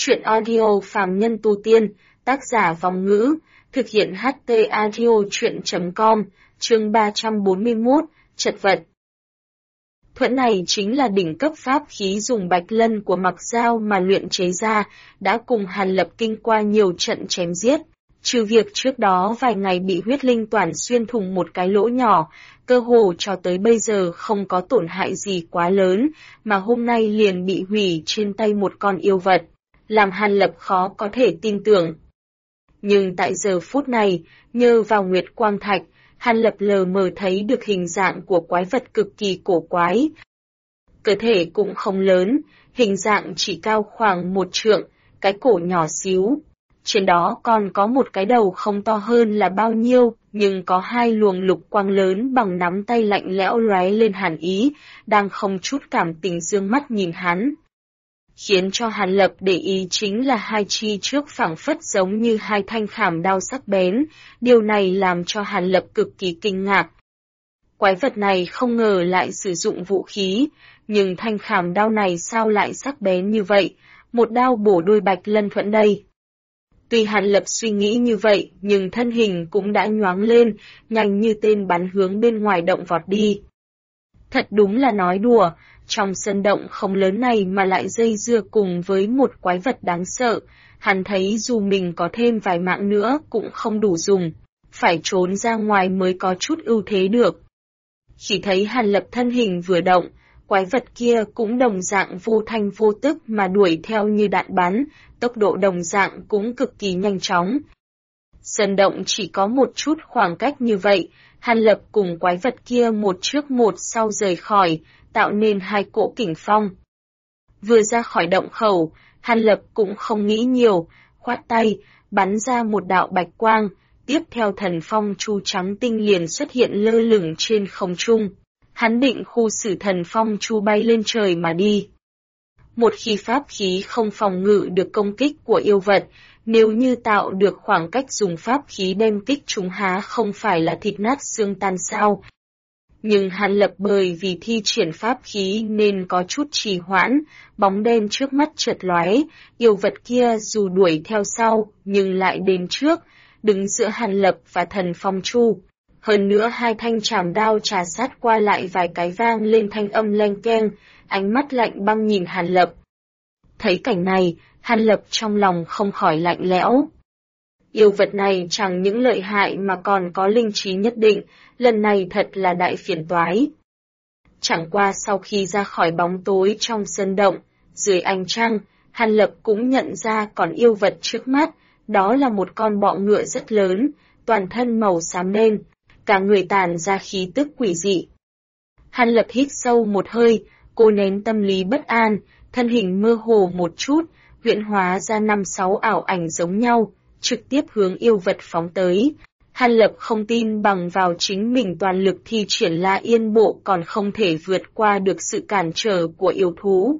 Truyện audio phàm nhân tu tiên, tác giả Vong Ngữ, thực hiện HT audio truyện.com, chương 341, chật vật. Thuẫn này chính là đỉnh cấp pháp khí dùng bạch lân của Mặc Dao mà luyện chế ra, đã cùng Hàn Lập kinh qua nhiều trận chém giết. Trừ việc trước đó vài ngày bị huyết linh toàn xuyên thủng một cái lỗ nhỏ, cơ hồ cho tới bây giờ không có tổn hại gì quá lớn, mà hôm nay liền bị hủy trên tay một con yêu vật, làm Hàn Lập khó có thể tin tưởng. Nhưng tại giờ phút này, nhờ vào Nguyệt Quang Thạch, Hàn Lập lờ mờ thấy được hình dạng của quái vật cực kỳ cổ quái. Cơ thể cũng không lớn, hình dạng chỉ cao khoảng 1 trượng, cái cổ nhỏ xíu. Trên đó còn có một cái đầu không to hơn là bao nhiêu, nhưng có 2 luồng lục quang lớn bằng nắm tay lạnh lẽo lóe lên hàn ý, đang không chút cảm tình dương mắt nhìn hắn. Khiến cho Hàn Lập để ý chính là 2 chi trước phảng phất giống như 2 thanh khảm đao sắc bén, điều này làm cho Hàn Lập cực kỳ kinh ngạc. Quái vật này không ngờ lại sử dụng vũ khí, nhưng thanh khảm đao này sao lại sắc bén như vậy, một đao bổ đôi bạch lân thuẫn đây. Tuy Hàn Lập suy nghĩ như vậy, nhưng thân hình cũng đã nhoáng lên, nhanh như tên bắn hướng bên ngoài động vọt đi. Thật đúng là nói đùa, trong sân động không lớn này mà lại dây dưa cùng với một quái vật đáng sợ, hắn thấy dù mình có thêm vài mạng nữa cũng không đủ dùng, phải trốn ra ngoài mới có chút ưu thế được. Chỉ thấy Hàn Lập thân hình vừa động, quái vật kia cũng đồng dạng vô thanh vô tức mà đuổi theo như đạn bắn, tốc độ đồng dạng cũng cực kỳ nhanh chóng. Sân động chỉ có một chút khoảng cách như vậy, Hàn Lập cùng quái vật kia một trước một sau rời khỏi, tạo nên 2 cỗ kình phong. Vừa ra khỏi động khẩu, Hàn Lập cũng không nghĩ nhiều, khoát tay, bắn ra một đạo bạch quang, tiếp theo thần phong chu trắng tinh liền xuất hiện lơ lửng trên không trung. Hắn định khu xử thần phong chu bay lên trời mà đi. Một khi pháp khí không phòng ngự được công kích của yêu vật, nếu như tạo được khoảng cách dùng pháp khí đem kích chúng há không phải là thịt nát xương tan sao. Nhưng Hàn Lập bởi vì thi triển pháp khí nên có chút trì hoãn, bóng đen trước mắt chợt lóe, yêu vật kia dù đuổi theo sau nhưng lại đến trước, đứng giữa Hàn Lập và thần phong chu. Hơn nữa 2 thanh trảm đao trà sát qua lại vài cái vang lên thanh âm leng keng, ánh mắt lạnh băng nhìn Hàn Lập. Thấy cảnh này, Hàn Lập trong lòng không khỏi lạnh lẽo. Yêu vật này chẳng những lợi hại mà còn có linh trí nhất định, lần này thật là đại phiền toái. Chẳng qua sau khi ra khỏi bóng tối trong sân động, dưới ánh trăng, Hàn Lập cũng nhận ra còn yêu vật trước mắt, đó là một con bọ ngựa rất lớn, toàn thân màu xám đen, cả người tản ra khí tức quỷ dị. Hàn Lập hít sâu một hơi, cố nén tâm lý bất an, thân hình mơ hồ một chút, huyễn hóa ra 5-6 ảo ảnh giống nhau, trực tiếp hướng yêu vật phóng tới. Hàn Lập không tin bằng vào chính mình toàn lực thi triển La Yên Bộ còn không thể vượt qua được sự cản trở của yêu thú.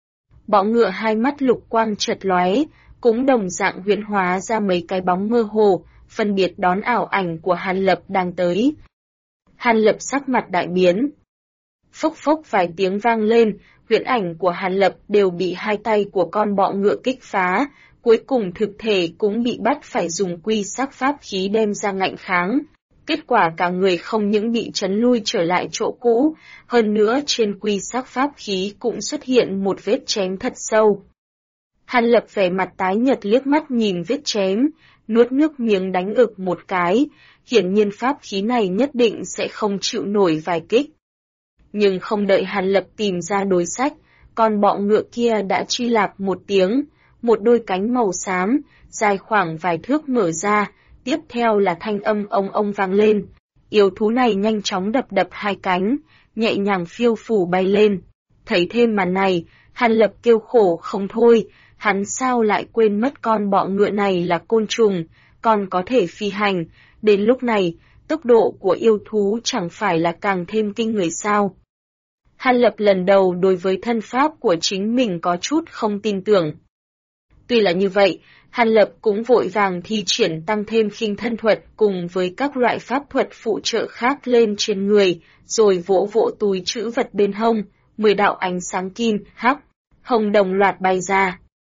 Bọ ngựa 2 mắt lục quang chợt lóe, cũng đồng dạng huyễn hóa ra mấy cái bóng mơ hồ, phân biệt đón ảo ảnh của Hàn Lập đang tới. Hàn Lập sắc mặt đại biến. Phốc phốc vài tiếng vang lên, huyễn ảnh của Hàn Lập đều bị 2 tay của con bọ ngựa kích phá, cuối cùng thực thể cũng bị bắt phải dùng quy sắc pháp khí đem ra ngạnh kháng. Kết quả cả người không những bị trấn lui trở lại chỗ cũ, hơn nữa trên quy sắc pháp khí cũng xuất hiện một vết chém thật sâu. Hàn Lập vẻ mặt tái nhợt liếc mắt nhìn vết chém, nuốt nước miếng đánh ực một cái, hiển nhiên pháp khí này nhất định sẽ không chịu nổi vài kích. Nhưng không đợi Hàn Lập tìm ra đối sách, con bọ ngựa kia đã chi lạp một tiếng, một đôi cánh màu xám, dài khoảng vài thước mở ra, tiếp theo là thanh âm ông vang lên. Yêu thú này nhanh chóng đập 2 cánh, nhẹ nhàng phiêu phù bay lên. Thấy thêm màn này, Hàn Lập kêu khổ không thôi, hắn sao lại quên mất con bọ ngựa này là côn trùng, còn có thể phi hành, đến lúc này, tốc độ của yêu thú chẳng phải là càng thêm kinh người sao. Hàn Lập lần đầu đối với thân pháp của chính mình có chút không tin tưởng. Tuy là như vậy, Hàn Lập cũng vội vàng thi triển tăng thêm khinh thân thuật cùng với các loại pháp thuật phụ trợ khác lên trên người, rồi vỗ vỗ túi trữ vật bên hông, 10 đạo ánh sáng kim, hắc, hồng đồng loạt bay ra.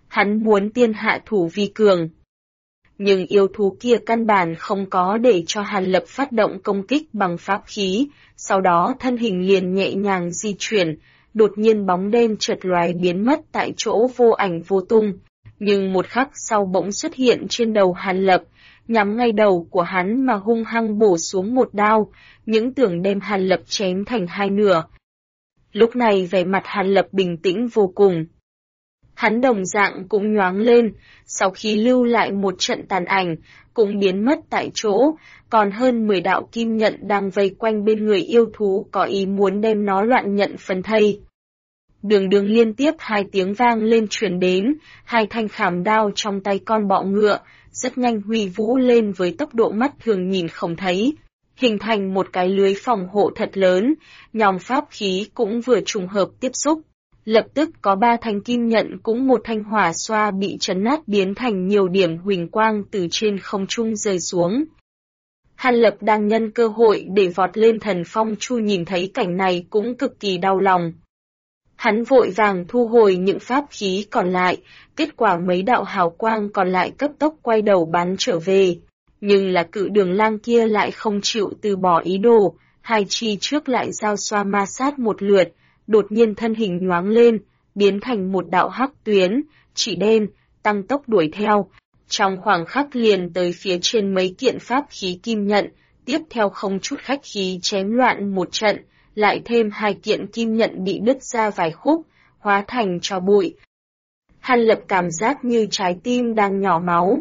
Hắn muốn tiên hạ thủ vi cường. Nhưng yêu thú kia căn bản không có để cho Hàn Lập phát động công kích bằng pháp khí, sau đó thân hình liền nhẹ nhàng di chuyển, đột nhiên bóng đen chợt lóe biến mất tại chỗ vô ảnh vô tung, nhưng một khắc sau bỗng xuất hiện trên đầu Hàn Lập, nhắm ngay đầu của hắn mà hung hăng bổ xuống một đao, những tưởng đem Hàn Lập chém thành hai nửa. Lúc này vẻ mặt Hàn Lập bình tĩnh vô cùng. Hắn đồng dạng cũng nhoáng lên, sau khi lưu lại một trận tàn ảnh, cũng biến mất tại chỗ, còn hơn 10 đạo kim nhận đang vây quanh bên người yêu thú có ý muốn đem nó loạn nhận phân thây. Đường đường liên tiếp hai tiếng vang lên truyền đến, hai thanh khảm đao trong tay con bọ ngựa, rất nhanh huy vũ lên với tốc độ mắt thường nhìn không thấy, hình thành một cái lưới phòng hộ thật lớn, nhòm pháp khí cũng vừa trùng hợp tiếp xúc. Lập tức có 3 thanh kim nhận cũng một thanh hỏa xoa bị chấn nát biến thành nhiều điểm huỳnh quang từ trên không trung rơi xuống. Hàn Lập đang nhân cơ hội để vọt lên Thần Phong Chu nhìn thấy cảnh này cũng cực kỳ đau lòng. Hắn vội vàng thu hồi những pháp khí còn lại, kết quả mấy đạo hào quang còn lại cấp tốc quay đầu bắn trở về. Nhưng là Cự Đường Lang kia lại không chịu từ bỏ ý đồ, hai chi trước lại giao xoa ma sát một lượt, đột nhiên thân hình nhoáng lên, biến thành một đạo hắc tuyến, chỉ đen, tăng tốc đuổi theo. Trong khoảng khắc liền tới phía trên mấy kiện pháp khí kim nhận, tiếp theo không chút khách khí chém loạn một trận, lại thêm 2 kiện kim nhận bị đứt ra vài khúc, hóa thành tro bụi. Hàn Lập cảm giác như trái tim đang nhỏ máu.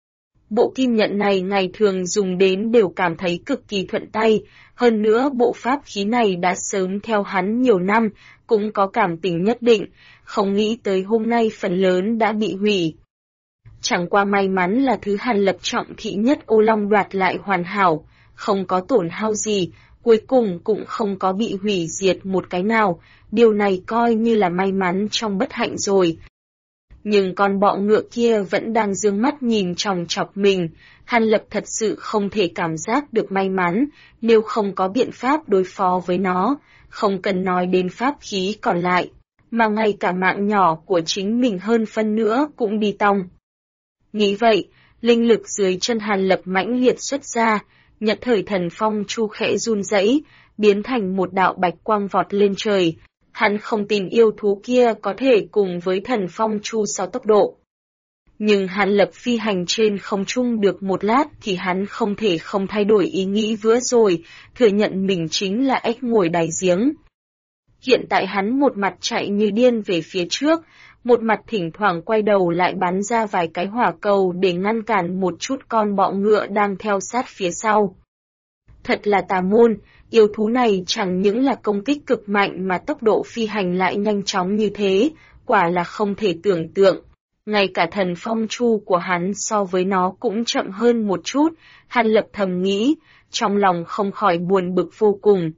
Bộ kim nhận này ngày thường dùng đến đều cảm thấy cực kỳ thuận tay, hơn nữa bộ pháp khí này đã sớm theo hắn nhiều năm, cũng có cảm tình nhất định, không nghĩ tới hôm nay phần lớn đã bị hủy. Chẳng qua may mắn là thứ Hàn Lập trọng thị nhất Ô Long đoạt lại hoàn hảo, không có tổn hao gì, cuối cùng cũng không có bị hủy diệt một cái nào, điều này coi như là may mắn trong bất hạnh rồi. Nhưng con bọ ngựa kia vẫn đang dương mắt nhìn chòng chọc mình, Hàn Lập thật sự không thể cảm giác được may mắn, nếu không có biện pháp đối phó với nó, không cần nói đến pháp khí còn lại, mà ngay cả mạng nhỏ của chính mình hơn phân nữa cũng đi tong. Nghĩ vậy, linh lực dưới chân Hàn Lập mãnh liệt xuất ra, Nhật Thời Thần Phong Chu khẽ run rẩy, biến thành một đạo bạch quang vọt lên trời. Hắn không tin yêu thú kia có thể cùng với Thần Phong Chu so tốc độ. Nhưng Hàn Lập phi hành trên không trung được một lát thì hắn không thể không thay đổi ý nghĩ vừa rồi, thừa nhận mình chính là ếch ngồi đáy giếng. Hiện tại hắn một mặt chạy như điên về phía trước, một mặt thỉnh thoảng quay đầu lại bắn ra vài cái hỏa cầu để ngăn cản một chút con bọ ngựa đang theo sát phía sau. Thật là tà môn, yêu thú này chẳng những là công kích cực mạnh mà tốc độ phi hành lại nhanh chóng như thế, quả là không thể tưởng tượng. Ngay cả Thần Phong Chu của hắn so với nó cũng chậm hơn một chút, Hàn Lập thầm nghĩ, trong lòng không khỏi buồn bực vô cùng.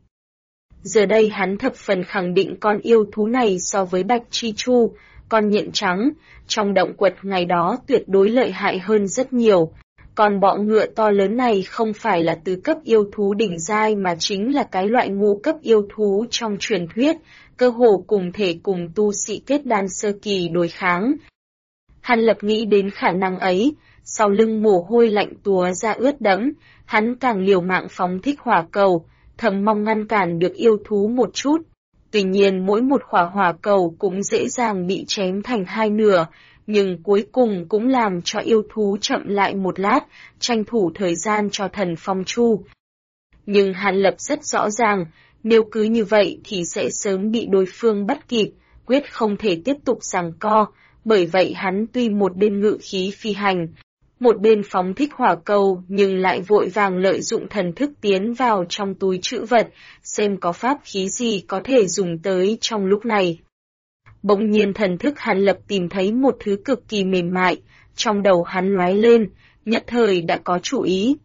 Giờ đây hắn thập phần khẳng định con yêu thú này so với Bạch Chi Chu, con nhện trắng, trong động quật ngày đó tuyệt đối lợi hại hơn rất nhiều. Còn bọ ngựa to lớn này không phải là tứ cấp yêu thú đỉnh giai mà chính là cái loại ngũ cấp yêu thú trong truyền thuyết, cơ hồ cùng thể cùng tu sĩ kết đan sơ kỳ đối kháng. Hàn Lập nghĩ đến khả năng ấy, sau lưng mồ hôi lạnh túa ra ướt đẫm, hắn càng liều mạng phóng thích hỏa cầu, thầm mong ngăn cản được yêu thú một chút. Tuy nhiên mỗi một quả hỏa cầu cũng dễ dàng bị chém thành hai nửa, nhưng cuối cùng cũng làm cho yêu thú chậm lại một lát, tranh thủ thời gian cho Thần Phong Chu. Nhưng Hàn Lập rất rõ ràng, nếu cứ như vậy thì sẽ sớm bị đối phương bắt kịp, quyết không thể tiếp tục giằng co, bởi vậy hắn tuy một bên ngự khí phi hành, một bên phóng thích hỏa cầu nhưng lại vội vàng lợi dụng thần thức tiến vào trong túi trữ vật, xem có pháp khí gì có thể dùng tới trong lúc này. Bỗng nhiên thần thức Hàn Lập tìm thấy một thứ cực kỳ mềm mại, trong đầu hắn lóe lên, nhất thời đã có chủ ý.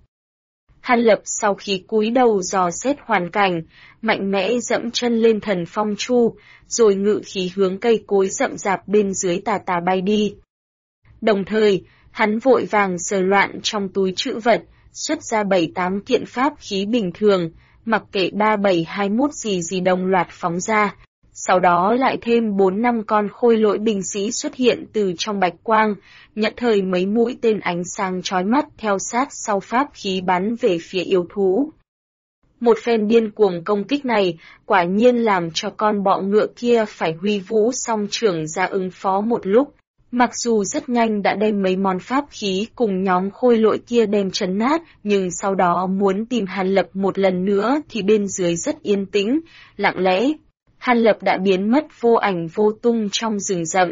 Hàn Lập sau khi cúi đầu dò xét hoàn cảnh, mạnh mẽ dẫm chân lên Thần Phong Chu, rồi ngự khí hướng cây cối rậm rạp bên dưới tà tà bay đi. Đồng thời, hắn vội vàng sờ loạn trong túi trữ vật, xuất ra 7-8 kiện pháp khí bình thường, mặc kệ 3721 gì đồng loạt phóng ra. Sau đó lại thêm 4-5 con khôi lỗi binh sĩ xuất hiện từ trong bạch quang, nhất thời mấy mũi tên ánh sáng chói mắt theo sát sau pháp khí bắn về phía yêu thú. Một phen điên cuồng công kích này, quả nhiên làm cho con bọ ngựa kia phải huy vũ song trưởng ra ứng phó một lúc. Mặc dù rất nhanh đã đem mấy món pháp khí cùng nhóm khôi lỗi kia đem trấn nát, nhưng sau đó muốn tìm Hàn Lập một lần nữa thì bên dưới rất yên tĩnh, lặng lẽ. Hàn Lập đã biến mất vô ảnh vô tung trong rừng rậm.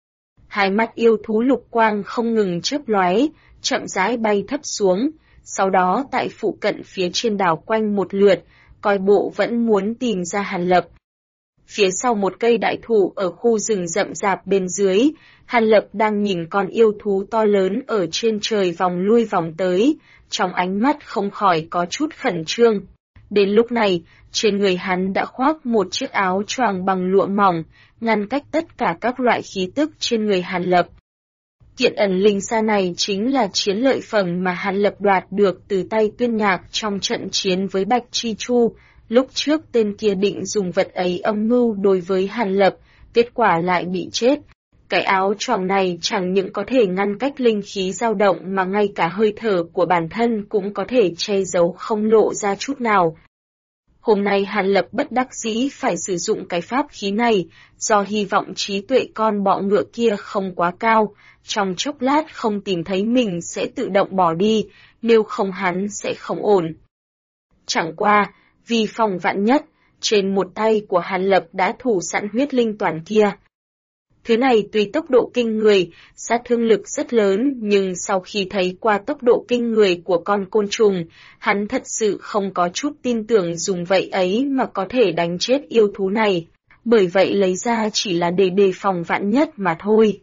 Hai mắt yêu thú lục quang không ngừng chớp lóe, chậm rãi bay thấp xuống, sau đó tại phụ cận phía trên đảo quanh một lượt, coi bộ vẫn muốn tìm ra Hàn Lập. Phía sau một cây đại thụ ở khu rừng rậm rạp bên dưới, Hàn Lập đang nhìn con yêu thú to lớn ở trên trời vòng lui vòng tới, trong ánh mắt không khỏi có chút khẩn trương. Đến lúc này, trên người hắn đã khoác một chiếc áo choàng bằng lụa mỏng, ngăn cách tất cả các loại khí tức trên người Hàn Lập. Kiện ẩn linh sa này chính là chiến lợi phẩm mà Hàn Lập đoạt được từ tay Tuyên Nhạc trong trận chiến với Bạch Chi Chu. Lúc trước tên kia định dùng vật ấy âm mưu đối với Hàn Lập, kết quả lại bị chết. Cái áo choàng này chẳng những có thể ngăn cách linh khí dao động mà ngay cả hơi thở của bản thân cũng có thể che giấu không lộ ra chút nào. Hôm nay Hàn Lập bất đắc dĩ phải sử dụng cái pháp khí này, do hy vọng trí tuệ con bọ ngựa kia không quá cao, trong chốc lát không tìm thấy mình sẽ tự động bỏ đi, nếu không hắn sẽ không ổn. Chẳng qua, vì phòng vạn nhất, trên một tay của Hàn Lập đã thủ sẵn huyết linh toàn kia. Thứ này tuy tốc độ kinh người, sát thương lực rất lớn, nhưng sau khi thấy qua tốc độ kinh người của con côn trùng, hắn thật sự không có chút tin tưởng dùng vậy ấy mà có thể đánh chết yêu thú này, bởi vậy lấy ra chỉ là để đề phòng vạn nhất mà thôi.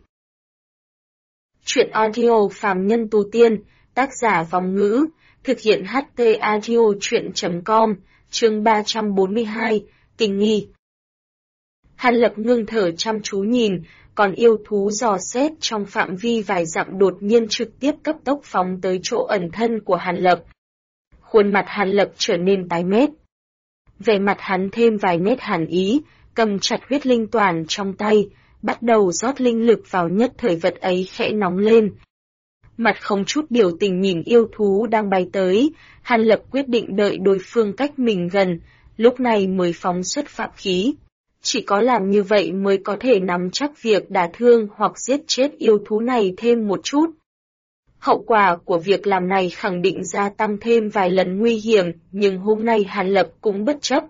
Chuyện audio phàm nhân tu tiên, tác giả Vòng Ngữ, thực hiện HT audio chuyện.com, chương 342, Kinh nghi. Hàn Lập ngưng thở chăm chú nhìn, còn yêu thú dò xét trong phạm vi vài dặm đột nhiên trực tiếp cấp tốc phóng tới chỗ ẩn thân của Hàn Lập. Khuôn mặt Hàn Lập trở nên tái mét. Vẻ mặt hắn thêm vài nét hàn ý, cầm chặt huyết linh toàn trong tay, bắt đầu rót linh lực vào nhất thời vật ấy khẽ nóng lên. Mặt không chút biểu tình nhìn yêu thú đang bay tới, Hàn Lập quyết định đợi đối phương cách mình gần, lúc này mới phóng xuất pháp khí. Chỉ có làm như vậy mới có thể nắm chắc việc đả thương hoặc giết chết yêu thú này thêm một chút. Hậu quả của việc làm này khẳng định gia tăng thêm vài lần nguy hiểm, nhưng hôm nay Hàn Lập cũng bất chấp.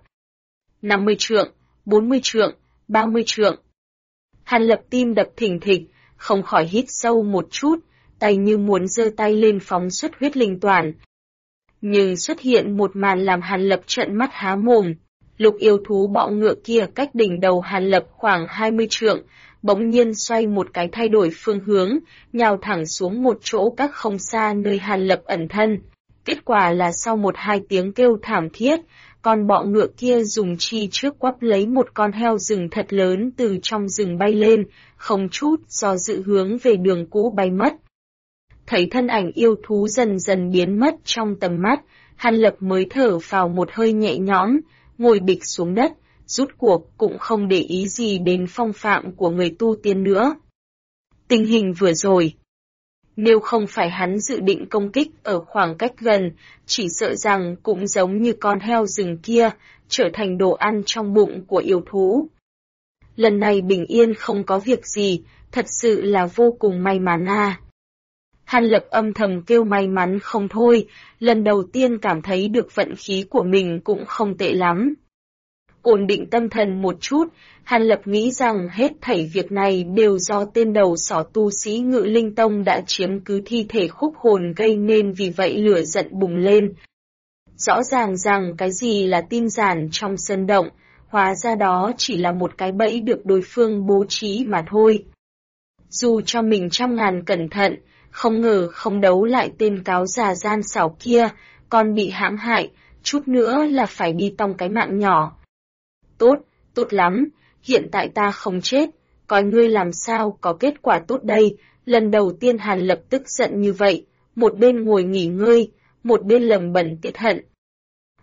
50 trượng, 40 trượng, 30 trượng. Hàn Lập tim đập thình thịch, không khỏi hít sâu một chút, tay như muốn giơ tay lên phóng xuất huyết linh toàn. Nhưng xuất hiện một màn làm Hàn Lập trợn mắt há mồm. Lục yêu thú bọ ngựa kia cách đỉnh đầu Hàn Lập khoảng 20 trượng, bỗng nhiên xoay một cái thay đổi phương hướng, nhào thẳng xuống một chỗ cách không xa nơi Hàn Lập ẩn thân. Kết quả là sau 1-2 tiếng kêu thảm thiết, con bọ ngựa kia dùng chi trước quắp lấy một con heo rừng thật lớn từ trong rừng bay lên, không chút do dự hướng về đường cũ bay mất. Thấy thân ảnh yêu thú dần dần biến mất trong tầm mắt, Hàn Lập mới thở vào một hơi nhẹ nhõm, ngồi bịch xuống đất, rút cuộc cũng không để ý gì đến phong phạm của người tu tiên nữa. Tình hình vừa rồi, nếu không phải hắn dự định công kích ở khoảng cách gần, chỉ sợ rằng cũng giống như con heo rừng kia, trở thành đồ ăn trong bụng của yêu thú. Lần này bình yên không có việc gì, thật sự là vô cùng may mắn à. Hàn Lập âm thầm kêu may mắn không thôi, lần đầu tiên cảm thấy được vận khí của mình cũng không tệ lắm. Ổn định tâm thần một chút, Hàn Lập nghĩ rằng hết thảy việc này đều do tên đầu sỏ tu sĩ Ngự Linh Tông đã chiếm cứ thi thể khúc hồn gây nên, vì vậy lửa giận bùng lên. Rõ ràng rằng cái gì là tin giản trong sơn động, hóa ra đó chỉ là một cái bẫy được đối phương bố trí mà thôi. Dù cho mình trăm ngàn cẩn thận, không ngờ không đấu lại tên cáo già gian xảo kia, còn bị hãm hại, chút nữa là phải đi tong cái mạng nhỏ. Tốt, tốt lắm, hiện tại ta không chết, coi ngươi làm sao có kết quả tốt đây. Lần đầu tiên Hàn Lập tức giận như vậy, một bên ngồi nghỉ ngơi, một bên lẩm bẩm tiết hận.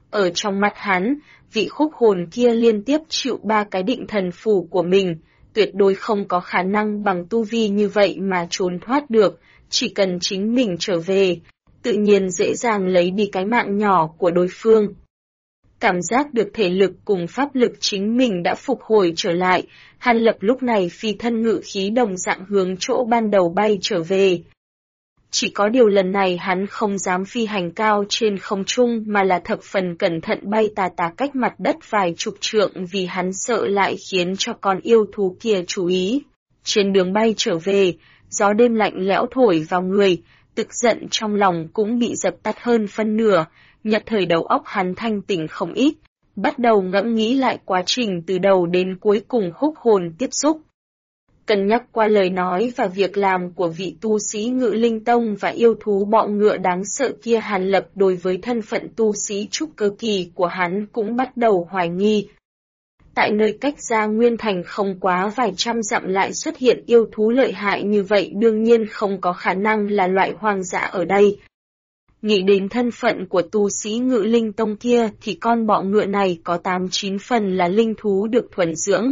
Ở trong mắt hắn, vị khúc hồn kia liên tiếp chịu 3 cái định thần phù của mình, tuyệt đối không có khả năng bằng tu vi như vậy mà trốn thoát được, chỉ cần chính mình trở về, tự nhiên dễ dàng lấy đi cái mạng nhỏ của đối phương. Cảm giác được thể lực cùng pháp lực chính mình đã phục hồi trở lại, Hàn Lập lúc này phi thân ngự khí đồng dạng hướng chỗ ban đầu bay trở về. Chỉ có điều lần này hắn không dám phi hành cao trên không trung mà là thập phần cẩn thận bay tà tà cách mặt đất vài chục trượng vì hắn sợ lại khiến cho con yêu thú kia chú ý. Trên đường bay trở về, gió đêm lạnh lẽo thổi vào người, tức giận trong lòng cũng bị dập tắt hơn phân nửa, nhất thời đầu óc hắn thanh tỉnh không ít, bắt đầu ngẫm nghĩ lại quá trình từ đầu đến cuối cùng húc hồn tiếp xúc. Cân nhắc qua lời nói và việc làm của vị tu sĩ Ngự Linh Tông và yêu thú bọ ngựa đáng sợ kia, Hàn Lập đối với thân phận tu sĩ trúc cơ kỳ của hắn cũng bắt đầu hoài nghi. Tại nơi cách Gia Nguyên Thành không quá vài trăm dặm lại xuất hiện yêu thú lợi hại như vậy, đương nhiên không có khả năng là loại hoang dã ở đây. Nghĩ đến thân phận của tu sĩ Ngự Linh Tông kia thì con bọ ngựa này có 8-9 phần là linh thú được thuần dưỡng.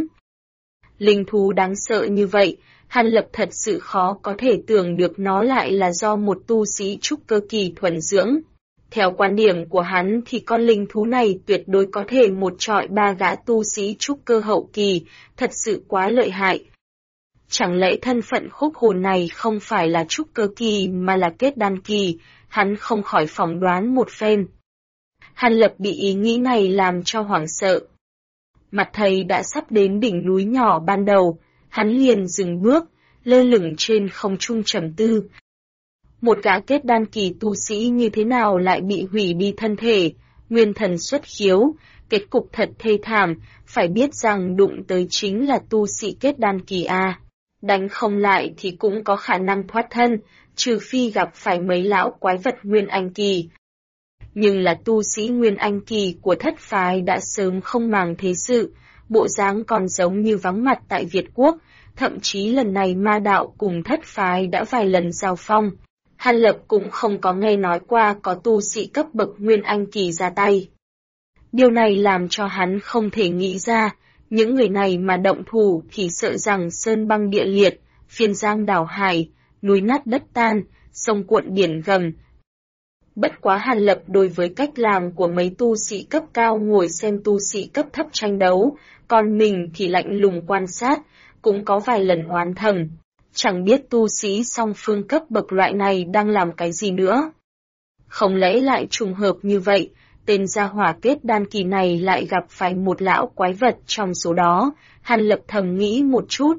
Linh thú đáng sợ như vậy, Hàn Lập thật sự khó có thể tưởng được nó lại là do một tu sĩ trúc cơ kỳ thuần dưỡng. Theo quan điểm của hắn thì con linh thú này tuyệt đối có thể một trọi 3 gã tu sĩ trúc cơ hậu kỳ, thật sự quá lợi hại. Chẳng lẽ thân phận khúc hồn này không phải là trúc cơ kỳ mà là kết đan kỳ, hắn không khỏi phỏng đoán một phen. Hàn Lập bị ý nghĩ này làm cho hoảng sợ. Mặt thầy đã sắp đến đỉnh núi nhỏ ban đầu, hắn liền dừng bước, lơ lửng trên không trung trầm tư. Một gã kết đan kỳ tu sĩ như thế nào lại bị hủy đi thân thể, nguyên thần xuất khiếu, kết cục thật thê thảm, phải biết rằng đụng tới chính là tu sĩ kết đan kỳ A. Đánh không lại thì cũng có khả năng thoát thân, trừ phi gặp phải mấy lão quái vật nguyên anh kỳ. Nhưng là tu sĩ nguyên anh kỳ của thất phái đã sớm không màng thế sự, bộ dáng còn giống như vắng mặt tại Việt Quốc, thậm chí lần này ma đạo cùng thất phái đã vài lần giao phong. Hàn Lập cũng không có nghe nói qua có tu sĩ cấp bậc nguyên anh kỳ ra tay. Điều này làm cho hắn không thể nghĩ ra, những người này mà động thủ thì sợ rằng sơn băng địa liệt, phiên giang đảo hải, núi nát đất tan, sông cuộn biển gầm. Bất quá Hàn Lập đối với cách làm của mấy tu sĩ cấp cao ngồi xem tu sĩ cấp thấp tranh đấu, còn mình thì lạnh lùng quan sát, cũng có vài lần oán thầm. Chẳng biết tu sĩ song phương cấp bậc loại này đang làm cái gì nữa. Không lẽ lại trùng hợp như vậy, tên gia hỏa kết đan kỳ này lại gặp phải một lão quái vật trong số đó, Hàn Lập thầm nghĩ một chút.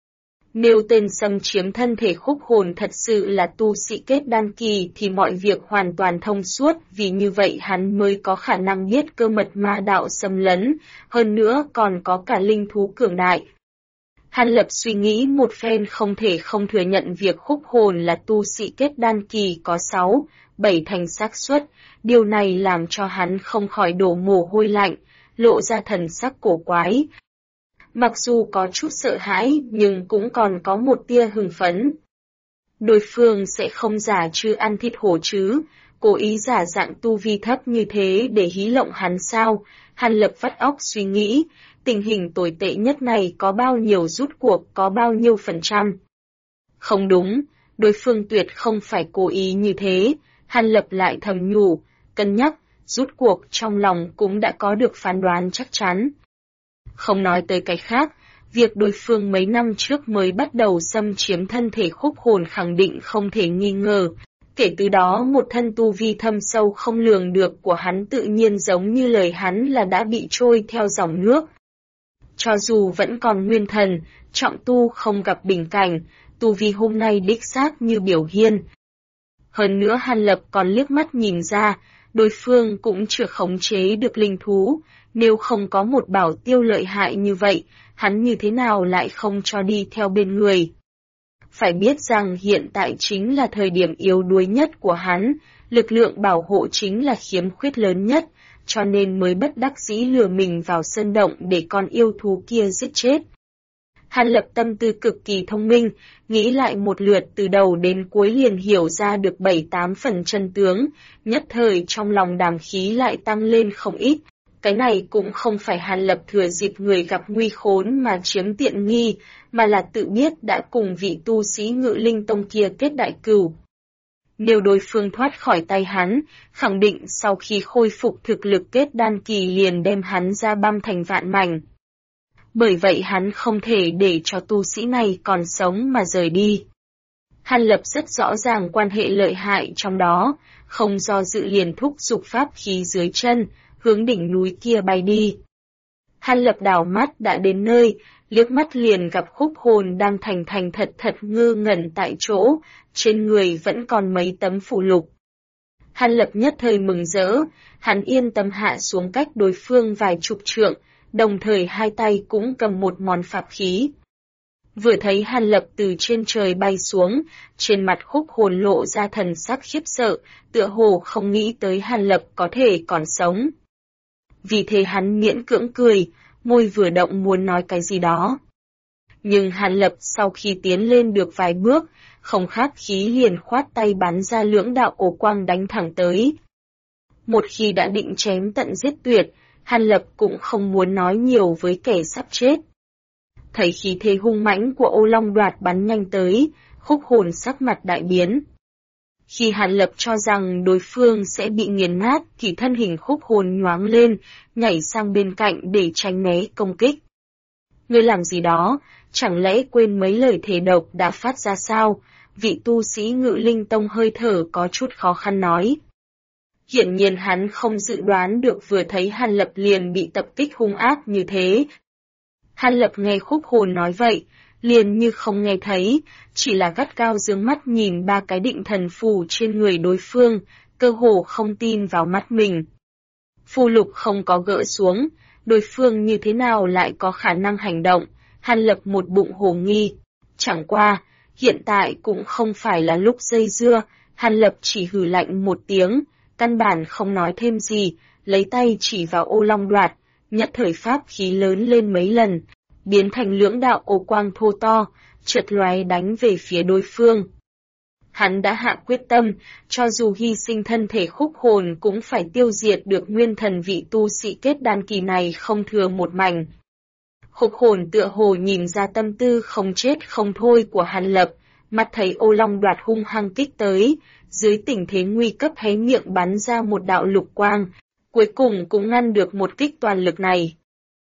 Nếu tên xâm chiếm thân thể khúc hồn thật sự là tu sĩ kết đan kỳ thì mọi việc hoàn toàn thông suốt, vì như vậy hắn mới có khả năng biết cơ mật ma đạo xâm lấn, hơn nữa còn có cả linh thú cường đại. Hàn Lập suy nghĩ một phen không thể không thừa nhận việc khúc hồn là tu sĩ kết đan kỳ có 6-7 thành xác suất, điều này làm cho hắn không khỏi đổ mồ hôi lạnh, lộ ra thần sắc cổ quái. Mặc dù có chút sợ hãi nhưng cũng còn có một tia hưng phấn. Đối phương sẽ không giả trư ăn thịt hổ chứ, cố ý giả dạng tu vi thấp như thế để hí lộng hắn sao? Hàn Lập vắt óc suy nghĩ, tình hình tồi tệ nhất này có bao nhiêu rút cuộc, có bao nhiêu %. Không đúng, đối phương tuyệt không phải cố ý như thế, Hàn Lập lại thầm nhủ, cân nhắc, rút cuộc trong lòng cũng đã có được phán đoán chắc chắn. Không nói tới cái khác, việc đối phương mấy năm trước mới bắt đầu xâm chiếm thân thể khúc hồn khẳng định không thể nghi ngờ. Kể từ đó một thân tu vi thâm sâu không lường được của hắn tự nhiên giống như lời hắn là đã bị trôi theo dòng nước. Cho dù vẫn còn nguyên thần, trọng tu không gặp bình cảnh, tu vi hôm nay đích xác như biểu hiên. Hơn nữa Hàn Lập còn liếc mắt nhìn ra, đối phương cũng chưa khống chế được linh thú, nếu không có một bảo tiêu lợi hại như vậy, hắn như thế nào lại không cho đi theo bên người. Phải biết rằng hiện tại chính là thời điểm yếu đuối nhất của hắn, lực lượng bảo hộ chính là khiếm khuyết lớn nhất, cho nên mới bất đắc dĩ lừa mình vào sơn động để con yêu thú kia giết chết. Hàn Lập tâm tư cực kỳ thông minh, nghĩ lại một lượt từ đầu đến cuối liền hiểu ra được 7-8 phần chân tướng, nhất thời trong lòng đàm khí lại tăng lên không ít. Cái này cũng không phải Hàn Lập thừa dịp người gặp nguy khốn mà chiếm tiện nghi, mà là tự biết đã cùng vị tu sĩ Ngự Linh Tông kia kết đại cừu. Nếu đối phương thoát khỏi tay hắn, khẳng định sau khi khôi phục thực lực kết đan kỳ liền đem hắn ra băm thành vạn mảnh. Bởi vậy hắn không thể để cho tu sĩ này còn sống mà rời đi. Hàn Lập rất rõ ràng quan hệ lợi hại trong đó, không do dự liền thúc giục pháp khí dưới chân, hướng đỉnh núi kia bay đi. Hàn Lập đảo mắt đã đến nơi, liếc mắt liền gặp Khúc Hồn đang thành thành thật thật ngơ ngẩn tại chỗ, trên người vẫn còn mấy tấm phù lục. Hàn Lập nhất thời mừng rỡ, hắn yên tâm hạ xuống cách đối phương vài chục trượng, đồng thời hai tay cũng cầm một món pháp khí. Vừa thấy Hàn Lập từ trên trời bay xuống, trên mặt Khúc Hồn lộ ra thần sắc khiếp sợ, tựa hồ không nghĩ tới Hàn Lập có thể còn sống. Vì thế hắn miễn cưỡng cười, môi vừa động muốn nói cái gì đó. Nhưng Hàn Lập sau khi tiến lên được vài bước, không khác khí liền khoát tay bắn ra lưỡng đạo ổ quang đánh thẳng tới. Một khi đã định chém tận giết tuyệt, Hàn Lập cũng không muốn nói nhiều với kẻ sắp chết. Thấy khí thế hung mãnh của Ô Long Đoạt bắn nhanh tới, Khúc Hồn sắc mặt đại biến. Khi Hàn Lập cho rằng đối phương sẽ bị nghiền nát thì thân hình Khúc Hồn nhoáng lên, nhảy sang bên cạnh để tránh né công kích. Ngươi làm gì đó, chẳng lẽ quên mấy lời thề độc đã phát ra sao? Vị tu sĩ Ngự Linh Tông hơi thở có chút khó khăn nói. Hiển nhiên hắn không dự đoán được vừa thấy Hàn Lập liền bị tập kích hung ác như thế. Hàn Lập nghe Khúc Hồn nói vậy, liền như không nghe thấy, chỉ là gắt gao dương mắt nhìn ba cái định thần phù trên người đối phương, cơ hồ không tin vào mắt mình. Phù lục không có gỡ xuống, đối phương như thế nào lại có khả năng hành động, Hàn Lập một bụng hồ nghi. Chẳng qua, hiện tại cũng không phải là lúc dây dưa, Hàn Lập chỉ hừ lạnh một tiếng, căn bản không nói thêm gì, lấy tay chỉ vào Ô Long Đoạt, nhất thời pháp khí lớn lên mấy lần, biến thành lưỡng đạo ô quang thô to, chợt lóe đánh về phía đối phương. Hắn đã hạ quyết tâm, cho dù hy sinh thân thể Khúc Hồn cũng phải tiêu diệt được nguyên thần vị tu sĩ kết đan kỳ này không thừa một mảnh. Khúc Hồn tựa hồ nhìn ra tâm tư không chết không thôi của Hàn Lập, mắt thấy Ô Long Đoạt hung hăng kích tới, dưới tình thế nguy cấp hé miệng bắn ra một đạo lục quang, cuối cùng cũng ngăn được một kích toàn lực này.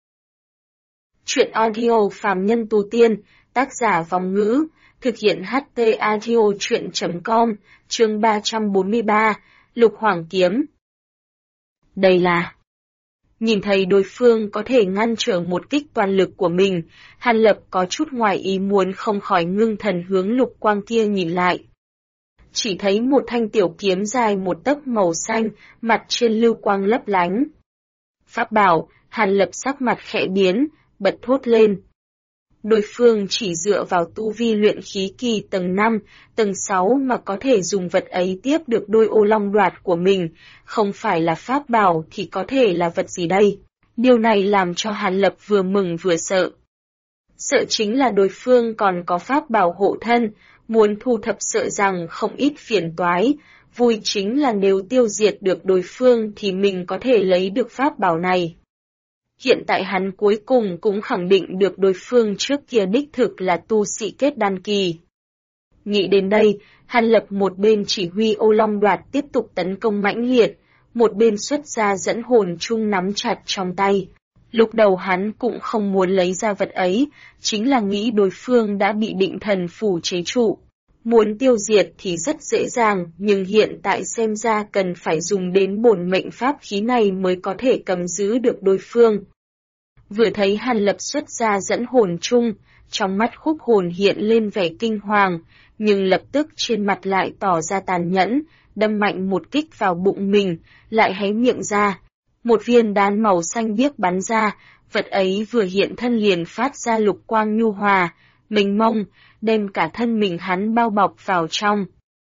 Chuyện audio phàm nhân tu tiên, tác giả Vong Ngữ, thực hiện HT audio chuyện.com, chương 343, Lục Hoàng Kiếm. Đây là... Nhìn thấy đối phương có thể ngăn trở một kích toàn lực của mình, Hàn Lập có chút ngoài ý muốn không khỏi ngưng thần hướng lục quang kia nhìn lại. Chỉ thấy một thanh tiểu kiếm dài một tấc màu xanh, mặt trên lưu quang lấp lánh. Pháp bảo, Hàn Lập sắc mặt khẽ biến, bật thốt lên. Đối phương chỉ dựa vào tu vi luyện khí kỳ tầng 5, tầng 6 mà có thể dùng vật ấy tiếp được đôi Ô Long Đoạt của mình, không phải là pháp bảo thì có thể là vật gì đây? Điều này làm cho Hàn Lập vừa mừng vừa sợ. Sợ chính là đối phương còn có pháp bảo hộ thân, muốn thu thập sợ rằng không ít phiền toái, vui chính là nếu tiêu diệt được đối phương thì mình có thể lấy được pháp bảo này. Hiện tại hắn cuối cùng cũng khẳng định được đối phương trước kia đích thực là tu sĩ kết đan kỳ. Nghĩ đến đây, Hàn Lập một bên chỉ huy Ô Long Đoạt tiếp tục tấn công mãnh liệt, một bên xuất ra dẫn hồn chung nắm chặt trong tay. Lúc đầu hắn cũng không muốn lấy ra vật ấy, chính là nghĩ đối phương đã bị định thần phù chế trụ. Muốn tiêu diệt thì rất dễ dàng, nhưng hiện tại xem ra cần phải dùng đến bổn mệnh pháp khí này mới có thể cầm giữ được đối phương. Vừa thấy Hàn Lập xuất ra dẫn hồn chung, trong mắt Khúc Hồn hiện lên vẻ kinh hoàng, nhưng lập tức trên mặt lại tỏ ra tàn nhẫn, đâm mạnh một kích vào bụng mình, lại hé miệng ra. Một viên đan màu xanh biếc bắn ra, vật ấy vừa hiện thân liền phát ra lục quang nhu hòa, mênh mông, đem cả thân mình hắn bao bọc vào trong.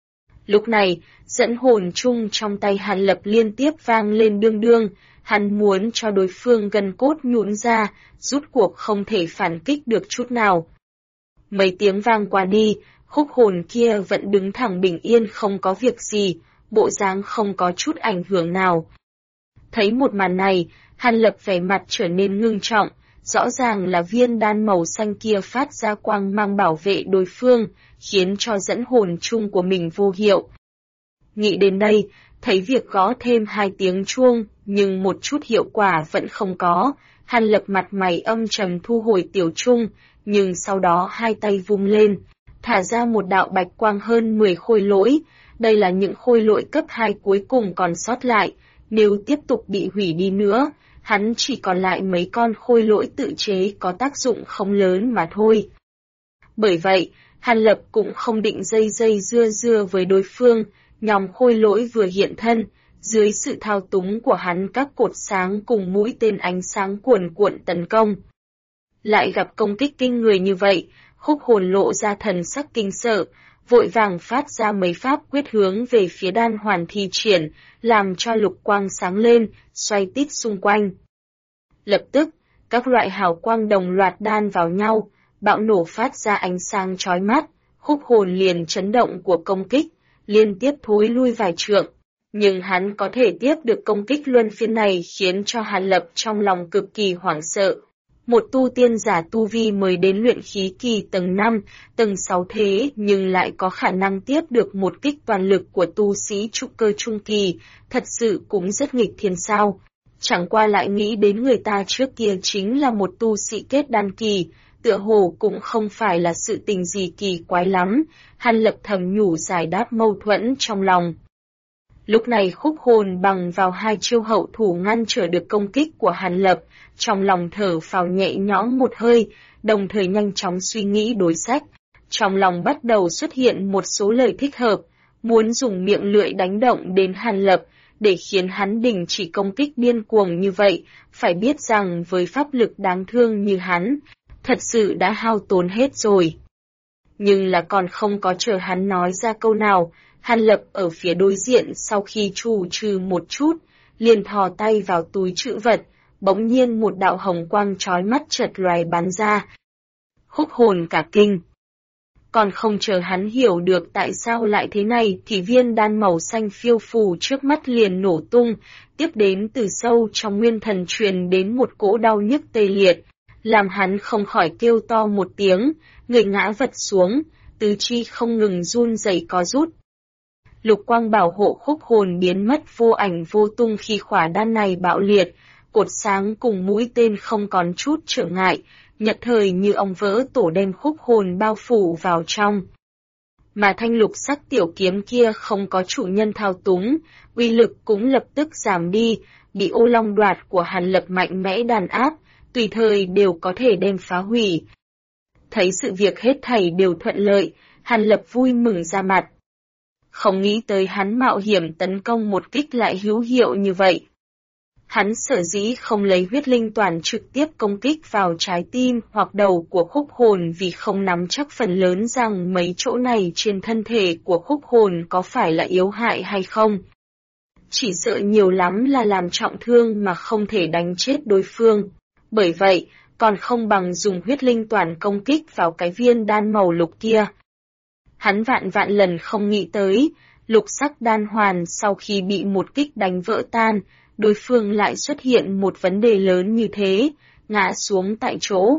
Lúc này, dẫn hồn chung trong tay Hàn Lập liên tiếp vang lên đương đương, hắn muốn cho đối phương gân cốt nhũn ra, rút cuộc không thể phản kích được chút nào. Mấy tiếng vang qua đi, khúc hồn kia vẫn đứng thẳng bình yên không có việc gì, bộ dáng không có chút ảnh hưởng nào. Thấy một màn này, Hàn Lập vẻ mặt trở nên ngưng trọng, rõ ràng là viên đan màu xanh kia phát ra quang mang bảo vệ đối phương, khiến cho dẫn hồn chung của mình vô hiệu. Nghĩ đến đây, thấy việc gõ thêm 2 tiếng chuông, nhưng một chút hiệu quả vẫn không có, Hàn Lập mặt mày âm trầm thu hồi tiểu chung, nhưng sau đó hai tay vung lên, thả ra một đạo bạch quang hơn 10 khôi lỗi, đây là những khôi lỗi cấp 2 cuối cùng còn sót lại, nếu tiếp tục bị hủy đi nữa, hắn chỉ còn lại mấy con khôi lỗi tự chế có tác dụng không lớn mà thôi. Bởi vậy, Hàn Lập cũng không định dây dưa với đối phương, nhóm khôi lỗi vừa hiện thân, dưới sự thao túng của hắn các cột sáng cùng mũi tên ánh sáng cuồn cuộn tấn công. Lại gặp công kích kinh người như vậy, khúc hồn lộ ra thần sắc kinh sợ, vội vàng phát ra mấy pháp quyết hướng về phía đan hoàn thi triển, làm cho lục quang sáng lên, xoay tít xung quanh. Lập tức, các loại hào quang đồng loạt đan vào nhau, bạo nổ phát ra ánh sáng chói mắt, khúc hồn liền chấn động của công kích, liên tiếp thối lui vài trượng. Nhưng hắn có thể tiếp được công kích luân phiên này khiến cho Hàn Lập trong lòng cực kỳ hoảng sợ. Một tu tiên giả tu vi mới đến luyện khí kỳ tầng 5, tầng 6 thế nhưng lại có khả năng tiếp được một kích toàn lực của tu sĩ trúc cơ trung kỳ, thật sự cũng rất nghịch thiên sao. Chẳng qua lại nghĩ đến người ta trước kia chính là một tu sĩ kết đan kỳ, tựa hồ cũng không phải là sự tình gì kỳ quái lắm, Hàn Lập thầm nhủ giải đáp mâu thuẫn trong lòng. Lúc này khúc hồn bằng vào 2 chiêu hậu thủ ngăn trở được công kích của Hàn Lập, trong lòng thở phào nhẹ nhõm một hơi, đồng thời nhanh chóng suy nghĩ đối sách. Trong lòng bắt đầu xuất hiện một số lời thích hợp, muốn dùng miệng lưỡi đánh động đến Hàn Lập, để khiến hắn đình chỉ công kích điên cuồng như vậy, phải biết rằng với pháp lực đáng thương như hắn, thật sự đã hao tốn hết rồi. Nhưng là còn không có chờ hắn nói ra câu nào, Hàn Lập ở phía đối diện sau khi trù trừ một chút, liền thò tay vào túi trữ vật, bỗng nhiên một đạo hồng quang chói mắt chợt lóe bắn ra. Khúc hồn cả kinh. Còn không chờ hắn hiểu được tại sao lại thế này thì viên đan màu xanh phiêu phù trước mắt liền nổ tung, tiếp đến từ sâu trong nguyên thần truyền đến một cỗ đau nhức tê liệt, làm hắn không khỏi kêu to một tiếng, người ngã vật xuống, tứ chi không ngừng run rẩy co rút. Lục quang bảo hộ khúc hồn biến mất vô ảnh vô tung khi khỏa đan này bạo liệt, cột sáng cùng mũi tên không còn chút trở ngại, nhật thời như ong vỡ tổ đem khúc hồn bao phủ vào trong. Mà thanh lục sắc tiểu kiếm kia không có chủ nhân thao túng, uy lực cũng lập tức giảm đi, bị ô long đoạt của Hàn Lập mạnh mẽ đàn áp, tùy thời đều có thể đem phá hủy. Thấy sự việc hết thảy đều thuận lợi, Hàn Lập vui mừng ra mặt. Không nghĩ tới hắn mạo hiểm tấn công một kích lại hữu hiệu như vậy. Hắn sở dĩ không lấy huyết linh toàn trực tiếp công kích vào trái tim hoặc đầu của khúc hồn vì không nắm chắc phần lớn rằng mấy chỗ này trên thân thể của khúc hồn có phải là yếu hại hay không. Chỉ sợ nhiều lắm là làm trọng thương mà không thể đánh chết đối phương. Bởi vậy, còn không bằng dùng huyết linh toàn công kích vào cái viên đan màu lục kia. Hắn vạn lần không nghĩ tới, lục sắc đan hoàn sau khi bị một kích đánh vỡ tan, đối phương lại xuất hiện một vấn đề lớn như thế, ngã xuống tại chỗ.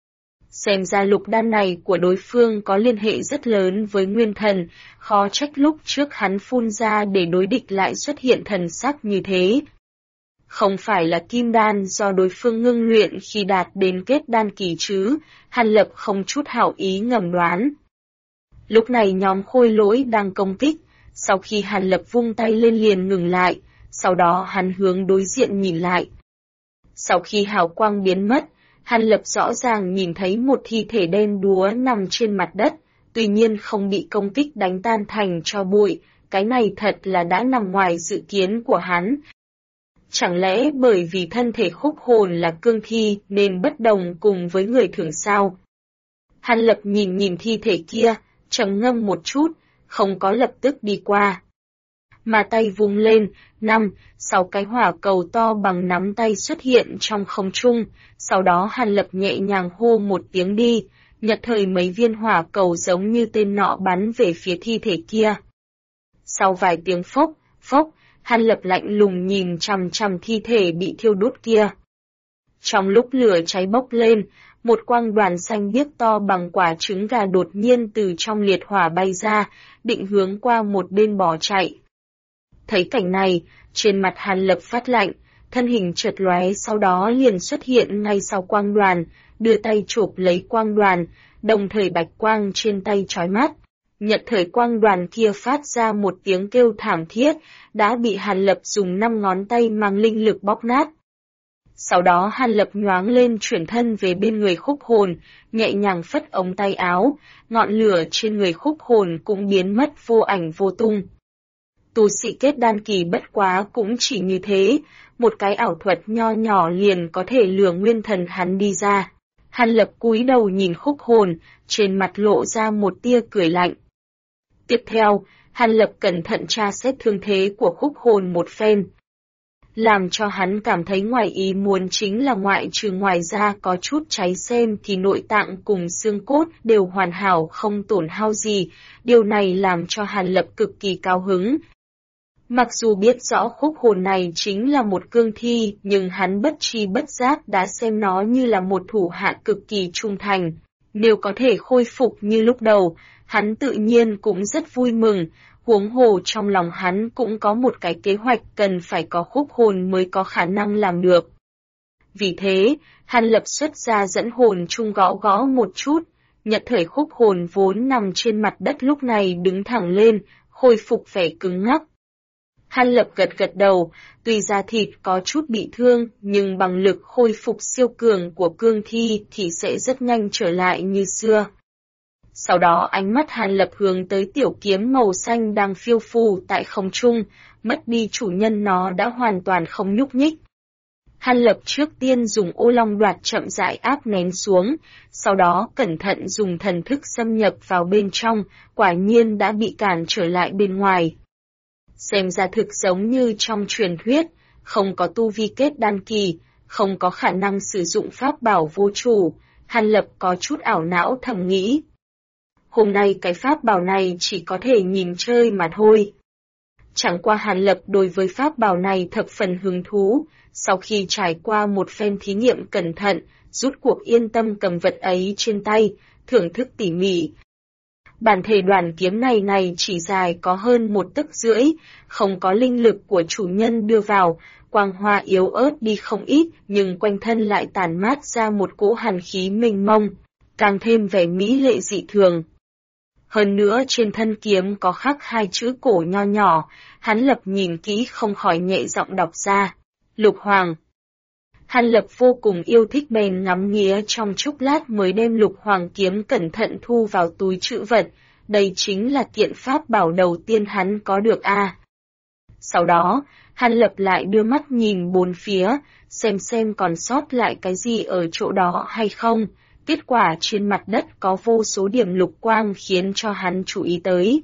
Xem ra lục đan này của đối phương có liên hệ rất lớn với nguyên thần, khó trách lúc trước hắn phun ra để đối địch lại xuất hiện thần sắc như thế. Không phải là kim đan do đối phương ngưng luyện khi đạt đến kết đan kỳ chứ, Hàn Lập không chút hảo ý ngầm đoán. Lúc này nhóm khôi lỗi đang công kích, sau khi Hàn Lập vung tay lên liền ngừng lại, sau đó hắn hướng đối diện nhìn lại. Sau khi hào quang biến mất, Hàn Lập rõ ràng nhìn thấy một thi thể đen đúa nằm trên mặt đất, tuy nhiên không bị công kích đánh tan thành tro bụi, cái này thật là đã nằm ngoài dự kiến của hắn. Chẳng lẽ bởi vì thân thể khúc hồn là cương thi nên bất đồng cùng với người thường sao? Hàn Lập nhìn thi thể kia, trầm ngâm một chút, không có lập tức đi qua. Mà tay vung lên, 5-6 cái hỏa cầu to bằng nắm tay xuất hiện trong không trung, sau đó Hàn Lập nhẹ nhàng hô một tiếng đi, nhất thời mấy viên hỏa cầu giống như tên nọ bắn về phía thi thể kia. Sau vài tiếng phốc, phốc, Hàn Lập lạnh lùng nhìn chằm chằm thi thể bị thiêu đốt kia. Trong lúc lửa cháy bốc lên, một quang đoàn xanh biếc to bằng quả trứng gà đột nhiên từ trong liệt hỏa bay ra, định hướng qua một bên bỏ chạy. Thấy cảnh này, trên mặt Hàn Lập phát lạnh, thân hình chợt lóe sau đó liền xuất hiện ngay sau quang đoàn, đưa tay chộp lấy quang đoàn, đồng thời bạch quang trên tay chói mắt. Nhận thời quang đoàn kia phát ra một tiếng kêu thảm thiết, đã bị Hàn Lập dùng 5 ngón tay mang linh lực bóp nát. Sau đó Hàn Lập nhoáng lên chuyển thân về bên người Khúc Hồn, nhẹ nhàng phất ống tay áo, ngọn lửa trên người Khúc Hồn cũng biến mất vô ảnh vô tung. Tu sĩ kết đan kỳ bất quá cũng chỉ như thế, một cái ảo thuật nho nhỏ liền có thể lừa nguyên thần hắn đi ra. Hàn Lập cúi đầu nhìn Khúc Hồn, trên mặt lộ ra một tia cười lạnh. Tiếp theo, Hàn Lập cẩn thận tra xét thương thế của Khúc Hồn một phen. Làm cho hắn cảm thấy ngoài ý muốn chính là ngoại trừ ngoài da có chút cháy xém thì nội tạng cùng xương cốt đều hoàn hảo không tổn hao gì, điều này làm cho Hàn Lập cực kỳ cao hứng. Mặc dù biết rõ Khúc Hồn này chính là một cương thi, nhưng hắn bất tri bất giác đã xem nó như là một thủ hạ cực kỳ trung thành. Nếu có thể khôi phục như lúc đầu, hắn tự nhiên cũng rất vui mừng, huống hồ trong lòng hắn cũng có một cái kế hoạch cần phải có Khúc Hồn mới có khả năng làm được. Vì thế, Hàn Lập xuất ra dẫn hồn chung gõ gõ một chút, nhận thời Khúc Hồn vốn nằm trên mặt đất lúc này đứng thẳng lên, khôi phục vẻ cứng ngắc. Hàn Lập gật gật đầu, tuy da thịt có chút bị thương, nhưng bằng lực khôi phục siêu cường của cương thi thì sẽ rất nhanh trở lại như xưa. Sau đó ánh mắt Hàn Lập hướng tới tiểu kiếm màu xanh đang phiêu phù tại không trung, mất đi chủ nhân nó đã hoàn toàn không nhúc nhích. Hàn Lập trước tiên dùng ô long đoạt chậm rãi áp nén xuống, sau đó cẩn thận dùng thần thức xâm nhập vào bên trong, quả nhiên đã bị cản trở lại bên ngoài. Xem ra thực giống như trong truyền thuyết, không có tu vi kết đan kỳ, không có khả năng sử dụng pháp bảo vô chủ, Hàn Lập có chút ảo não thầm nghĩ. Hôm nay cái pháp bảo này chỉ có thể nhìn chơi mà thôi. Chẳng qua Hàn Lập đối với pháp bảo này thập phần hứng thú, sau khi trải qua một phen thí nghiệm cẩn thận, rút cuộc yên tâm cầm vật ấy trên tay, thưởng thức tỉ mỉ. Bản thể đoàn kiếm này chỉ dài có hơn 1 tấc rưỡi, không có linh lực của chủ nhân đưa vào, quang hoa yếu ớt đi không ít, nhưng quanh thân lại tản mát ra một cỗ hàn khí mênh mông, càng thêm vẻ mỹ lệ dị thường. Hơn nữa trên thân kiếm có khắc 2 chữ cổ nho nhỏ, Hàn Lập nhìn kỹ không khỏi nhẹ giọng đọc ra, Lục Hoàng. Hàn Lập vô cùng yêu thích bèn ngắm nghía trong chốc lát mới đem Lục Hoàng kiếm cẩn thận thu vào túi trữ vật, đây chính là kiện pháp bảo đầu tiên hắn có được a. Sau đó, Hàn Lập lại đưa mắt nhìn bốn phía, xem còn sót lại cái gì ở chỗ đó hay không. Kết quả trên mặt đất có vô số điểm lục quang khiến cho hắn chú ý tới.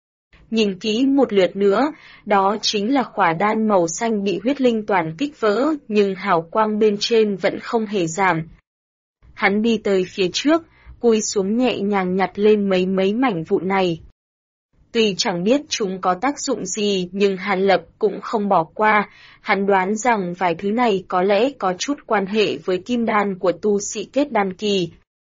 Nhìn kỹ một lượt nữa, đó chính là khỏa đan màu xanh bị huyết linh toàn kích vỡ, nhưng hào quang bên trên vẫn không hề giảm. Hắn đi tới phía trước, cúi xuống nhẹ nhàng nhặt lên mấy mảnh vụn này. Tuy chẳng biết chúng có tác dụng gì nhưng Hàn Lập cũng không bỏ qua, hắn đoán rằng vài thứ này có lẽ có chút quan hệ với kim đan của tu sĩ kết đan kỳ.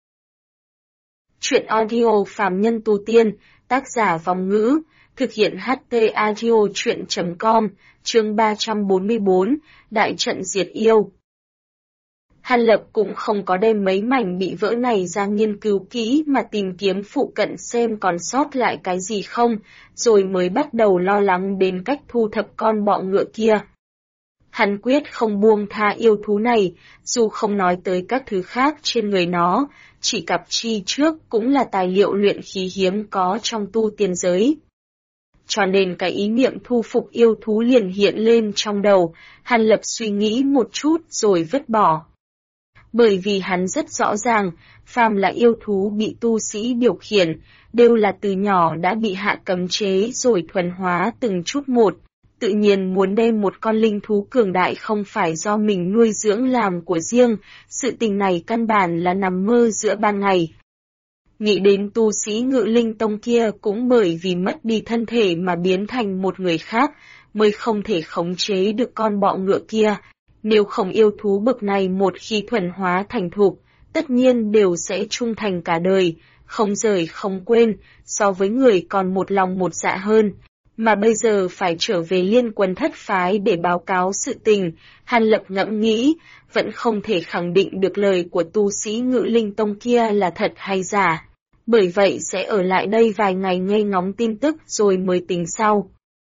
Chuyện audio phàm nhân tu tiên, tác giả Vong Ngữ, thực hiện HT Audio Chuyện.com, chương 344, Đại trận diệt yêu. Hàn Lập cũng không có đem mấy mảnh bị vỡ này ra nghiên cứu kỹ mà tìm kiếm phụ cận xem còn sót lại cái gì không, rồi mới bắt đầu lo lắng đến cách thu thập con bọ ngựa kia. Hắn quyết không buông tha yêu thú này, dù không nói tới các thứ khác trên người nó, chỉ cặp chi trước cũng là tài liệu luyện khí hiếm có trong tu tiên giới. Cho nên cái ý niệm thu phục yêu thú liền hiện lên trong đầu, Hàn Lập suy nghĩ một chút rồi vứt bỏ. Bởi vì hắn rất rõ ràng, phàm là yêu thú bị tu sĩ điều khiển, đều là từ nhỏ đã bị hạ cấm chế rồi thuần hóa từng chút một. Tự nhiên muốn đem một con linh thú cường đại không phải do mình nuôi dưỡng làm của riêng, sự tình này căn bản là nằm mơ giữa ban ngày. Nghĩ đến tu sĩ Ngự Linh Tông kia cũng bởi vì mất đi thân thể mà biến thành một người khác, mới không thể khống chế được con bọ ngựa kia. Nếu không yêu thú bậc này một khi thuần hóa thành thục, tất nhiên đều sẽ trung thành cả đời, không rời không quên, so với người còn một lòng một dạ hơn. Mà bây giờ phải trở về Liên Quân thất phái để báo cáo sự tình, Hàn Lập ngẫm nghĩ, vẫn không thể khẳng định được lời của tu sĩ Ngự Linh Tông kia là thật hay giả. Bởi vậy sẽ ở lại đây vài ngày nghe ngóng tin tức rồi mới tính sau.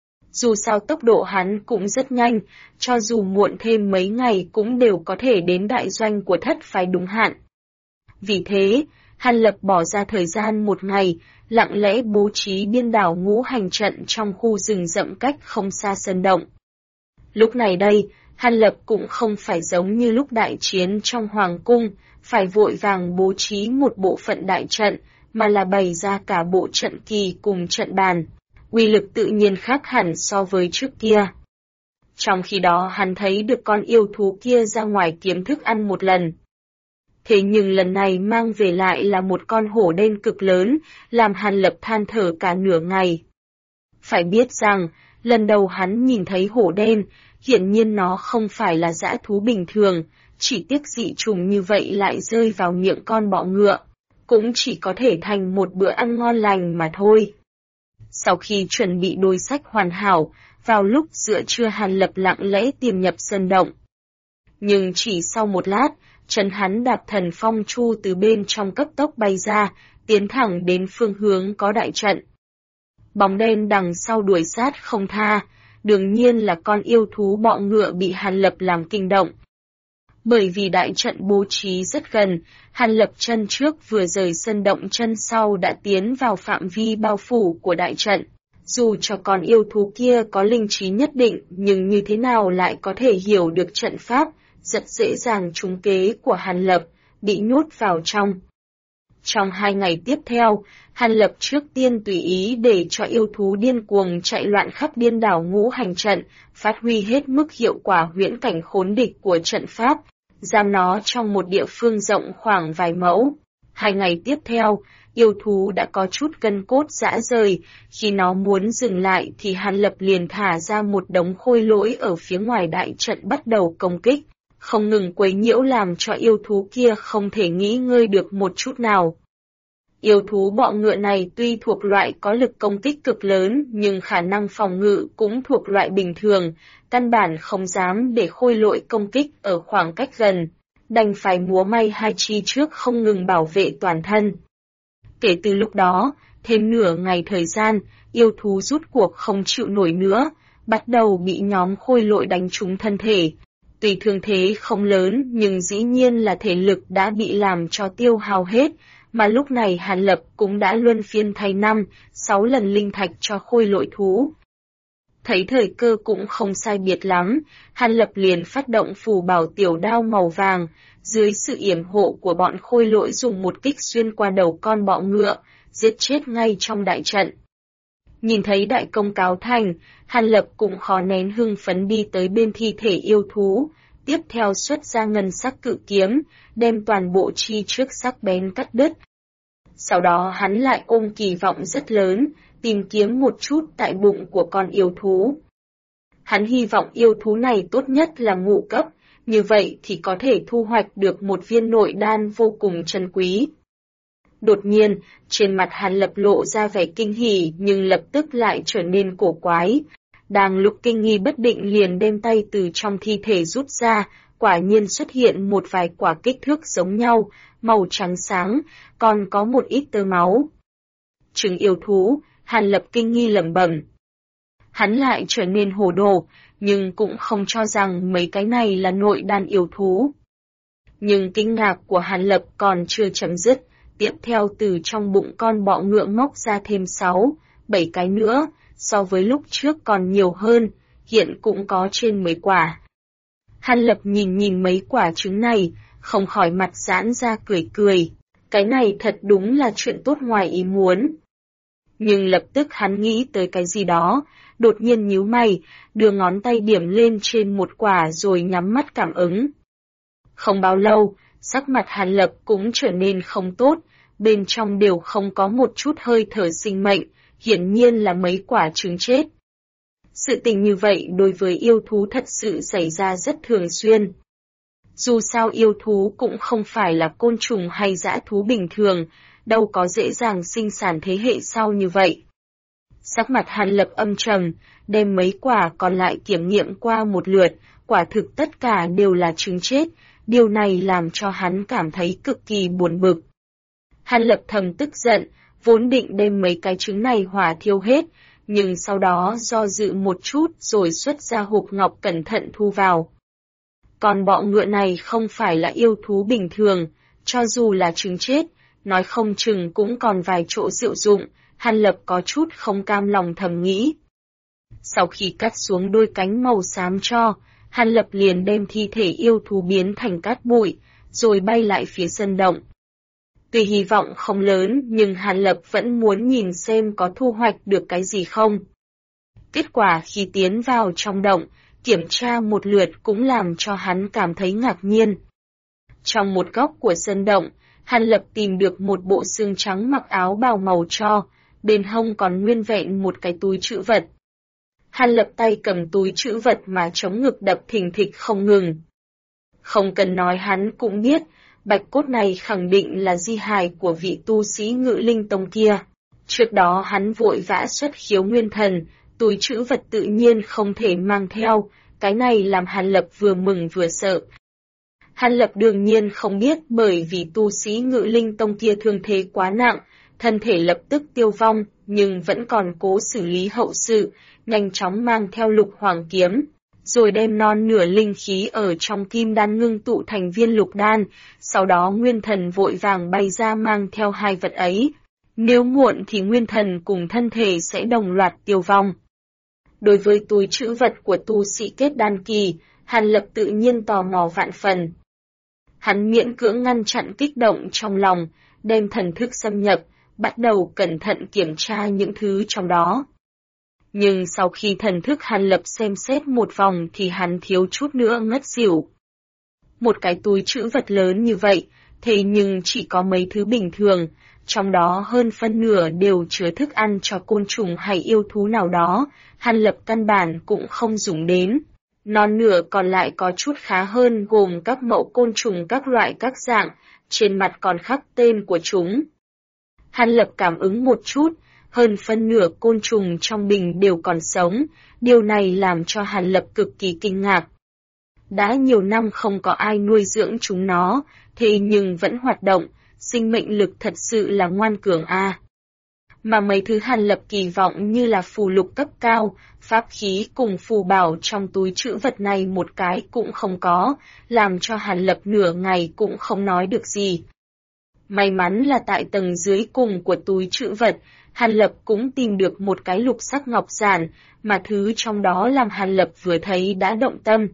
Dù sao tốc độ hắn cũng rất nhanh, cho dù muộn thêm mấy ngày cũng đều có thể đến đại doanh của thất phái đúng hạn. Vì thế, Hàn Lập bỏ ra thời gian một ngày, lặng lẽ bố trí điên đảo ngũ hành trận trong khu rừng rậm cách không xa sơn động. Lúc này đây, Hàn Lập cũng không phải giống như lúc đại chiến trong hoàng cung, phải vội vàng bố trí một bộ phận đại trận, mà là bày ra cả bộ trận kỳ cùng trận bàn. Uy lực tự nhiên khác hẳn so với trước kia. Trong khi đó hắn thấy được con yêu thú kia ra ngoài kiếm thức ăn một lần. Thế nhưng lần này mang về lại là một con hổ đen cực lớn, làm Hàn Lập than thở cả nửa ngày. Phải biết rằng, lần đầu hắn nhìn thấy hổ đen, hiển nhiên nó không phải là dã thú bình thường, chỉ tiếc dị trùng như vậy lại rơi vào miệng con bọ ngựa, cũng chỉ có thể thành một bữa ăn ngon lành mà thôi. Sau khi chuẩn bị đôi sách hoàn hảo, vào lúc giữa trưa Hàn Lập lặng lẽ tìm nhập sơn động. Nhưng chỉ sau một lát, chân hắn đạp thần phong chu từ bên trong cấp tốc bay ra, tiến thẳng đến phương hướng có đại trận. Bóng đen đằng sau đuổi sát không tha, đương nhiên là con yêu thú bọ ngựa bị Hàn Lập làm kinh động. Bởi vì đại trận bố trí rất gần, Hàn Lập chân trước vừa rời sân động chân sau đã tiến vào phạm vi bao phủ của đại trận. Dù cho con yêu thú kia có linh trí nhất định, nhưng như thế nào lại có thể hiểu được trận pháp, rất dễ dàng trúng kế của Hàn Lập, bị nhốt vào trong. Trong 2 ngày tiếp theo, Hàn Lập trước tiên tùy ý để cho yêu thú điên cuồng chạy loạn khắp điên đảo ngũ hành trận, phát huy hết mức hiệu quả huyễn cảnh khốn địch của trận pháp, giam nó trong một địa phương rộng khoảng vài mẫu. 2 ngày tiếp theo, yêu thú đã có chút gân cốt rã rời, khi nó muốn dừng lại thì Hàn Lập liền thả ra một đống khôi lỗi ở phía ngoài đại trận bắt đầu công kích, không ngừng quấy nhiễu làm cho yêu thú kia không thể nghỉ ngơi được một chút nào. Yêu thú bọ ngựa này tuy thuộc loại có lực công kích cực lớn nhưng khả năng phòng ngự cũng thuộc loại bình thường, căn bản không dám để khôi lỗi công kích ở khoảng cách gần, đành phải múa may hai chi trước không ngừng bảo vệ toàn thân. Kể từ lúc đó, thêm nửa ngày thời gian, yêu thú rút cuộc không chịu nổi nữa, bắt đầu bị nhóm khôi lỗi đánh trúng thân thể. Tuy thương thế không lớn nhưng dĩ nhiên là thể lực đã bị làm cho tiêu hao hết, mà lúc này Hàn Lập cũng đã luân phiên thay 5-6 lần linh thạch cho khôi lỗi thú. Thấy thời cơ cũng không sai biệt lắm, Hàn Lập liền phát động phù bảo tiểu đao màu vàng, dưới sự yểm hộ của bọn khôi lỗi dùng một kích xuyên qua đầu con bọ ngựa, giết chết ngay trong đại trận. Nhìn thấy đại công cáo thành, Hàn Lập cũng khó nén hưng phấn đi tới bên thi thể yêu thú, tiếp theo xuất ra ngân sắc cự kiếm, đem toàn bộ chi trước sắc bén cắt đứt. Sau đó hắn lại ôm kỳ vọng rất lớn, tìm kiếm một chút tại bụng của con yêu thú. Hắn hy vọng yêu thú này tốt nhất là ngũ cấp, như vậy thì có thể thu hoạch được một viên nội đan vô cùng trân quý. Đột nhiên, trên mặt Hàn Lập lộ ra vẻ kinh hỉ nhưng lập tức lại trở nên cổ quái. Đang lúc kinh nghi bất định liền đem tay từ trong thi thể rút ra, quả nhiên xuất hiện một vài quả kích thước giống nhau, màu trắng sáng, còn có một ít tơ máu. Trứng yêu thú, Hàn Lập kinh nghi lẩm bẩm. Hắn lại trở nên hồ đồ, nhưng cũng không cho rằng mấy cái này là nội đan yêu thú. Nhưng kinh ngạc của Hàn Lập còn chưa chấm dứt, tiếp theo từ trong bụng con bọ ngựa móc ra thêm 6-7 cái nữa, so với lúc trước còn nhiều hơn, hiện cũng có trên 10 quả. Hàn Lập nhìn mấy quả trứng này, không khỏi mặt giãn ra cười cười. Cái này thật đúng là chuyện tốt ngoài ý muốn. Nhưng lập tức hắn nghĩ tới cái gì đó, đột nhiên nhíu mày, đưa ngón tay điểm lên trên một quả rồi nhắm mắt cảm ứng. Không bao lâu, sắc mặt Hàn Lập cũng trở nên không tốt, bên trong đều không có một chút hơi thở sinh mệnh, hiển nhiên là mấy quả trứng chết. Sự tình như vậy đối với yêu thú thật sự xảy ra rất thường xuyên. Dù sao yêu thú cũng không phải là côn trùng hay dã thú bình thường, đâu có dễ dàng sinh sản thế hệ sau như vậy. Sắc mặt Hàn Lập âm trầm, đem mấy quả còn lại kiểm nghiệm qua một lượt, quả thực tất cả đều là trứng chết, điều này làm cho hắn cảm thấy cực kỳ buồn bực. Hàn Lập thầm tức giận, vốn định đem mấy cái trứng này hỏa thiêu hết, nhưng sau đó do dự một chút rồi xuất ra hộp ngọc cẩn thận thu vào. Còn bọ ngựa này không phải là yêu thú bình thường, cho dù là trứng chết, nói không chừng cũng còn vài chỗ diệu dụng, Hàn Lập có chút không cam lòng thầm nghĩ. Sau khi cắt xuống đôi cánh màu xám cho, Hàn Lập liền đem thi thể yêu thú biến thành cát bụi, rồi bay lại phía sân động. Tuy hy vọng không lớn nhưng Hàn Lập vẫn muốn nhìn xem có thu hoạch được cái gì không. Kết quả khi tiến vào trong động, kiểm tra một lượt cũng làm cho hắn cảm thấy ngạc nhiên. Trong một góc của sân động, Hàn Lập tìm được một bộ xương trắng mặc áo bào màu tro, bên hông còn nguyên vẹn một cái túi trữ vật. Hàn Lập tay cầm túi trữ vật mà chống ngực đập thình thịch không ngừng. Không cần nói hắn cũng biết, bạch cốt này khẳng định là di hài của vị tu sĩ Ngự Linh Tông kia. Trước đó hắn vội vã xuất khiếu nguyên thần, túi trữ vật tự nhiên không thể mang theo, cái này làm Hàn Lập vừa mừng vừa sợ. Hàn Lập đương nhiên không biết bởi vì tu sĩ Ngự Linh Tông kia thương thế quá nặng, thân thể lập tức tiêu vong, nhưng vẫn còn cố xử lý hậu sự, nhanh chóng mang theo lục hoàng kiếm, rồi đem non nửa linh khí ở trong kim đan ngưng tụ thành viên lục đan, sau đó nguyên thần vội vàng bay ra mang theo hai vật ấy. Nếu muộn thì nguyên thần cùng thân thể sẽ đồng loạt tiêu vong. Đối với túi trữ vật của tu sĩ kết đan kỳ, Hàn Lập tự nhiên tò mò vạn phần. Hắn miễn cưỡng ngăn chặn kích động trong lòng, đem thần thức xâm nhập, bắt đầu cẩn thận kiểm tra những thứ trong đó. Nhưng sau khi thần thức Hàn Lập xem xét một vòng thì hắn thiếu chút nữa ngất xỉu. Một cái túi trữ vật lớn như vậy, thế nhưng chỉ có mấy thứ bình thường, trong đó hơn phân nửa đều chứa thức ăn cho côn trùng hay yêu thú nào đó, Hàn Lập căn bản cũng không dùng đến. Non nửa còn lại có chút khá hơn gồm các mẫu côn trùng các loại các dạng, trên mặt còn khắc tên của chúng. Hàn Lập cảm ứng một chút, hơn phân nửa côn trùng trong bình đều còn sống, điều này làm cho Hàn Lập cực kỳ kinh ngạc. Đã nhiều năm không có ai nuôi dưỡng chúng nó, thế nhưng vẫn hoạt động, sinh mệnh lực thật sự là ngoan cường a. Mà mấy thứ Hàn Lập kỳ vọng như là phù lục cấp cao, pháp khí cùng phù bảo trong túi trữ vật này một cái cũng không có, làm cho Hàn Lập nửa ngày cũng không nói được gì. May mắn là tại tầng dưới cùng của túi trữ vật, Hàn Lập cũng tìm được một cái lục sắc ngọc giản, mà thứ trong đó làm Hàn Lập vừa thấy đã động tâm.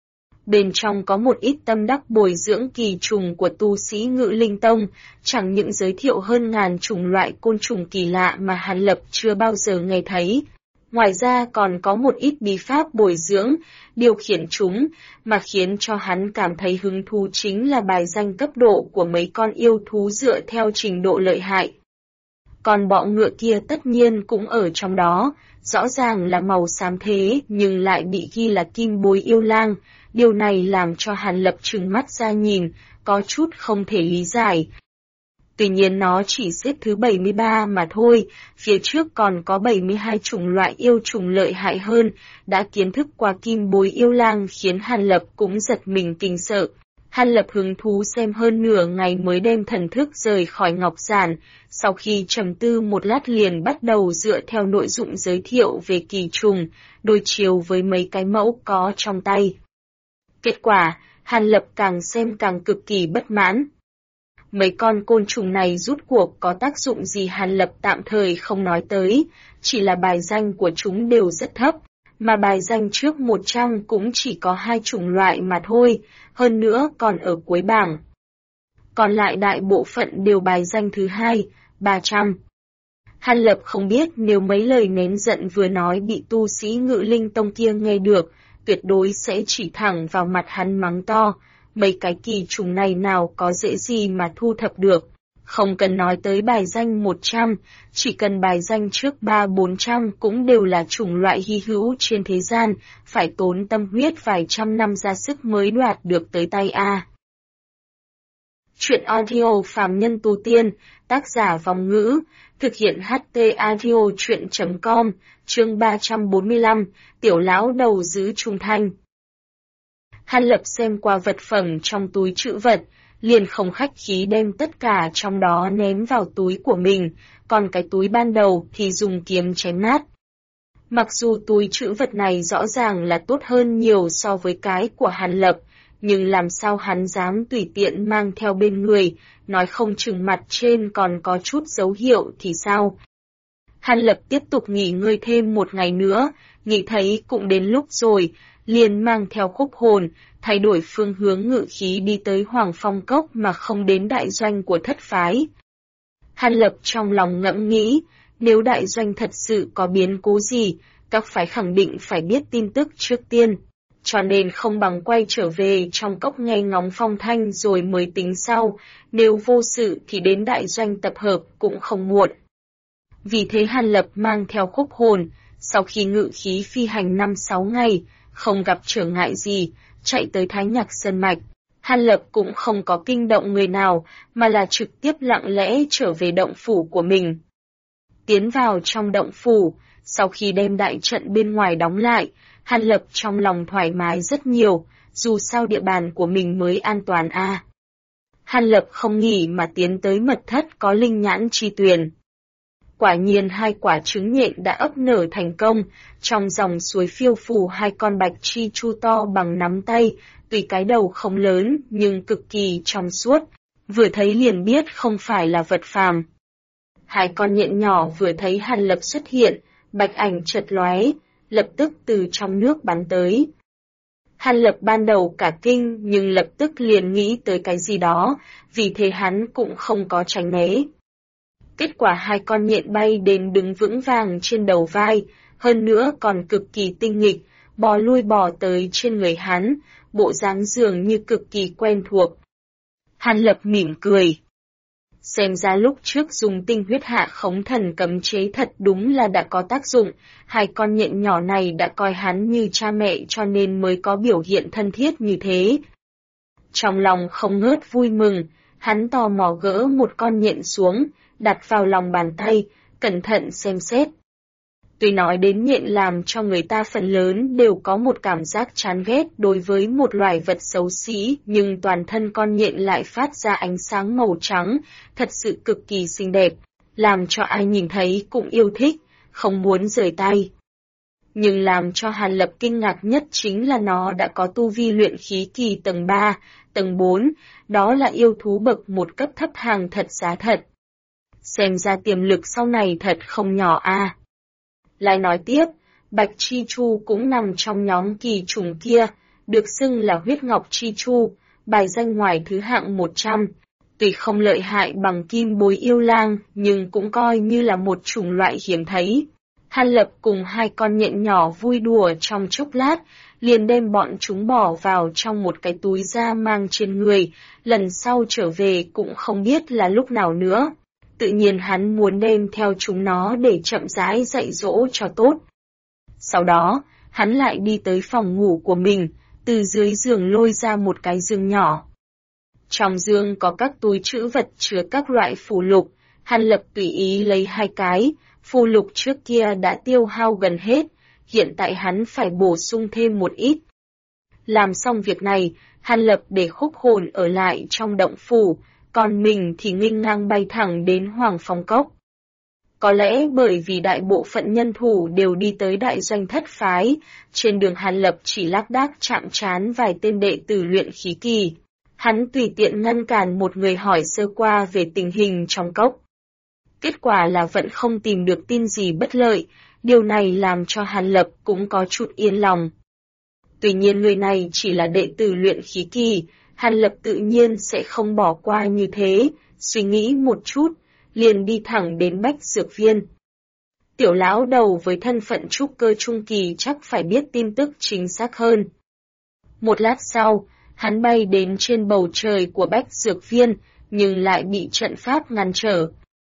Bên trong có một ít tâm đắc bồi dưỡng kỳ trùng của tu sĩ Ngự Linh Tông, chẳng những giới thiệu hơn ngàn chủng loại côn trùng kỳ lạ mà Hàn Lập chưa bao giờ nghe thấy. Ngoài ra còn có một ít bí pháp bồi dưỡng, điều khiển chúng, mà khiến cho hắn cảm thấy hứng thú chính là bài danh cấp độ của mấy con yêu thú dựa theo trình độ lợi hại. Còn bọ ngựa kia tất nhiên cũng ở trong đó, rõ ràng là màu xám thế nhưng lại bị ghi là kim bối yêu lang, điều này làm cho Hàn Lập trừng mắt ra nhìn, có chút không thể lý giải. Tuy nhiên nó chỉ xếp thứ 73 mà thôi, phía trước còn có 72 chủng loại yêu trùng lợi hại hơn, đã kiến thức qua kim bối yêu lang khiến Hàn Lập cũng giật mình kinh sợ. Hàn Lập hứng thú xem hơn nửa ngày mới đem thần thức rời khỏi ngọc giản, sau khi trầm tư một lát liền bắt đầu dựa theo nội dung giới thiệu về kỳ trùng, đối chiếu với mấy cái mẫu có trong tay. Kết quả, Hàn Lập càng xem càng cực kỳ bất mãn. Mấy con côn trùng này rút cuộc có tác dụng gì Hàn Lập tạm thời không nói tới, chỉ là bài danh của chúng đều rất thấp, mà bài danh trước 100 cũng chỉ có 2 chủng loại mà thôi, hơn nữa còn ở cuối bảng. Còn lại đại bộ phận đều bài danh thứ 2, 300. Hàn Lập không biết nếu mấy lời nén giận vừa nói bị tu sĩ Ngự Linh Tông kia nghe được, tuyệt đối sẽ chỉ thẳng vào mặt hắn mắng to, mấy cái kỳ trùng này nào có dễ gì mà thu thập được. Không cần nói tới bài danh 100, chỉ cần bài danh trước 3-400 cũng đều là chủng loại hy hữu trên thế gian, phải tốn tâm huyết vài trăm năm ra sức mới đoạt được tới tay a. Chuyện audio phàm nhân tu tiên, tác giả Vòng Ngữ, thực hiện HT audio chuyện.com, chương 345, tiểu lão đầu giữ trung thanh. Hàn Lập xem qua vật phẩm trong túi trữ vật, liền không khách khí đem tất cả trong đó ném vào túi của mình, còn cái túi ban đầu thì dùng kiếm chém nát. Mặc dù túi trữ vật này rõ ràng là tốt hơn nhiều so với cái của Hàn Lập, nhưng làm sao hắn dám tùy tiện mang theo bên người, nói không chừng mặt trên còn có chút dấu hiệu thì sao? Hàn Lập tiếp tục nghỉ ngơi thêm một ngày nữa, nghĩ thấy cũng đến lúc rồi, liền mang theo khúc hồn, thay đổi phương hướng ngự khí đi tới Hoàng Phong Cốc mà không đến đại doanh của thất phái. Hàn Lập trong lòng ngẫm nghĩ, nếu đại doanh thật sự có biến cố gì, các phái khẳng định phải biết tin tức trước tiên. Cho nên không bằng quay trở về trong cốc nghe ngóng phong thanh rồi mới tính sau, nếu vô sự thì đến đại doanh tập hợp cũng không muộn. Vì thế Hàn Lập mang theo khúc hồn, sau khi ngự khí phi hành 5-6 ngày, không gặp trở ngại gì, chạy tới Thái Nhạc Sơn Mạch. Hàn Lập cũng không có kinh động người nào, mà là trực tiếp lặng lẽ trở về động phủ của mình. Tiến vào trong động phủ, sau khi đem đại trận bên ngoài đóng lại, Hàn Lập trong lòng thoải mái rất nhiều, dù sao địa bàn của mình mới an toàn a. Hàn Lập không nghỉ mà tiến tới mật thất có linh nhãn chi tuyền. Quả nhiên 2 quả trứng nhện đã ấp nở thành công, trong dòng suối phiêu phù 2 con bạch chi chu to bằng nắm tay, tuy cái đầu không lớn nhưng cực kỳ trong suốt, vừa thấy liền biết không phải là vật phàm. 2 con nhện nhỏ vừa thấy Hàn Lập xuất hiện, bạch ảnh chợt lóe, lập tức từ trong nước bắn tới. Hàn Lập ban đầu cả kinh nhưng lập tức liền nghĩ tới cái gì đó, vì thế hắn cũng không có tránh né. Kết quả 2 con nhện bay đến đứng vững vàng trên đầu vai, hơn nữa còn cực kỳ tinh nghịch, bò lui bò tới trên người hắn, bộ dáng dường như cực kỳ quen thuộc. Hàn Lập mỉm cười. Xem ra lúc trước dùng tinh huyết hạ khống thần cấm chế thật đúng là đã có tác dụng, 2 con nhện nhỏ này đã coi hắn như cha mẹ cho nên mới có biểu hiện thân thiết như thế. Trong lòng không ngớt vui mừng, hắn tò mò gỡ một con nhện xuống, đặt vào lòng bàn tay, cẩn thận xem xét. Tuy nói đến nhện làm cho người ta phần lớn đều có một cảm giác chán ghét đối với một loài vật xấu xí, nhưng toàn thân con nhện lại phát ra ánh sáng màu trắng, thật sự cực kỳ xinh đẹp, làm cho ai nhìn thấy cũng yêu thích, không muốn rời tay. Nhưng làm cho Hàn Lập kinh ngạc nhất chính là nó đã có tu vi luyện khí kỳ tầng 3, tầng 4, đó là yêu thú bậc một cấp thấp hàng thật giá thật. Xem ra tiềm lực sau này thật không nhỏ a. Lại nói tiếp, Bạch Chi Chu cũng nằm trong nhóm kỳ trùng kia, được xưng là huyết ngọc Chi Chu, bài danh ngoài thứ hạng 100. Tuy không lợi hại bằng kim bối yêu lang, nhưng cũng coi như là một chủng loại hiếm thấy. Hàn Lập cùng 2 con nhện nhỏ vui đùa trong chốc lát, liền đem bọn chúng bỏ vào trong một cái túi da mang trên người, lần sau trở về cũng không biết là lúc nào nữa. Tự nhiên hắn muốn đem theo chúng nó để chậm rãi dạy dỗ cho tốt. Sau đó, hắn lại đi tới phòng ngủ của mình, từ dưới giường lôi ra một cái giường nhỏ. Trong giường có các túi trữ vật chứa các loại phù lục, Hàn Lập tùy ý lấy 2 cái, phù lục trước kia đã tiêu hao gần hết, hiện tại hắn phải bổ sung thêm một ít. Làm xong việc này, Hàn Lập để khúc hồn ở lại trong động phủ, còn mình thì nghênh ngang bay thẳng đến Hoàng Phong Cốc. Có lẽ bởi vì đại bộ phận nhân thủ đều đi tới đại doanh thất phái, trên đường Hàn Lập chỉ lác đác chạm trán vài tên đệ tử luyện khí kỳ. Hắn tùy tiện ngăn cản một người hỏi sơ qua về tình hình trong cốc. Kết quả là vẫn không tìm được tin gì bất lợi, Điều này làm cho Hàn Lập cũng có chút yên lòng. Tuy nhiên người này chỉ là đệ tử luyện khí kỳ, Hàn Lập tự nhiên sẽ không bỏ qua như thế, suy nghĩ một chút, liền đi thẳng đến Bách Dược Viên. Tiểu lão đầu với thân phận trúc cơ trung kỳ chắc phải biết tin tức chính xác hơn. Một lát sau, hắn bay đến trên bầu trời của Bách Dược Viên, nhưng lại bị trận pháp ngăn trở.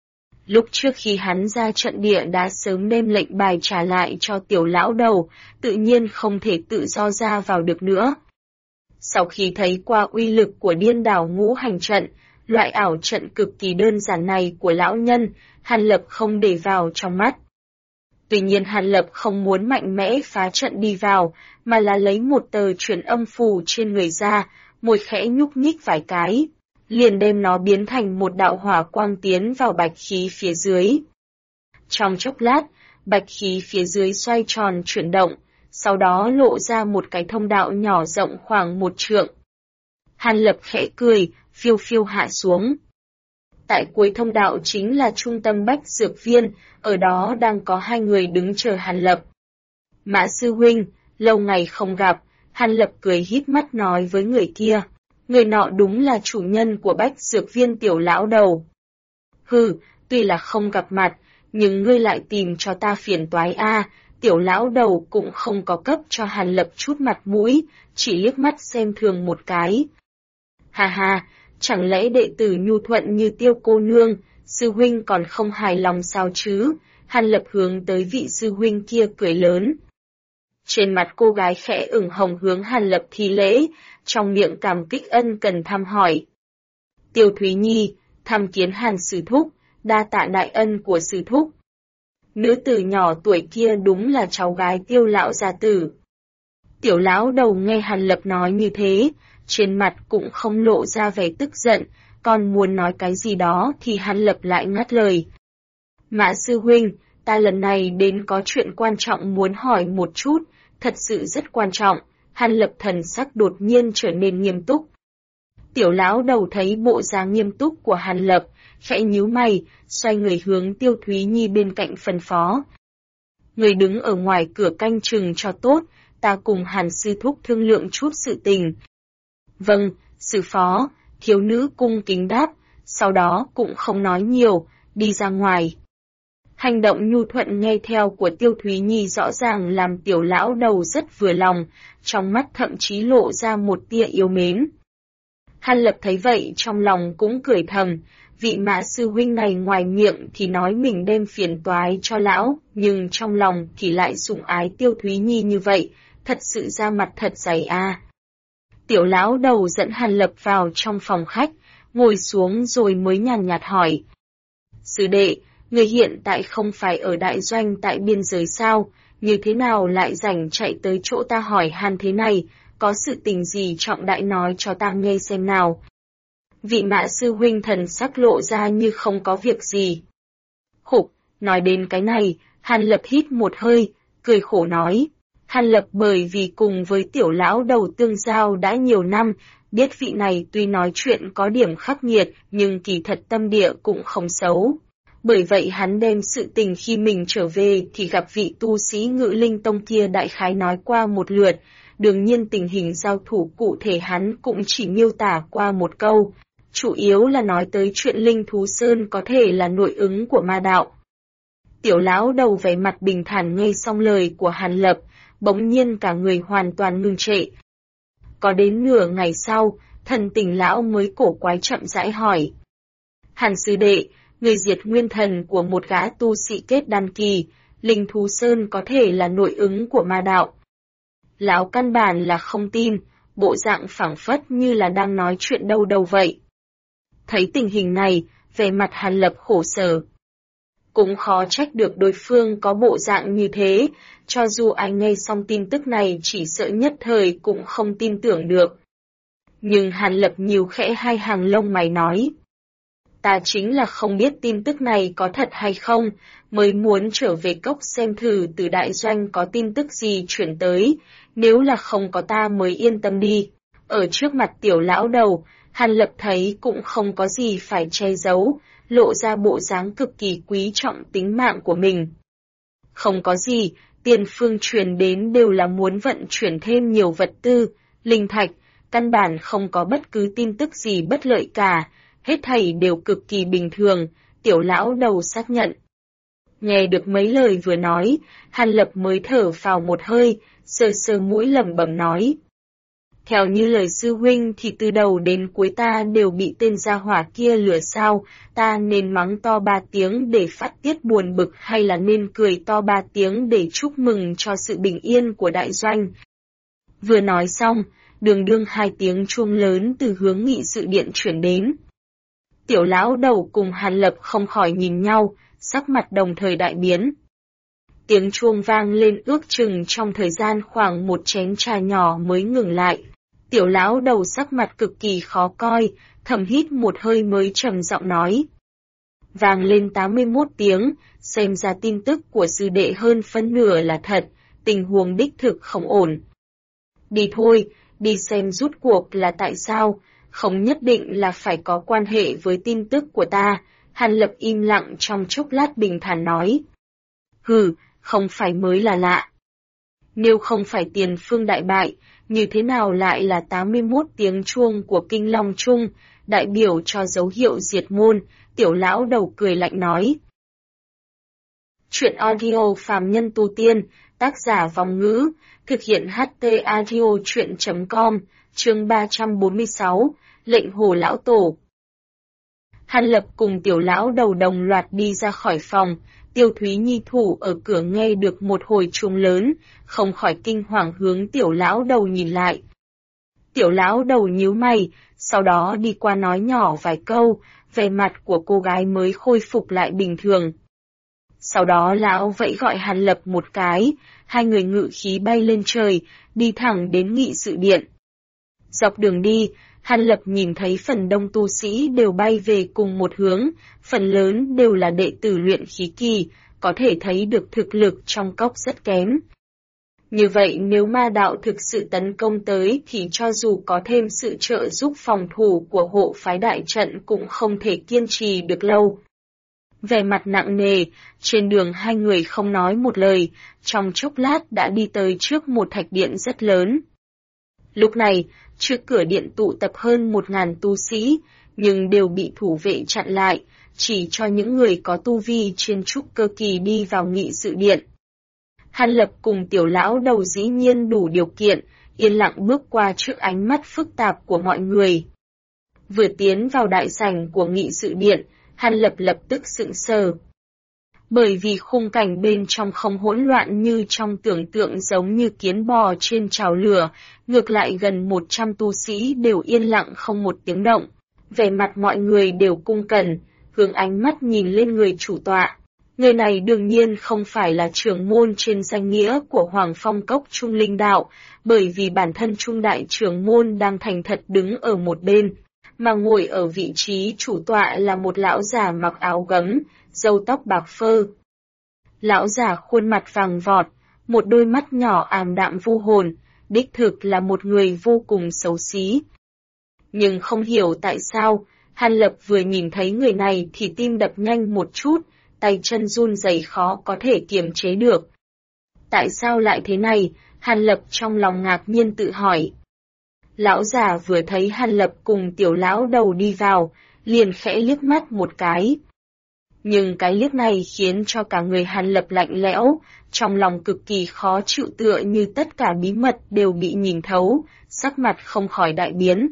Lúc trước khi hắn ra trận địa đã sớm đem lệnh bài trả lại cho tiểu lão đầu, tự nhiên không thể tự do ra vào được nữa. Sau khi thấy qua uy lực của điên đảo ngũ hành trận, loại ảo trận cực kỳ đơn giản này của lão nhân, Hàn Lập không để vào trong mắt. Tuy nhiên Hàn Lập không muốn mạnh mẽ phá trận đi vào, mà là lấy một tờ truyền âm phù trên người ra, môi khẽ nhúc nhích vài cái, liền đem nó biến thành một đạo hỏa quang tiến vào bạch khí phía dưới. Trong chốc lát, bạch khí phía dưới xoay tròn chuyển động, sau đó lộ ra một cái thông đạo nhỏ rộng khoảng 1 trượng. Hàn Lập khẽ cười, phiêu phiêu hạ xuống. Tại cuối thông đạo chính là trung tâm Bách Dược Viên, ở đó đang có 2 người đứng chờ Hàn Lập. Mã sư huynh, lâu ngày không gặp, Hàn Lập cười híp mắt nói với người kia. Người nọ đúng là chủ nhân của Bách Dược Viên tiểu lão đầu. Hừ, tuy là không gặp mặt, nhưng ngươi lại tìm cho ta phiền toái a. Tiểu lão đầu cũng không có cấp cho Hàn Lập chút mặt mũi, chỉ liếc mắt xem thường một cái. Ha ha, chẳng lẽ đệ tử nhu thuận như Tiêu cô nương, sư huynh còn không hài lòng sao chứ? Hàn Lập hướng tới vị sư huynh kia cười lớn. Trên mặt cô gái khẽ ửng hồng hướng Hàn Lập thi lễ, trong miệng cảm kích ân cần thăm hỏi. Tiêu Thúy Nhi, thăm kiến Hàn sư thúc, đa tạ đại ân của sư thúc. Nữ tử nhỏ tuổi kia đúng là cháu gái Tiêu lão gia tử. Tiểu lão đầu nghe Hàn Lập nói như thế, trên mặt cũng không lộ ra vẻ tức giận, còn muốn nói cái gì đó thì Hàn Lập lại ngắt lời. Mã sư huynh, ta lần này đến có chuyện quan trọng muốn hỏi một chút, thật sự rất quan trọng. Hàn Lập thần sắc đột nhiên trở nên nghiêm túc. Tiểu lão đầu thấy bộ dáng nghiêm túc của Hàn Lập, khẽ nhíu mày, xoay người hướng Tiêu Thúy Nhi bên cạnh phân phó. Người đứng ở ngoài cửa canh chừng cho tốt, ta cùng Hàn sư thúc thương lượng chút sự tình. Vâng, sư phó, thiếu nữ cung kính đáp, sau đó cũng không nói nhiều, đi ra ngoài. Hành động nhu thuận nghe theo của Tiêu Thúy Nhi rõ ràng làm tiểu lão đầu rất vừa lòng, trong mắt thậm chí lộ ra một tia yêu mến. Hàn Lập thấy vậy trong lòng cũng cười thầm, vị Mã sư huynh này ngoài miệng thì nói mình đem phiền toái cho lão, nhưng trong lòng thì lại sủng ái Tiêu Thúy Nhi như vậy, thật sự ra mặt thật dày a. Tiểu lão đầu dẫn Hàn Lập vào trong phòng khách, ngồi xuống rồi mới nhàn nhạt hỏi. Sư đệ, người hiện tại không phải ở đại doanh tại biên giới sao, như thế nào lại rảnh chạy tới chỗ ta hỏi han thế này, có sự tình gì trọng đại nói cho ta nghe xem nào. Vị Mã sư huynh thần sắc lộ ra như không có việc gì. Khục, nói đến cái này, Hàn Lập hít một hơi, cười khổ nói. Hàn Lập bởi vì cùng với tiểu lão đầu tương giao đã nhiều năm, biết vị này tuy nói chuyện có điểm khắc nghiệt, nhưng kỳ thật tâm địa cũng không xấu. Bởi vậy hắn đem sự tình khi mình trở về thì gặp vị tu sĩ Ngự Linh Tông kia đại khái nói qua một lượt, đương nhiên tình hình giao thủ cụ thể hắn cũng chỉ miêu tả qua một câu, chủ yếu là nói tới chuyện Linh Thú Sơn có thể là nội ứng của ma đạo. Tiểu lão đầu vẻ mặt bình thản nghe xong lời của Hàn Lập, bỗng nhiên cả người hoàn toàn ngưng trệ. Có đến nửa ngày sau, thần tình lão mới cổ quái chậm rãi hỏi. Hàn sư đệ, người diệt nguyên thần của một gã tu sĩ kết đan kỳ, Linh Thú Sơn có thể là nội ứng của ma đạo. Lão căn bản là không tin, bộ dạng phảng phất như là đang nói chuyện đâu đâu vậy. Thấy tình hình này, vẻ mặt Hàn Lập khổ sở. Cũng khó trách được đối phương có bộ dạng như thế, cho dù ai nghe xong tin tức này chỉ sợ nhất thời cũng không tin tưởng được. Nhưng Hàn Lập nhíu khẽ hai hàng lông mày nói. Ta chính là không biết tin tức này có thật hay không, mới muốn trở về cốc xem thử từ đại doanh có tin tức gì chuyển tới, nếu là không có ta mới yên tâm đi. Ở trước mặt tiểu lão đầu, Hàn Lập thấy cũng không có gì phải che giấu, lộ ra bộ dáng cực kỳ quý trọng tính mạng của mình. không có gì, tiền phương truyền đến đều là muốn vận chuyển thêm nhiều vật tư, linh thạch, căn bản không có bất cứ tin tức gì bất lợi cả, hết thảy đều cực kỳ bình thường, Tiểu lão đầu xác nhận. Nghe được mấy lời vừa nói, Hàn Lập mới thở phào một hơi, sờ sờ mũi lẩm bẩm nói. Theo như lời sư huynh thì từ đầu đến cuối ta đều bị tên gia hỏa kia lừa sao, ta nên mắng to 3 tiếng để phát tiết buồn bực hay là nên cười to 3 tiếng để chúc mừng cho sự bình yên của đại doanh. Vừa nói xong, đường đương 2 tiếng chuông lớn từ hướng nghị sự điện chuyển đến. Tiểu lão đầu cùng Hàn Lập không khỏi nhìn nhau, sắc mặt đồng thời đại biến. Tiếng chuông vang lên ước chừng trong thời gian khoảng một chén trà nhỏ mới ngừng lại. Tiểu lão đầu sắc mặt cực kỳ khó coi, thầm hít một hơi mới trầm giọng nói. Vang lên 81 tiếng, xem ra tin tức của sư đệ hơn phân nửa là thật, tình huống đích thực không ổn. Đi thôi, đi xem rút cuộc là tại sao, không nhất định là phải có quan hệ với tin tức của ta, Hàn Lập im lặng trong chốc lát bình thản nói. Hừ, không phải mới là lạ. Nếu không phải Tiền Phương đại bại, như thế nào lại là 81 tiếng chuông của Kinh Long Trung, đại biểu cho dấu hiệu diệt môn, Tiểu lão đầu cười lạnh nói. Chuyện audio phàm nhân tu tiên, tác giả Vong Ngữ, thực hiện HT audio chuyện.com, chương 346, lệnh Hồ lão tổ. Hàn Lập cùng Tiểu lão đầu đồng loạt đi ra khỏi phòng, Tiêu Thúy Nhi thủ ở cửa nghe được một hồi chuông lớn, không khỏi kinh hoàng hướng Tiểu lão đầu nhìn lại. Tiểu lão đầu nhíu mày, sau đó đi qua nói nhỏ vài câu, vẻ mặt của cô gái mới khôi phục lại bình thường. Sau đó lão vẫy gọi Hàn Lập một cái, hai người ngự khí bay lên trời, đi thẳng đến nghị sự điện. Dọc đường đi, Hàn Lập nhìn thấy phần đông tu sĩ đều bay về cùng một hướng, phần lớn đều là đệ tử luyện khí kỳ, có thể thấy được thực lực trong cốc rất kém. Như vậy nếu ma đạo thực sự tấn công tới thì cho dù có thêm sự trợ giúp phòng thủ của hộ phái đại trận cũng không thể kiên trì được lâu. Vẻ mặt nặng nề, trên đường hai người không nói một lời, trong chốc lát đã đi tới trước một thạch điện rất lớn. Lúc này, trước cửa điện tụ tập hơn 1000 tu sĩ, nhưng đều bị thủ vệ chặn lại, chỉ cho những người có tu vi trên trúc cơ kỳ đi vào nghị sự điện. Hàn Lập cùng Tiểu lão đầu dĩ nhiên đủ điều kiện, yên lặng bước qua trước ánh mắt phức tạp của mọi người. Vừa tiến vào đại sảnh của nghị sự điện, Hàn Lập lập tức sững sờ. Bởi vì khung cảnh bên trong không hỗn loạn như trong tưởng tượng giống như kiến bò trên chảo lửa, ngược lại gần 100 tu sĩ đều yên lặng không một tiếng động. Vẻ mặt mọi người đều cung cần, hướng ánh mắt nhìn lên người chủ tọa. Người này đương nhiên không phải là trưởng môn trên danh nghĩa của Hoàng Phong Cốc Trung Linh Đạo, bởi vì bản thân Trung Đại trưởng môn đang thành thật đứng ở một bên, mà ngồi ở vị trí chủ tọa là một lão già mặc áo gấm, râu tóc bạc phơ. Lão già khuôn mặt vàng vọt, một đôi mắt nhỏ ảm đạm vô hồn, đích thực là một người vô cùng xấu xí. Nhưng không hiểu tại sao, Hàn Lập vừa nhìn thấy người này thì tim đập nhanh một chút, tay chân run rẩy khó có thể kiềm chế được. Tại sao lại thế này? Hàn Lập trong lòng ngạc nhiên tự hỏi. Lão già vừa thấy Hàn Lập cùng Tiểu lão đầu đi vào, liền khẽ liếc mắt một cái. Nhưng cái liếc này khiến cho cả người Hàn Lập lạnh lẽo, trong lòng cực kỳ khó chịu tựa như tất cả bí mật đều bị nhìn thấu, sắc mặt không khỏi đại biến.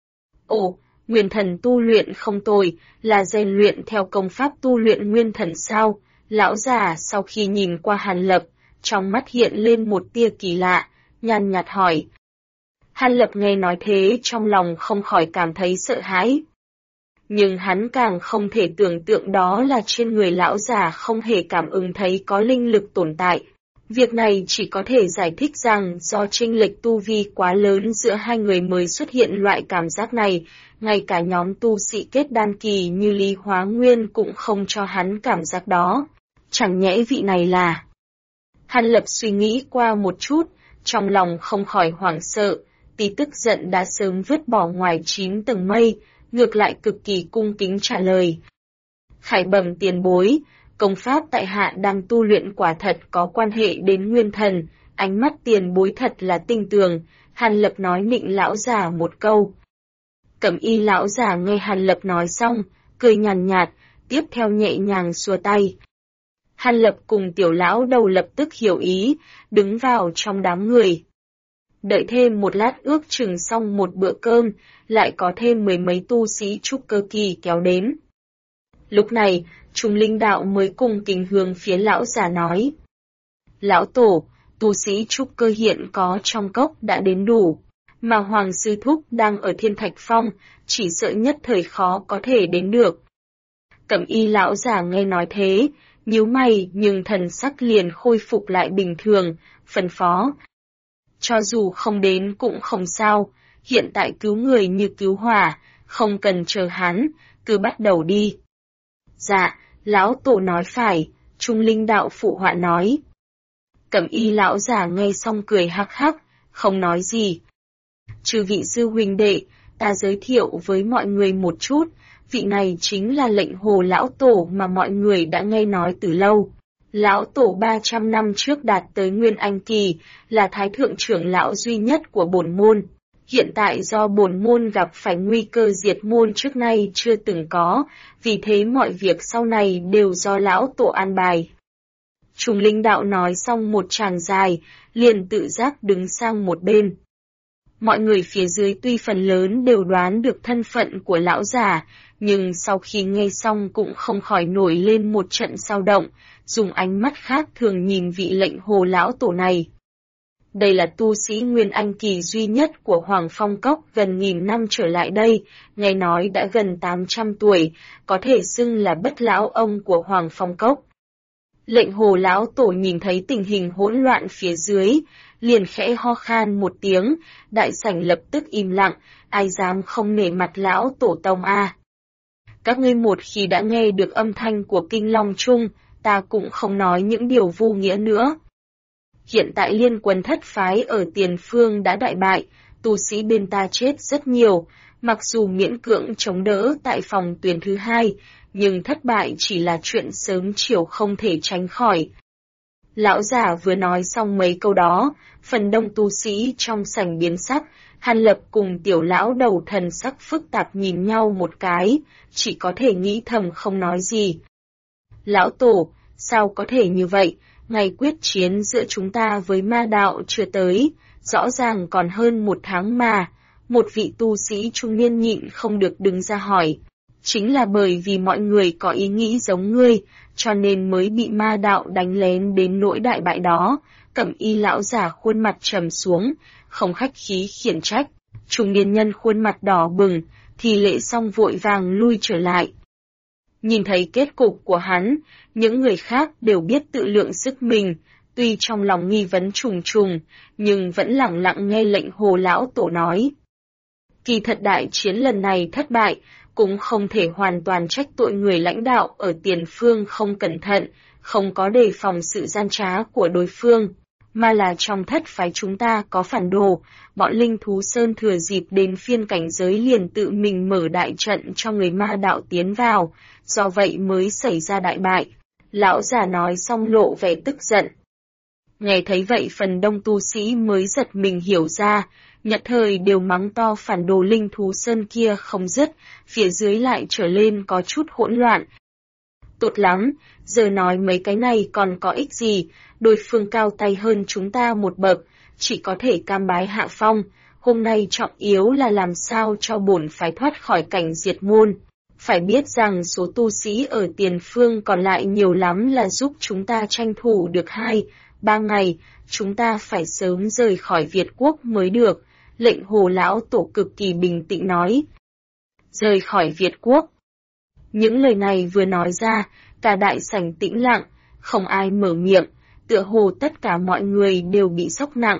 Ồ, nguyên thần tu luyện không tồi, là rèn luyện theo công pháp tu luyện nguyên thần sao? Lão già sau khi nhìn qua Hàn Lập, trong mắt hiện lên một tia kỳ lạ, nhàn nhạt hỏi. Hàn Lập nghe nói thế trong lòng không khỏi cảm thấy sợ hãi. Nhưng hắn càng không thể tưởng tượng đó là trên người lão già không hề cảm ứng thấy có linh lực tồn tại. Việc này chỉ có thể giải thích rằng do chênh lệch tu vi quá lớn giữa hai người mới xuất hiện loại cảm giác này, ngay cả nhóm tu sĩ kết đan kỳ như Lý Hóa Nguyên cũng không cho hắn cảm giác đó. Chẳng nhẽ vị này là... Hàn Lập suy nghĩ qua một chút, trong lòng không khỏi hoảng sợ, tí tức giận đã sớm vứt bỏ ngoài 9 tầng mây, ngược lại cực kỳ cung kính trả lời. Khải bẩm tiền bối, Công pháp tại hạ đang tu luyện quả thật có quan hệ đến nguyên thần, ánh mắt tiền bối thật là tinh tường, Hàn Lập nói nịnh lão già một câu. Cẩm y lão già nghe Hàn Lập nói xong, cười nhàn nhạt, tiếp theo nhẹ nhàng xua tay. Hàn Lập cùng tiểu lão đầu lập tức hiểu ý, đứng vào trong đám người. Đợi thêm một lát ước chừng xong một bữa cơm, lại có thêm mười mấy tu sĩ trúc cơ kỳ kéo đến. Lúc này, Trung Linh Đạo mới cùng kính hướng phía lão già nói. Lão tổ, tu sĩ trúc cơ hiện có trong cốc đã đến đủ, mà Hoàng Sư Thúc đang ở Thiên Thạch Phong, chỉ sợ nhất thời khó có thể đến được. Cẩm y lão già nghe nói thế, nhíu mày nhưng thần sắc liền khôi phục lại bình thường, phân phó. Cho dù không đến cũng không sao, hiện tại cứu người như cứu hỏa, không cần chờ hắn, cứ bắt đầu đi. Dạ, lão tổ nói phải, Trung Linh Đạo phụ họa nói. Cẩm y lão già nghe xong cười hắc hắc, không nói gì. Chư vị sư huynh đệ, ta giới thiệu với mọi người một chút, vị này chính là Lệnh Hồ lão tổ mà mọi người đã nghe nói từ lâu. Lão tổ 300 năm trước đạt tới Nguyên Anh kỳ, là thái thượng trưởng lão duy nhất của bổn môn. Hiện tại do bổn môn gặp phải nguy cơ diệt môn trước nay chưa từng có, vì thế mọi việc sau này đều do lão tổ an bài. Trung Linh Đạo nói xong một tràng dài, liền tự giác đứng sang một bên. Mọi người phía dưới tuy phần lớn đều đoán được thân phận của lão già, nhưng sau khi nghe xong cũng không khỏi nổi lên một trận sao động, dùng ánh mắt khác thường nhìn vị Lệnh Hồ lão tổ này. Đây là tu sĩ Nguyên Anh kỳ duy nhất của Hoàng Phong Cốc gần nghìn năm trở lại đây, nghe nói đã gần 800 tuổi, có thể xưng là bất lão ông của Hoàng Phong Cốc. Lệnh Hồ lão tổ nhìn thấy tình hình hỗn loạn phía dưới, liền khẽ ho khan một tiếng, đại sảnh lập tức im lặng, ai dám không nể mặt lão tổ tông a. Các ngươi một khi đã nghe được âm thanh của Kinh Long Trung, ta cũng không nói những điều vô nghĩa nữa. Hiện tại liên quân thất phái ở tiền phương đã đại bại, tu sĩ bên ta chết rất nhiều, mặc dù miễn cưỡng chống đỡ tại phòng tuyển thứ hai, nhưng thất bại chỉ là chuyện sớm chiều không thể tránh khỏi. Lão già vừa nói xong mấy câu đó, phần đông tu sĩ trong sảnh biến sắc, Hàn Lập cùng tiểu lão đầu thần sắc phức tạp nhìn nhau một cái, chỉ có thể nghĩ thầm không nói gì. Lão tổ, sao có thể như vậy? Ngày quyết chiến giữa chúng ta với ma đạo chưa tới, rõ ràng còn hơn một tháng mà. Một vị tu sĩ trung niên nhịn không được đứng ra hỏi. Chính là bởi vì mọi người có ý nghĩ giống ngươi, cho nên mới bị ma đạo đánh lén đến nỗi đại bại đó. Cẩm y lão giả khuôn mặt trầm xuống, không khách khí khiển trách. Trung niên nhân khuôn mặt đỏ bừng, thì lễ xong vội vàng lui trở lại. Nhìn thấy kết cục của hắn, những người khác đều biết tự lượng sức mình, tuy trong lòng nghi vấn trùng trùng, nhưng vẫn lặng lặng nghe Lệnh Hồ lão tổ nói. Kỳ thật đại chiến lần này thất bại, cũng không thể hoàn toàn trách tội người lãnh đạo ở tiền phương không cẩn thận, không có đề phòng sự gian trá của đối phương, mà là trong thất phái chúng ta có phản đồ, bọn Linh Thú Sơn thừa dịp đến phiên cảnh giới liền tự mình mở đại trận cho người ma đạo tiến vào, do vậy mới xảy ra đại bại. Lão già nói xong lộ vẻ tức giận. Nghe thấy vậy phần đông tu sĩ mới giật mình hiểu ra, nhất thời đều mắng to phản đồ Linh Thú Sơn kia không dứt, phía dưới lại trở lên có chút hỗn loạn. Tốt lắm, giờ nói mấy cái này còn có ích gì, đối phương cao tay hơn chúng ta một bậc, chỉ có thể cam bái hạ phong, hôm nay trọng yếu là làm sao cho bổn phái thoát khỏi cảnh diệt môn. Phải biết rằng số tu sĩ ở tiền phương còn lại nhiều lắm là giúp chúng ta tranh thủ được 2-3 ngày, chúng ta phải sớm rời khỏi Việt Quốc mới được, Lệnh Hồ lão tổ cực kỳ bình tĩnh nói. Rời khỏi Việt Quốc. Những lời này vừa nói ra, cả đại sảnh tĩnh lặng, không ai mở miệng, tựa hồ tất cả mọi người đều bị sốc nặng.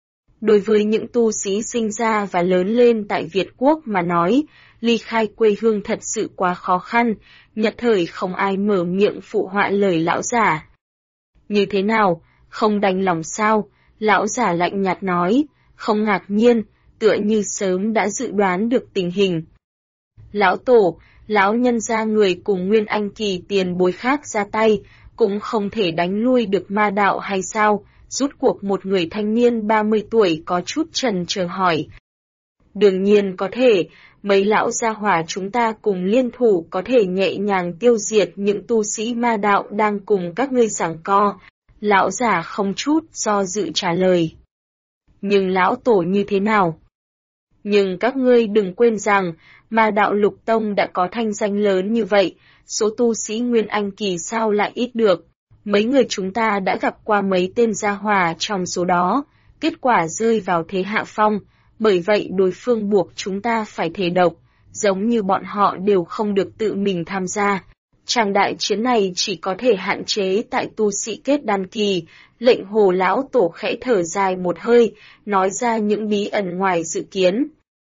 Đối với những tu sĩ sinh ra và lớn lên tại Việt Quốc mà nói, ly khai quê hương thật sự quá khó khăn, nhất thời không ai mở miệng phụ họa lời lão giả. Như thế nào, không đành lòng sao? Lão giả lạnh nhạt nói, không ngạc nhiên, tựa như sớm đã dự đoán được tình hình. Lão tổ, Lão nhân gia người cùng Nguyên Anh kỳ tiền bối khác ra tay, cũng không thể đánh lui được ma đạo hay sao? Rút cuộc một người thanh niên 30 tuổi có chút chần chờ hỏi. Đương nhiên có thể, mấy lão gia hỏa chúng ta cùng liên thủ có thể nhẹ nhàng tiêu diệt những tu sĩ ma đạo đang cùng các ngươi giằng co. Lão giả không chút do dự trả lời. Nhưng lão tổ như thế nào? Nhưng các ngươi đừng quên rằng, ma đạo Lục Tông đã có thanh danh lớn như vậy, số tu sĩ Nguyên Anh kỳ sao lại ít được. Mấy người chúng ta đã gặp qua mấy tên gia hỏa trong số đó, kết quả rơi vào thế hạ phong, bởi vậy đối phương buộc chúng ta phải thề độc, giống như bọn họ đều không được tự mình tham gia. Tràng đại chiến này chỉ có thể hạn chế tại tu sĩ kết đan kỳ. Lệnh Hồ lão tổ khẽ thở dài một hơi, nói ra những bí ẩn ngoài dự kiến.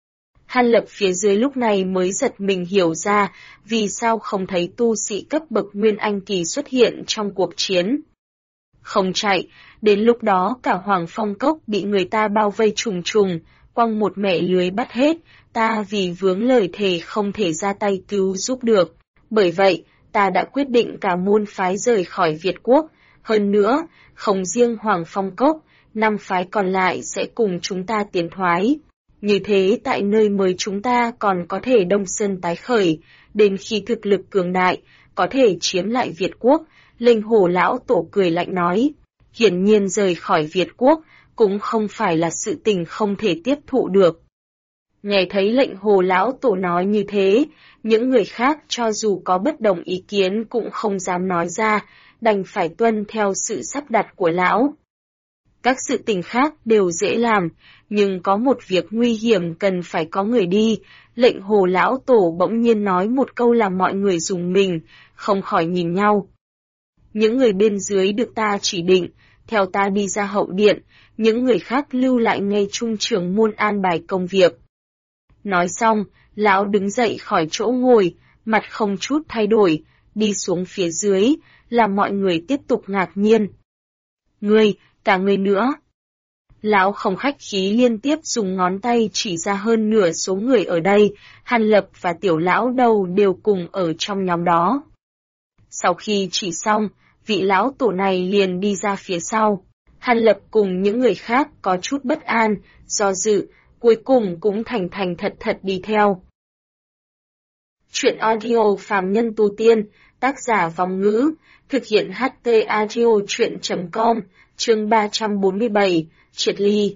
Hàn Lập phía dưới lúc này mới giật mình hiểu ra, vì sao không thấy tu sĩ cấp bậc Nguyên Anh kỳ xuất hiện trong cuộc chiến. Không chạy, đến lúc đó cả Hoàng Phong Cốc bị người ta bao vây trùng trùng, quăng một mẻ lưới bắt hết, ta vì vướng lời thề không thể ra tay cứu giúp được. Bởi vậy, ta đã quyết định cả môn phái rời khỏi Việt Quốc. Hơn nữa, không riêng Hoàng Phong Cốc, 5 phái còn lại sẽ cùng chúng ta tiến thoái. Như thế tại nơi mới chúng ta còn có thể đông sơn tái khởi, đến khi thực lực cường đại, có thể chiếm lại Việt Quốc. Linh Hồ lão tổ cười lạnh nói, hiển nhiên rời khỏi Việt Quốc, cũng không phải là sự tình không thể tiếp thụ được. Nghe thấy lệnh Hồ lão tổ nói như thế, những người khác cho dù có bất đồng ý kiến cũng không dám nói ra, đành phải tuân theo sự sắp đặt của lão. Các sự tình khác đều dễ làm, nhưng có một việc nguy hiểm cần phải có người đi. Lệnh Hồ lão tổ bỗng nhiên nói một câu làm mọi người rùng mình, không khỏi nhìn nhau. Những người bên dưới được ta chỉ định, theo ta đi ra hậu điện, những người khác lưu lại nghe trung trưởng môn an bài công việc. Nói xong, lão đứng dậy khỏi chỗ ngồi, mặt không chút thay đổi, đi xuống phía dưới, làm mọi người tiếp tục ngạc nhiên. Ngươi, cả ngươi nữa. Lão không khách khí liên tiếp dùng ngón tay chỉ ra hơn nửa số người ở đây, Hàn Lập và Tiểu lão đầu đều cùng ở trong nhóm đó. Sau khi chỉ xong, vị lão tổ này liền đi ra phía sau. Hàn Lập cùng những người khác có chút bất an, do dự, cuối cùng cũng thành thành thật thật đi theo. Chuyện audio phàm nhân tu tiên, tác giả Vong Ngữ, thực hiện HT Audio chuyện.com, chương 347, triệt ly.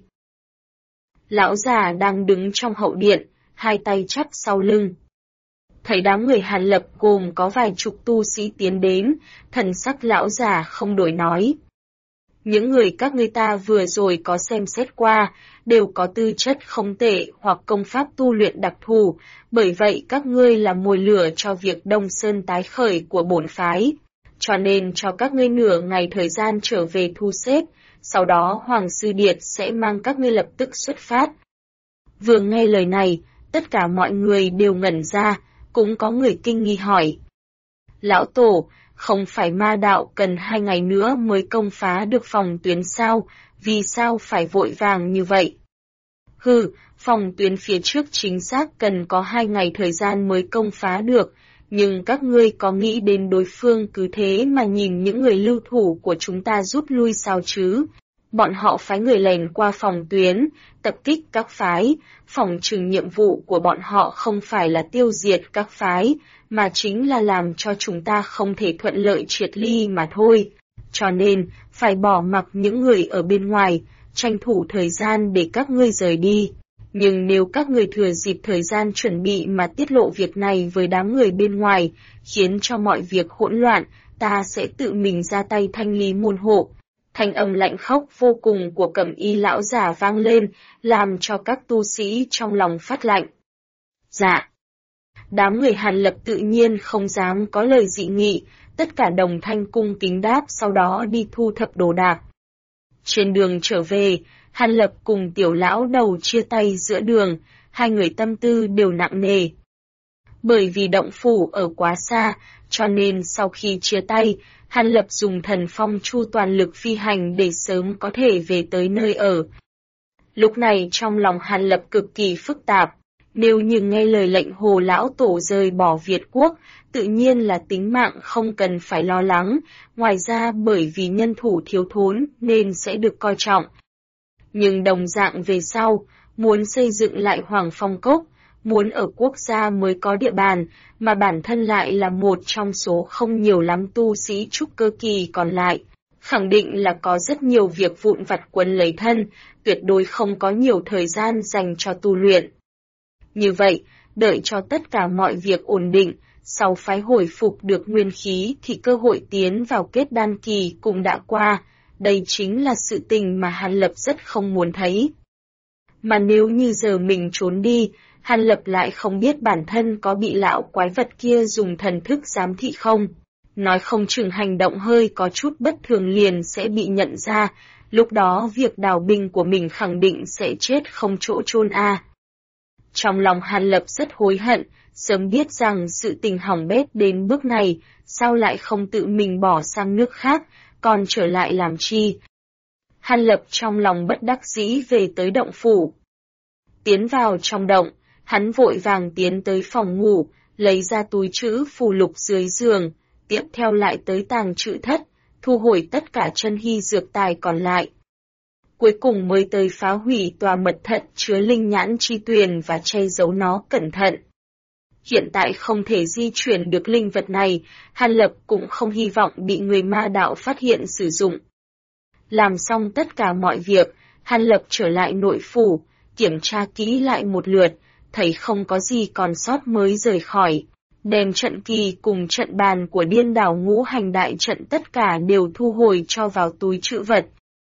Lão già đang đứng trong hậu điện, hai tay chắp sau lưng. Thấy đám người Hàn Lập gồm có vài chục tu sĩ tiến đến, thần sắc lão già không đổi nói. Những người các ngươi ta vừa rồi có xem xét qua, đều có tư chất không tệ hoặc công pháp tu luyện đặc thù, bởi vậy các ngươi là mồi lửa cho việc Đông Sơn tái khởi của bổn phái. Cho nên cho các ngươi nửa ngày thời gian trở về thu xếp, sau đó Hoàng Sư Điệt sẽ mang các ngươi lập tức xuất phát. Vừa nghe lời này, tất cả mọi người đều ngẩn ra, cũng có người kinh nghi hỏi. Lão Tổ, không phải ma đạo cần 2 ngày nữa mới công phá được phòng tuyến sao, vì sao phải vội vàng như vậy? Hừ, phòng tuyến phía trước chính xác cần có 2 ngày thời gian mới công phá được, nhưng các ngươi có nghĩ đến đối phương cứ thế mà nhìn những người lưu thủ của chúng ta rút lui sao chứ? Bọn họ phái người lèn qua phòng tuyến, tập kích các phái, phòng trừng nhiệm vụ của bọn họ không phải là tiêu diệt các phái, mà chính là làm cho chúng ta không thể thuận lợi triệt ly mà thôi. Cho nên, phải bỏ mặc những người ở bên ngoài, tranh thủ thời gian để các ngươi rời đi. Nhưng nếu các người thừa dịp thời gian chuẩn bị mà tiết lộ việc này với đám người bên ngoài, khiến cho mọi việc hỗn loạn, ta sẽ tự mình ra tay thanh lý môn hộ. Thanh âm lạnh khốc vô cùng của Cẩm Y lão già vang lên, làm cho các tu sĩ trong lòng phát lạnh. Dạ. Đám người Hàn Lập tự nhiên không dám có lời dị nghị, tất cả đồng thanh cung kính đáp, sau đó đi thu thập đồ đạc. Trên đường trở về, Hàn Lập cùng Tiểu lão đầu chia tay giữa đường, hai người tâm tư đều nặng nề. Bởi vì động phủ ở quá xa, cho nên sau khi chia tay, Hàn Lập dùng thần phong chu toàn lực phi hành để sớm có thể về tới nơi ở. Lúc này trong lòng Hàn Lập cực kỳ phức tạp, Nếu như nghe lời lệnh Hồ lão tổ rời bỏ Việt quốc, tự nhiên là tính mạng không cần phải lo lắng, ngoài ra bởi vì nhân thủ thiếu thốn nên sẽ được coi trọng. Nhưng đồng dạng về sau, muốn xây dựng lại Hoàng Phong Cốc, muốn ở quốc gia mới có địa bàn, mà bản thân lại là một trong số không nhiều lắm tu sĩ trúc cơ kỳ còn lại. Khẳng định là có rất nhiều việc vụn vặt quấn lấy thân, tuyệt đối không có nhiều thời gian dành cho tu luyện. Như vậy, đợi cho tất cả mọi việc ổn định, sau phái hồi phục được nguyên khí thì cơ hội tiến vào kết đan kỳ cũng đã qua, đây chính là sự tình mà Hàn Lập rất không muốn thấy. Mà nếu như giờ mình trốn đi, Hàn Lập lại không biết bản thân có bị lão quái vật kia dùng thần thức giám thị không. Nói không chừng hành động hơi có chút bất thường liền sẽ bị nhận ra, lúc đó việc đào binh của mình khẳng định sẽ chết không chỗ chôn a. Trong lòng Hàn Lập rất hối hận, sớm biết rằng sự tình hỏng bét đến bước này, sao lại không tự mình bỏ sang nước khác, còn trở lại làm chi. Hàn Lập trong lòng bất đắc dĩ về tới động phủ. Tiến vào trong động, hắn vội vàng tiến tới phòng ngủ, lấy ra túi trữ phù lục dưới giường, tiếp theo lại tới tàng trữ thất, thu hồi tất cả chân hy dược tài còn lại. Cuối cùng mới tới phá hủy tòa mật thất chứa linh nhãn chi tuyền và che giấu nó cẩn thận. Hiện tại không thể di chuyển được linh vật này, Hàn Lập cũng không hy vọng bị người ma đạo phát hiện sử dụng. Làm xong tất cả mọi việc, Hàn Lập trở lại nội phủ, kiểm tra kỹ lại một lượt, thấy không có gì còn sót mới rời khỏi. Đem trận kỳ cùng trận bàn của Điên Đảo Ngũ Hành đại trận tất cả đều thu hồi cho vào túi trữ vật.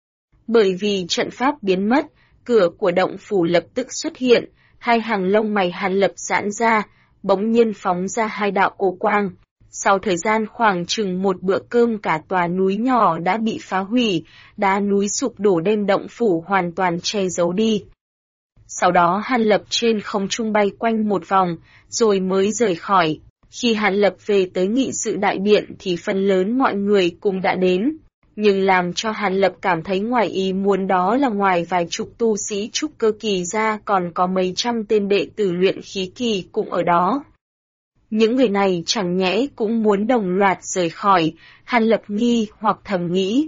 Bởi vì trận pháp biến mất, cửa của động phủ lập tức xuất hiện, hai hàng lông mày Hàn Lập giãn ra, bỗng nhiên phóng ra hai đạo ô quang. Sau thời gian khoảng chừng một bữa cơm cả tòa núi nhỏ đã bị phá hủy, đá núi sụp đổ đem động phủ hoàn toàn che giấu đi. Sau đó Hàn Lập trên không trung bay quanh một vòng, rồi mới rời khỏi. Khi Hàn Lập về tới nghị sự đại điện thì phần lớn mọi người cũng đã đến. Nhưng làm cho Hàn Lập cảm thấy ngoài ý muốn đó là ngoài vài chục tu sĩ trúc cơ kỳ ra còn có mấy trăm tên đệ tử luyện khí kỳ cũng ở đó. Những người này chẳng nhẽ cũng muốn đồng loạt rời khỏi, Hàn Lập nghi hoặc thầm nghĩ.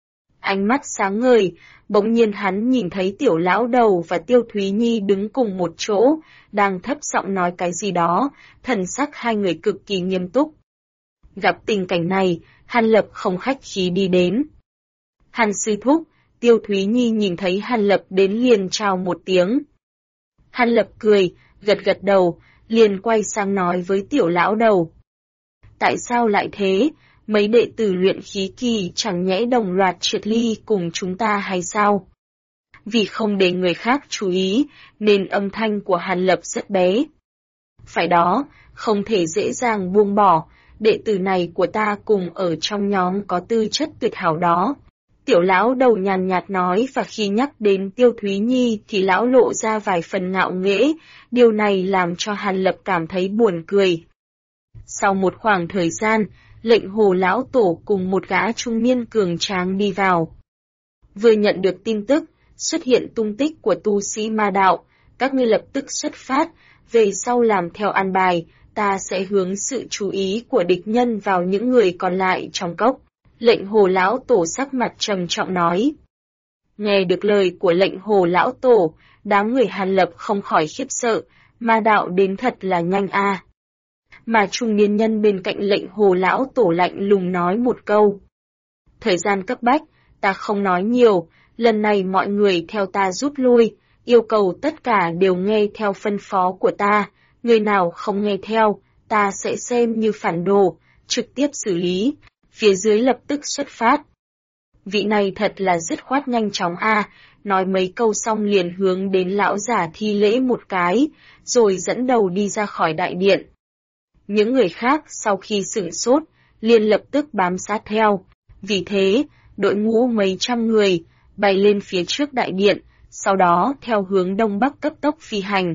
Ánh mắt sáng ngời, bỗng nhiên hắn nhìn thấy Tiểu Lão Đầu và Tiêu Thúy Nhi đứng cùng một chỗ, đang thấp giọng nói cái gì đó, thần sắc hai người cực kỳ nghiêm túc. Gặp tình cảnh này, Hàn Lập không khách khí đi đến. Hàn sư thúc, Tiêu Thúy Nhi nhìn thấy Hàn Lập đến liền chào một tiếng. Hàn Lập cười, gật gật đầu, liền quay sang nói với Tiểu Lão Đầu. Tại sao lại thế? Mấy đệ tử luyện khí kỳ chẳng nhẽ đồng loạt triệt ly cùng chúng ta hay sao? Vì không để người khác chú ý, nên âm thanh của Hàn Lập rất bé. Phải đó, không thể dễ dàng buông bỏ, đệ tử này của ta cùng ở trong nhóm có tư chất tuyệt hảo đó. Tiểu Lão Đầu nhàn nhạt nói, và khi nhắc đến Tiêu Thúy Nhi thì lão lộ ra vài phần ngạo nghễ, điều này làm cho Hàn Lập cảm thấy buồn cười. Sau một khoảng thời gian, lệnh Hồ lão tổ cùng một gã trung niên cường tráng đi vào. Vừa nhận được tin tức, xuất hiện tung tích của tu sĩ ma đạo, các ngươi lập tức xuất phát, về sau làm theo an bài, ta sẽ hướng sự chú ý của địch nhân vào những người còn lại trong cốc. Lệnh Hồ lão tổ sắc mặt trầm trọng nói. Nghe được lời của lệnh Hồ lão tổ, đám người Hàn Lập không khỏi khiếp sợ, ma đạo đến thật là nhanh a. Mà trung niên nhân bên cạnh lệnh Hồ lão tổ lạnh lùng nói một câu. Thời gian cấp bách, ta không nói nhiều, lần này mọi người theo ta rút lui, yêu cầu tất cả đều nghe theo phân phó của ta, người nào không nghe theo, ta sẽ xem như phản đồ, trực tiếp xử lý, phía dưới lập tức xuất phát. Vị này thật là dứt khoát nhanh chóng a, nói mấy câu xong liền hướng đến lão giả thi lễ một cái, rồi dẫn đầu đi ra khỏi đại điện. Những người khác sau khi sửng sốt, liền lập tức bám sát theo. Vì thế, đội ngũ mấy trăm người, bay lên phía trước đại điện, sau đó theo hướng đông bắc cấp tốc phi hành.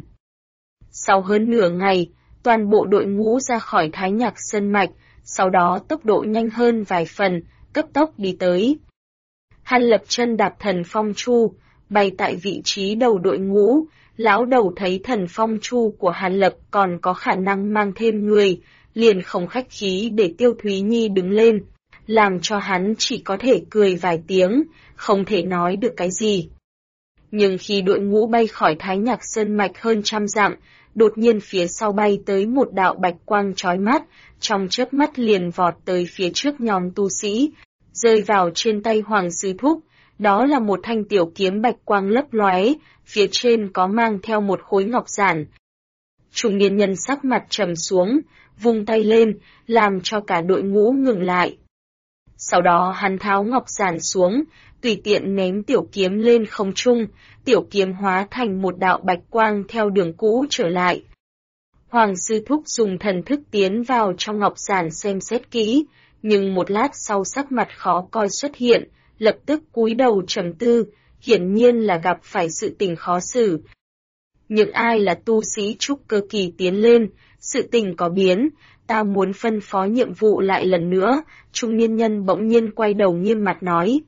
Sau hơn nửa ngày, toàn bộ đội ngũ ra khỏi Thái Nhạc Sơn Mạch, sau đó tốc độ nhanh hơn vài phần, cấp tốc đi tới. Hàn Lập chân đạp thần phong chu, bay tại vị trí đầu đội ngũ, Lão đầu thấy thần phong chu của Hàn Lập còn có khả năng mang thêm người, liền không khách khí để Tiêu Thúy Nhi đứng lên, làm cho hắn chỉ có thể cười vài tiếng, không thể nói được cái gì. Nhưng khi đội ngũ bay khỏi Thái Nhạc Sơn Mạch hơn 100 dặm, đột nhiên phía sau bay tới một đạo bạch quang chói mắt, trong chớp mắt liền vọt tới phía trước nhóm tu sĩ, rơi vào trên tay Hoàng Sư Thúc. Đó là một thanh tiểu kiếm bạch quang lấp lóe, phía trên có mang theo một khối ngọc giản. Trung niên nhân sắc mặt trầm xuống, vung tay lên, làm cho cả đội ngũ ngừng lại. Sau đó hắn tháo ngọc giản xuống, tùy tiện ném tiểu kiếm lên không trung, tiểu kiếm hóa thành một đạo bạch quang theo đường cũ trở lại. Hoàng Sư Thúc dùng thần thức tiến vào trong ngọc giản xem xét kỹ, nhưng một lát sau sắc mặt khó coi xuất hiện, lập tức cúi đầu trầm tư, hiển nhiên là gặp phải sự tình khó xử. Những ai là tu sĩ trúc cơ kỳ tiến lên, sự tình có biến, ta muốn phân phó nhiệm vụ lại lần nữa, trung niên nhân bỗng nhiên quay đầu nghiêm mặt nói.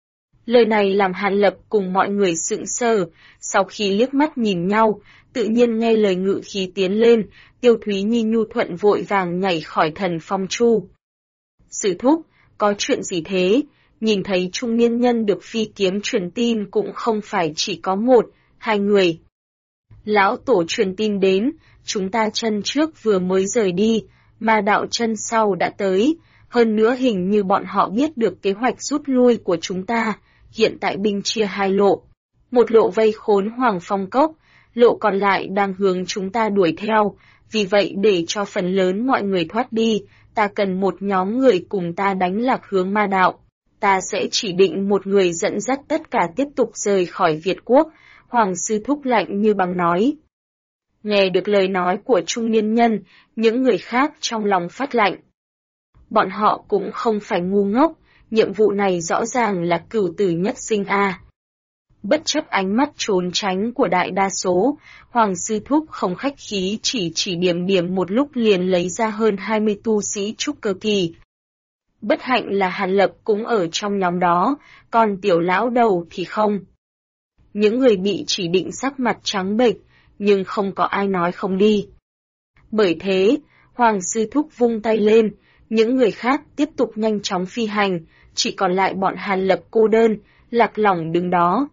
Lời này làm Hàn Lập cùng mọi người sững sờ, sau khi liếc mắt nhìn nhau, tự nhiên nghe lời ngự khí tiến lên, Tiêu Thúy Nhi nhu thuận vội vàng nhảy khỏi thần phong chu. Sư thúc, có chuyện gì thế? Nhìn thấy trung niên nhân được phi kiếm truyền tin cũng không phải chỉ có một, hai người. Lão tổ truyền tin đến, chúng ta chân trước vừa mới rời đi, mà đạo chân sau đã tới, hơn nữa hình như bọn họ biết được kế hoạch rút lui của chúng ta, hiện tại binh chia hai lộ. Một lộ vây khốn Hoàng Phong Cốc, lộ còn lại đang hướng chúng ta đuổi theo, vì vậy để cho phần lớn mọi người thoát đi, ta cần một nhóm người cùng ta đánh lạc hướng ma đạo. Ta sẽ chỉ định một người dẫn dắt tất cả tiếp tục rời khỏi Việt Quốc, Hoàng Sư Thúc lạnh như băng nói. Nghe được lời nói của trung niên nhân, những người khác trong lòng phát lạnh. Bọn họ cũng không phải ngu ngốc, nhiệm vụ này rõ ràng là cửu tử nhất sinh a. Bất chấp ánh mắt trốn tránh của đại đa số, Hoàng Sư Thúc không khách khí chỉ điểm một lúc liền lấy ra hơn 20 tu sĩ trúc cơ kỳ. Bất hạnh là Hàn Lập cũng ở trong nhóm đó, còn tiểu lão đầu thì không. Những người bị chỉ định sắc mặt trắng bệch, nhưng không có ai nói không đi. Bởi thế, Hoàng Sư Thúc vung tay lên, những người khác tiếp tục nhanh chóng phi hành, chỉ còn lại bọn Hàn Lập cô đơn, lạc lõng đứng đó.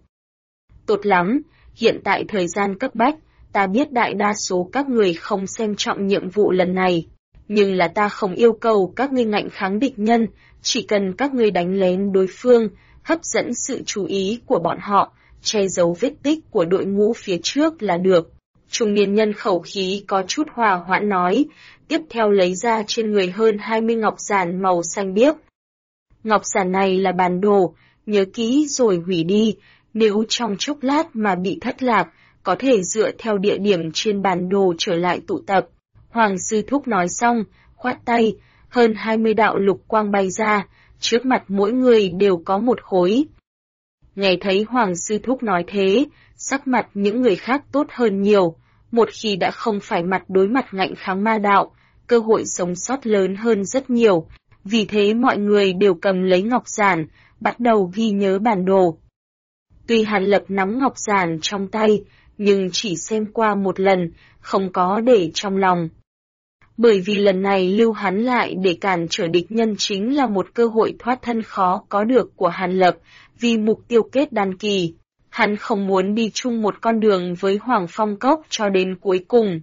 Tốt lắm, hiện tại thời gian cấp bách, ta biết đại đa số các người không xem trọng nhiệm vụ lần này. Nhưng là ta không yêu cầu các ngươi ngạnh kháng địch nhân, chỉ cần các ngươi đánh lén đối phương, hấp dẫn sự chú ý của bọn họ, che giấu vết tích của đội ngũ phía trước là được. Trung niên nhân khẩu khí có chút hòa hoãn nói, tiếp theo lấy ra trên người hơn 20 ngọc giản màu xanh biếc. Ngọc giản này là bản đồ, nhớ kỹ rồi hủy đi, nếu trong chốc lát mà bị thất lạc, có thể dựa theo địa điểm trên bản đồ trở lại tụ tập. Hoàng Sư Thúc nói xong, khoát tay, hơn 20 đạo lục quang bay ra, trước mặt mỗi người đều có một khối. Nghe thấy Hoàng Sư Thúc nói thế, sắc mặt những người khác tốt hơn nhiều, một khi đã không phải mặt đối mặt ngạnh kháng ma đạo, cơ hội sống sót lớn hơn rất nhiều, vì thế mọi người đều cầm lấy ngọc giản, bắt đầu ghi nhớ bản đồ. Tuy Hàn Lập nắm ngọc giản trong tay, nhưng chỉ xem qua một lần, không có để trong lòng. Bởi vì lần này lưu hắn lại để cản trở địch nhân chính là một cơ hội thoát thân khó có được của Hàn Lập, vì mục tiêu kết đan kỳ. Hắn không muốn đi chung một con đường với Hoàng Phong Cốc cho đến cuối cùng.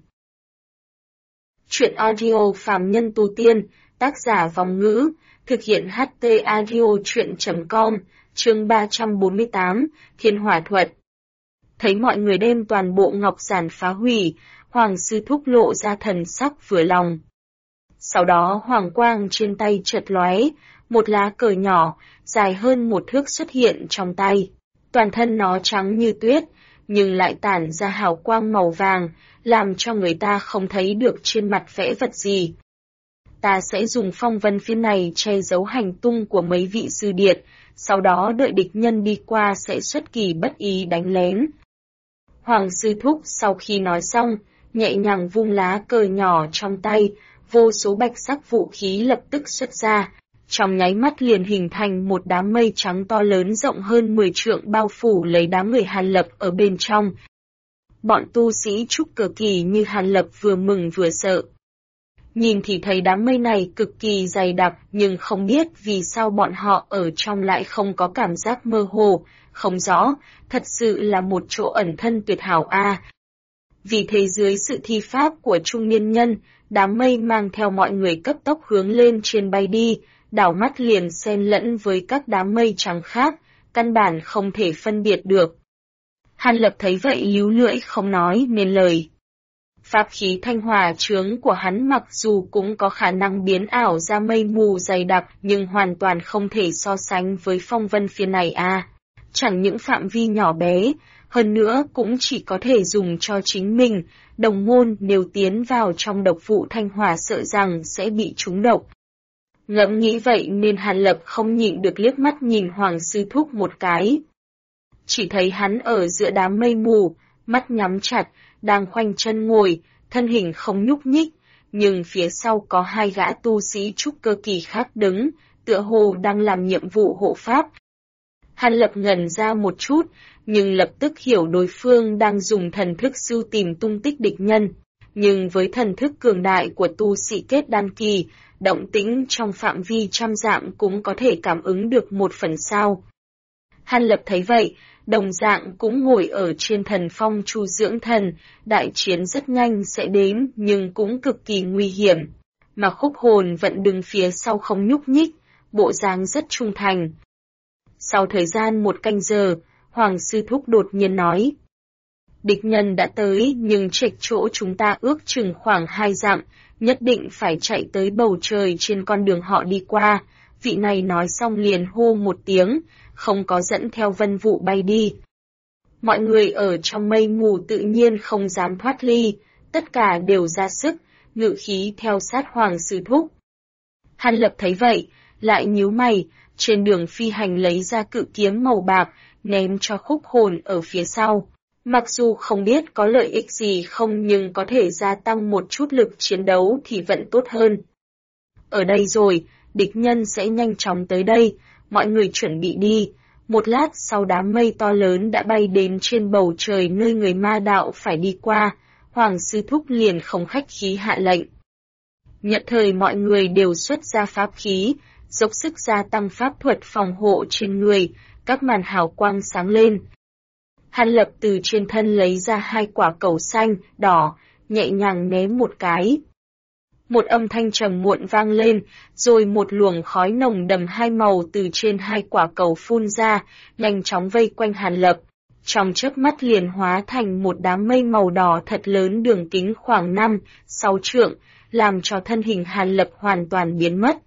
Chuyện audio Phàm Nhân Tu Tiên, tác giả Vòng Ngữ, thực hiện HT Audio Chuyện.com, chương 348, Thiên Hỏa Thuật. Thấy mọi người đem toàn bộ ngọc giản phá hủy, Hoàng Sư Thúc lộ ra thần sắc vừa lòng. Sau đó hoàng quang trên tay chợt lóe, một lá cờ nhỏ, dài hơn một thước xuất hiện trong tay. Toàn thân nó trắng như tuyết, nhưng lại tản ra hào quang màu vàng, làm cho người ta không thấy được trên mặt vẽ vật gì. Ta sẽ dùng phong vân phiến này che giấu hành tung của mấy vị sư điệt, sau đó đợi địch nhân đi qua sẽ xuất kỳ bất ý đánh lén. Hoàng Sư Thúc sau khi nói xong, nhẹ nhàng vung lá cờ nhỏ trong tay, vô số bạch sắc vũ khí lập tức xuất ra, trong nháy mắt liền hình thành một đám mây trắng to lớn rộng hơn 10 trượng bao phủ lấy đám người Hàn Lập ở bên trong. Bọn tu sĩ trúc cơ kỳ như Hàn Lập vừa mừng vừa sợ. Nhìn thì thấy đám mây này cực kỳ dày đặc, nhưng không biết vì sao bọn họ ở trong lại không có cảm giác mơ hồ, không rõ, thật sự là một chỗ ẩn thân tuyệt hảo a. Vì thế dưới sự thi pháp của trung niên nhân, đám mây mang theo mọi người cấp tốc hướng lên trên bay đi, đảo mắt liền xen lẫn với các đám mây trắng khác, căn bản không thể phân biệt được. Hàn Lập thấy vậy líu lưỡi không nói nên lời. Pháp khí thanh hỏa chướng của hắn mặc dù cũng có khả năng biến ảo ra mây mù dày đặc nhưng hoàn toàn không thể so sánh với phong vân phiên này a. Chẳng những phạm vi nhỏ bé, hơn nữa cũng chỉ có thể dùng cho chính mình, đồng môn nếu tiến vào trong độc vụ thanh hỏa sợ rằng sẽ bị trúng độc. Ngẫm nghĩ vậy nên Hàn Lập không nhịn được liếc mắt nhìn Hoàng Sư Thúc một cái. Chỉ thấy hắn ở giữa đám mây mù, mắt nhắm chặt, đang khoanh chân ngồi, thân hình không nhúc nhích, nhưng phía sau có hai gã tu sĩ trúc cơ kỳ khác đứng, tựa hồ đang làm nhiệm vụ hộ pháp. Hàn Lập ngẩn ra một chút, nhưng lập tức hiểu đối phương đang dùng thần thức sưu tìm tung tích địch nhân. Nhưng với thần thức cường đại của tu sĩ kết đan kỳ, động tĩnh trong phạm vi trăm dặm cũng có thể cảm ứng được một phần sao. Hàn Lập thấy vậy, đồng dạng cũng ngồi ở trên thần phong chu dưỡng thần, đại chiến rất nhanh sẽ đến nhưng cũng cực kỳ nguy hiểm. Mà Khúc Hồn vẫn đứng phía sau không nhúc nhích, bộ dáng rất trung thành. Sau thời gian 1 canh giờ, Hoàng Sư Thúc đột nhiên nói. Địch nhân đã tới nhưng chệch chỗ chúng ta ước chừng khoảng 2 dặm, nhất định phải chạy tới bầu trời trên con đường họ đi qua. Vị này nói xong liền hô một tiếng, không có dẫn theo vân vụ bay đi. Mọi người ở trong mây mù tự nhiên không dám thoát ly, tất cả đều ra sức, ngự khí theo sát Hoàng Sư Thúc. Hàn Lập thấy vậy, lại nhíu mày, trên đường phi hành lấy ra cự kiếm màu bạc, ném cho Khúc Hồn ở phía sau. Mặc dù không biết có lợi ích gì không nhưng có thể gia tăng một chút lực chiến đấu thì vẫn tốt hơn. Ở đây rồi, địch nhân sẽ nhanh chóng tới đây, mọi người chuẩn bị đi. Một lát sau đám mây to lớn đã bay đến trên bầu trời nơi người ma đạo phải đi qua, Hoàng Sư Thúc liền không khách khí hạ lệnh. Nhận thời mọi người đều xuất ra pháp khí, dốc sức gia tăng pháp thuật phòng hộ trên người, các màn hào quang sáng lên. Hàn Lập từ trên thân lấy ra 2 quả cầu xanh, đỏ, nhẹ nhàng ném một cái. Một âm thanh trầm muộn vang lên, rồi một luồng khói nồng đậm 2 màu từ trên 2 quả cầu phun ra, nhanh chóng vây quanh Hàn Lập. Trong chớp mắt liền hóa thành một đám mây màu đỏ thật lớn đường kính khoảng 5-6 trượng, làm cho thân hình Hàn Lập hoàn toàn biến mất.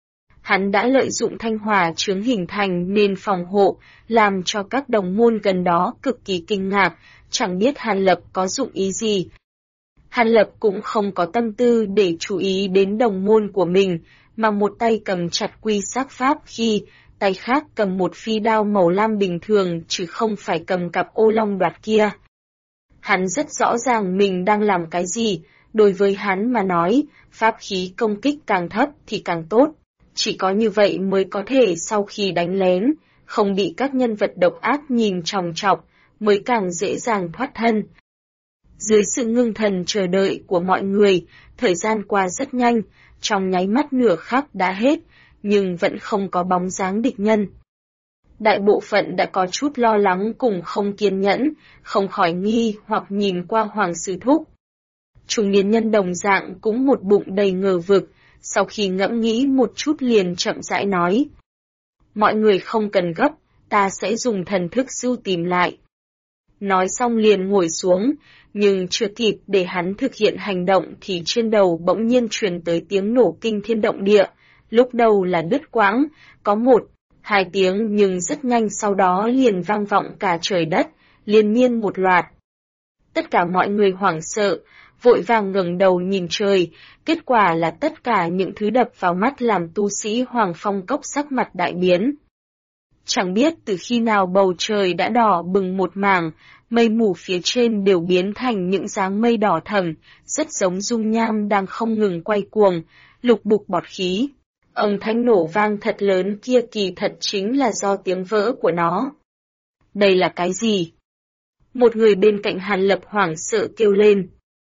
Hắn đã lợi dụng thanh hỏa chướng hình thành nên phòng hộ, làm cho các đồng môn gần đó cực kỳ kinh ngạc, chẳng biết Hàn Lập có dụng ý gì. Hàn Lập cũng không có tâm tư để chú ý đến đồng môn của mình, mà một tay cầm chặt quy sắc pháp khi, tay khác cầm một phi đao màu lam bình thường chứ không phải cầm cặp ô long đoạt kia. Hắn rất rõ ràng mình đang làm cái gì, đối với hắn mà nói, pháp khí công kích càng thấp thì càng tốt. Chỉ có như vậy mới có thể sau khi đánh lén, không bị các nhân vật độc ác nhìn chòng chọc, mới càng dễ dàng thoát thân. Dưới sự ngưng thần chờ đợi của mọi người, thời gian qua rất nhanh, trong nháy mắt nửa khắc đã hết, nhưng vẫn không có bóng dáng địch nhân. Đại bộ phận đã có chút lo lắng cùng không kiên nhẫn, không khỏi nghi hoặc nhìn qua Hoàng Sư Thúc. Trung niên nhân đồng dạng cũng một bụng đầy ngờ vực, sau khi ngẫm nghĩ một chút liền chậm rãi nói. Mọi người không cần gấp, ta sẽ dùng thần thức sưu tìm lại. Nói xong liền ngồi xuống, nhưng chưa kịp để hắn thực hiện hành động thì trên đầu bỗng nhiên truyền tới tiếng nổ kinh thiên động địa. Lúc đầu là đứt quãng, có 1-2 tiếng nhưng rất nhanh sau đó liền vang vọng cả trời đất, liên miên một loạt. Tất cả mọi người hoảng sợ, vội vàng ngẩng đầu nhìn trời, kết quả là tất cả những thứ đập vào mắt làm tu sĩ Hoàng Phong Cốc sắc mặt đại biến. Chẳng biết từ khi nào bầu trời đã đỏ bừng một mảng, mây mù phía trên đều biến thành những dáng mây đỏ thẫm, rất giống dung nham đang không ngừng quay cuồng, lục bục bọt khí. Âm thanh nổ vang thật lớn kia kỳ thật chính là do tiếng vỡ của nó. Đây là cái gì? Một người bên cạnh Hàn Lập hoảng sợ kêu lên.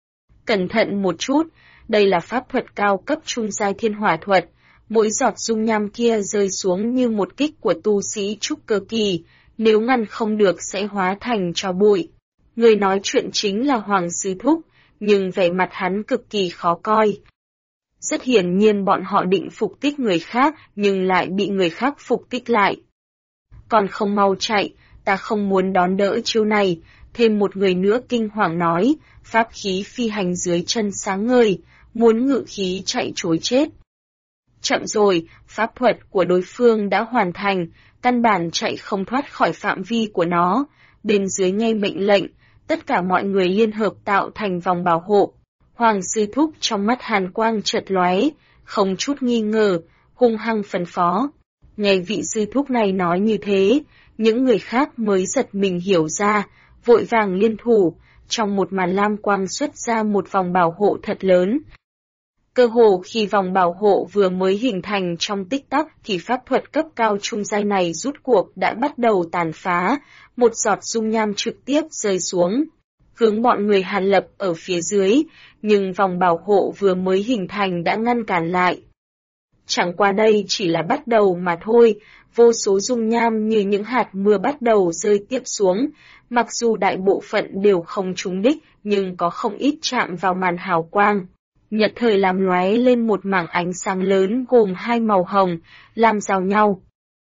Cẩn thận một chút, đây là pháp thuật cao cấp trung giai thiên hỏa thuật, mỗi giọt dung nham kia rơi xuống như một kích của tu sĩ trúc cơ kỳ, nếu ngăn không được sẽ hóa thành tro bụi. Người nói chuyện chính là Hoàng Sư Thúc, nhưng vẻ mặt hắn cực kỳ khó coi. Rất hiển nhiên bọn họ định phục kích người khác, nhưng lại bị người khác phục kích lại. Còn không mau chạy, ta không muốn đón đỡ chiêu này, thêm một người nữa kinh hoàng nói, pháp khí phi hành dưới chân sáng ngời, muốn ngự khí chạy trối chết. Chậm rồi, pháp thuật của đối phương đã hoàn thành, căn bản chạy không thoát khỏi phạm vi của nó. Bên dưới nghe mệnh lệnh, tất cả mọi người liên hợp tạo thành vòng bảo hộ. Hoàng Sư Thúc trong mắt hàn quang chợt lóe, không chút nghi ngờ, hung hăng phân phó. Nghe vị Sư Thúc này nói như thế, những người khác mới giật mình hiểu ra, vội vàng liên thủ, trong một màn lam quang xuất ra một vòng bảo hộ thật lớn. Cơ hồ khi vòng bảo hộ vừa mới hình thành trong tích tắc thì pháp thuật cấp cao trung giai này rút cuộc đã bắt đầu tàn phá, một giọt dung nham trực tiếp rơi xuống, hướng bọn người Hàn Lập ở phía dưới, nhưng vòng bảo hộ vừa mới hình thành đã ngăn cản lại. Chẳng qua đây chỉ là bắt đầu mà thôi, vô số dung nham như những hạt mưa bắt đầu rơi tiếp xuống, mặc dù đại bộ phận đều không trúng đích nhưng có không ít chạm vào màn hào quang. Nhật thời làm lóe lên một mảng ánh sáng lớn gồm hai màu hồng, làm giao nhau.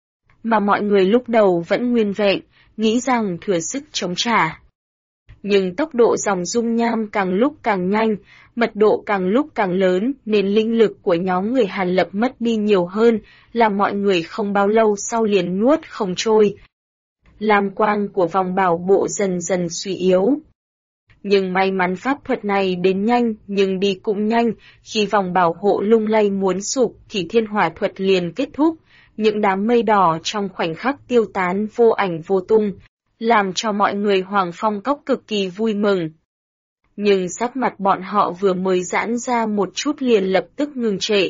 Mà mọi người lúc đầu vẫn nguyên vẹn, nghĩ rằng thừa sức chống trả. Nhưng tốc độ dòng dung nham càng lúc càng nhanh, mật độ càng lúc càng lớn nên linh lực của nhóm người Hàn Lập mất đi nhiều hơn, làm mọi người không bao lâu sau liền nuốt không trôi. Lam quang của vòng bảo bộ dần dần suy yếu. Nhưng may mắn pháp thuật này đến nhanh nhưng đi cũng nhanh, khi vòng bảo hộ lung lay muốn sụp thì thiên hỏa thuật liền kết thúc, những đám mây đỏ trong khoảnh khắc tiêu tán vô ảnh vô tung, làm cho mọi người Hoàng Phong Cốc cực kỳ vui mừng. Nhưng sắc mặt bọn họ vừa mới giãn ra một chút liền lập tức ngừng trệ.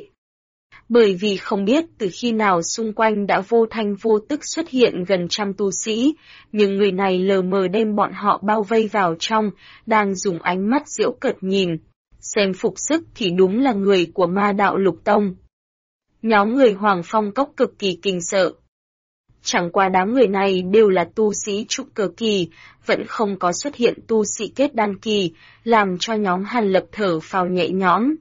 Bởi vì không biết từ khi nào xung quanh đã vô thanh vô tức xuất hiện gần trăm tu sĩ, nhưng người này lờ mờ đem bọn họ bao vây vào trong, đang dùng ánh mắt giễu cợt nhìn. Xem phục sức thì đúng là người của Ma Đạo Lục Tông. Nhóm người Hoàng Phong Cốc cực kỳ kinh sợ. Chẳng qua đám người này đều là tu sĩ trúc cơ kỳ, vẫn không có xuất hiện tu sĩ kết đan kỳ, làm cho nhóm Hàn Lập thở phào nhẹ nhõm.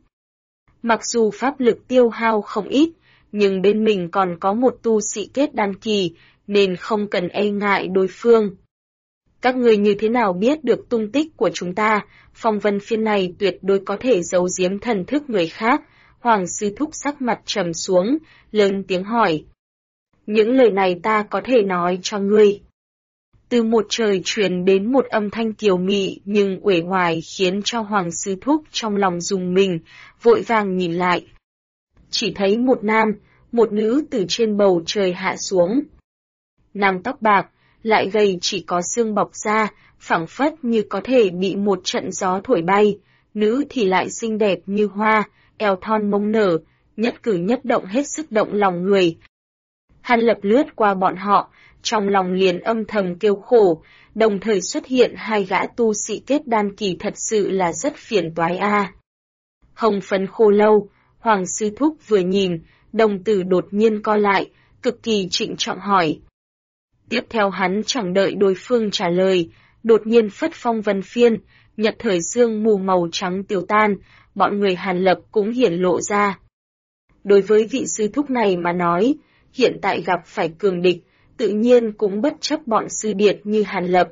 Mặc dù pháp lực tiêu hao không ít, nhưng bên mình còn có một tu sĩ kết đan kỳ, nên không cần e ngại đối phương. Các người như thế nào biết được tung tích của chúng ta, phong vân phiên này tuyệt đối có thể giấu giếm thần thức người khác, Hoàng Sư Thúc sắc mặt trầm xuống, lớn tiếng hỏi. Những lời này ta có thể nói cho ngươi. Từ một trời truyền đến một âm thanh kiều mị nhưng uể oải khiến cho Hoàng Sư Thúc trong lòng rùng mình, vội vàng nhìn lại. Chỉ thấy một nam, một nữ từ trên bầu trời hạ xuống. Nam tóc bạc, lại gầy chỉ có xương bọc ra, phảng phất như có thể bị một trận gió thổi bay, nữ thì lại xinh đẹp như hoa, eo thon mông nở, nhất cử nhất động hết sức động lòng người. Hàn Lập lướt qua bọn họ, trong lòng liền âm thầm kêu khổ, đồng thời xuất hiện hai gã tu sĩ kết đan kỳ thật sự là rất phiền toái a. Hồng phấn khô lâu, Hoàng Sư Thúc vừa nhìn, đồng tử đột nhiên co lại, cực kỳ trịnh trọng hỏi. Tiếp theo hắn chẳng đợi đối phương trả lời, đột nhiên phất phong vân phiên, nhật thời dương mù màu trắng tiêu tan, bọn người Hàn Lập cũng hiển lộ ra. Đối với vị sư thúc này mà nói, hiện tại gặp phải cường địch, tự nhiên cũng bất chấp bọn sư điệt như Hàn Lập.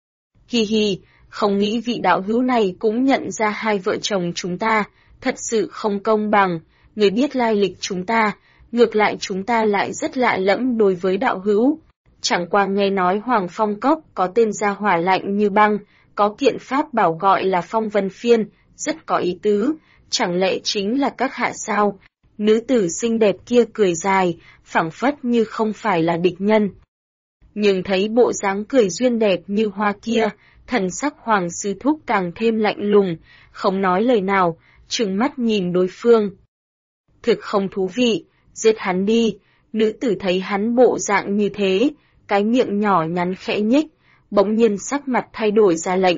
Hi hi, không nghĩ vị đạo hữu này cũng nhận ra hai vợ chồng chúng ta, thật sự không công bằng, người biết lai lịch chúng ta, ngược lại chúng ta lại rất lạ lẫm đối với đạo hữu. Chẳng qua nghe nói Hoàng Phong Cốc có tên gia hỏa lạnh như băng, có kiện pháp bảo gọi là Phong Vân Phiên, rất có ý tứ, chẳng lẽ chính là các hạ sao? Nữ tử xinh đẹp kia cười dài, phảng phất như không phải là địch nhân. Nhưng thấy bộ dáng cười duyên đẹp như hoa kia, thần sắc Hoàng Sư Thúc càng thêm lạnh lùng, không nói lời nào, trừng mắt nhìn đối phương. Thực không thú vị, giết hắn đi, nữ tử thấy hắn bộ dạng như thế, cái miệng nhỏ nhắn khẽ nhếch, bỗng nhiên sắc mặt thay đổi ra lệnh.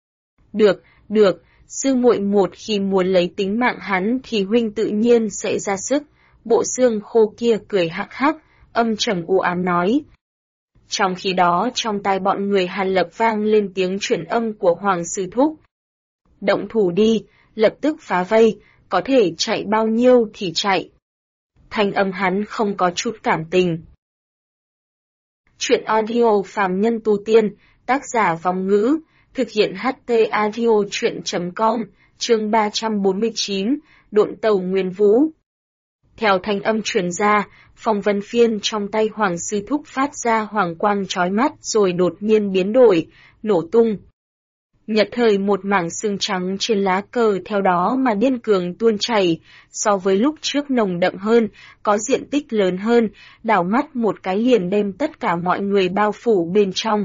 Được, sư muội một khi muốn lấy tính mạng hắn thì huynh tự nhiên sẽ ra sức. Bộ xương khô kia cười hắc hắc, âm trầm u ám nói. Trong khi đó trong tai bọn người Hàn Lập vang lên tiếng chuyển âm của Hoàng Sư Thúc. Động thủ đi, lập tức phá vây, có thể chạy bao nhiêu thì chạy. Thanh âm hắn không có chút cảm tình. Chuyện audio phàm nhân tu tiên, tác giả Vong Ngữ, thực hiện HT audio chuyện.com, chương 349, độn tàu Nguyên Vũ. Theo thanh âm truyền ra, phong vân phiên trong tay Hoàng Sư Thúc phát ra hoàng quang chói mắt rồi đột nhiên biến đổi, nổ tung. Nhật thời một mảng xương trắng trên lá cờ theo đó mà điên cường tuôn chảy, so với lúc trước nồng đậm hơn, có diện tích lớn hơn, đảo mắt một cái liền đem tất cả mọi người bao phủ bên trong.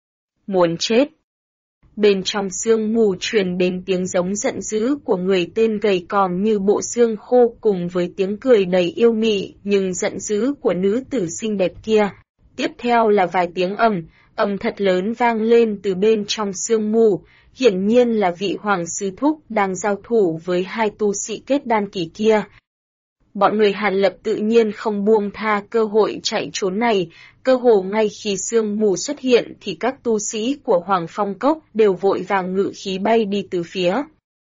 Muốn chết! Bên trong sương mù truyền đến tiếng giống giận dữ của người tên gầy còm như bộ xương khô cùng với tiếng cười đầy yêu mị nhưng giận dữ của nữ tử xinh đẹp kia. Tiếp theo là vài tiếng ầm thật lớn vang lên từ bên trong sương mù, hiển nhiên là vị Hoàng Sư Thúc đang giao thủ với hai tu sĩ kết đan kỳ kia. Bọn người Hàn Lập tự nhiên không buông tha cơ hội chạy trốn này, cơ hồ ngay khi sương mù xuất hiện thì các tu sĩ của Hoàng Phong Cốc đều vội vàng ngự khí bay đi từ phía.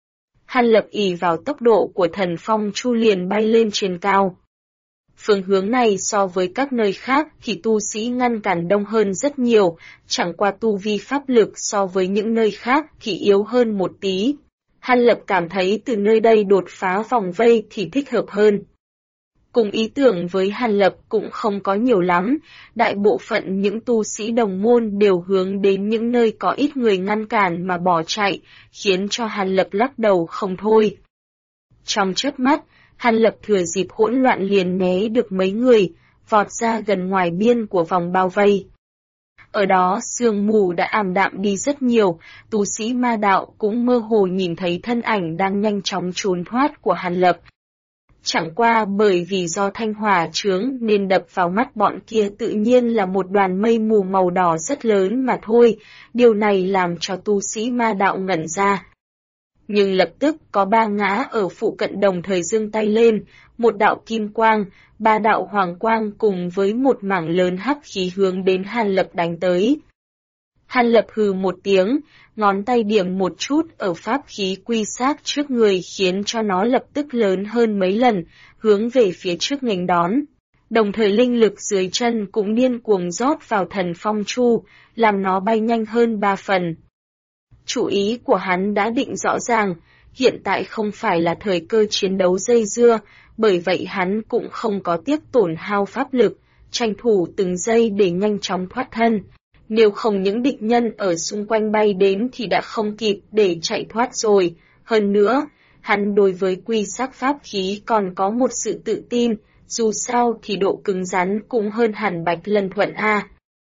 Hàn Lập ỷ vào tốc độ của Thần Phong Chu liền bay lên trên cao. Phương hướng này so với các nơi khác thì tu sĩ ngăn cản đông hơn rất nhiều, chẳng qua tu vi pháp lực so với những nơi khác thì yếu hơn một tí. Hàn Lập cảm thấy từ nơi đây đột phá vòng vây thì thích hợp hơn. Cùng ý tưởng với Hàn Lập cũng không có nhiều lắm, đại bộ phận những tu sĩ đồng môn đều hướng đến những nơi có ít người ngăn cản mà bỏ chạy, khiến cho Hàn Lập lắc đầu không thôi. Trong chớp mắt, Hàn Lập thừa dịp hỗn loạn liền né được mấy người, vọt ra gần ngoài biên của vòng bao vây. Ở đó sương mù đã ảm đạm đi rất nhiều, tu sĩ ma đạo cũng mơ hồ nhìn thấy thân ảnh đang nhanh chóng trốn thoát của Hàn Lập. Chẳng qua bởi vì do thanh hỏa chướng nên đập vào mắt bọn kia tự nhiên là một đoàn mây mù màu đỏ rất lớn mà thôi, điều này làm cho tu sĩ ma đạo ngẩn ra. Nhưng lập tức có ba ngã ở phụ cận đồng thời giương tay lên, một đạo kim quang, ba đạo hoàng quang cùng với một mảng lớn hắc khí hướng đến Hàn Lập đánh tới. Hàn Lập hừ một tiếng, ngón tay điểm một chút ở pháp khí quy xác trước người khiến cho nó lập tức lớn hơn mấy lần, hướng về phía trước nghênh đón. Đồng thời linh lực dưới chân cũng điên cuồng rót vào Thần Phong Chu, làm nó bay nhanh hơn 3 phần. Chủ ý của hắn đã định rõ ràng, hiện tại không phải là thời cơ chiến đấu dây dưa, bởi vậy hắn cũng không có tiếp tổn hao pháp lực, tranh thủ từng giây để nhanh chóng thoát thân. Nếu không những địch nhân ở xung quanh bay đến thì đã không kịp để chạy thoát rồi. Hơn nữa, hắn đối với quy xác pháp khí còn có một sự tự tin, dù sao thì độ cứng rắn cũng hơn hẳn Bạch Lân Thuận A.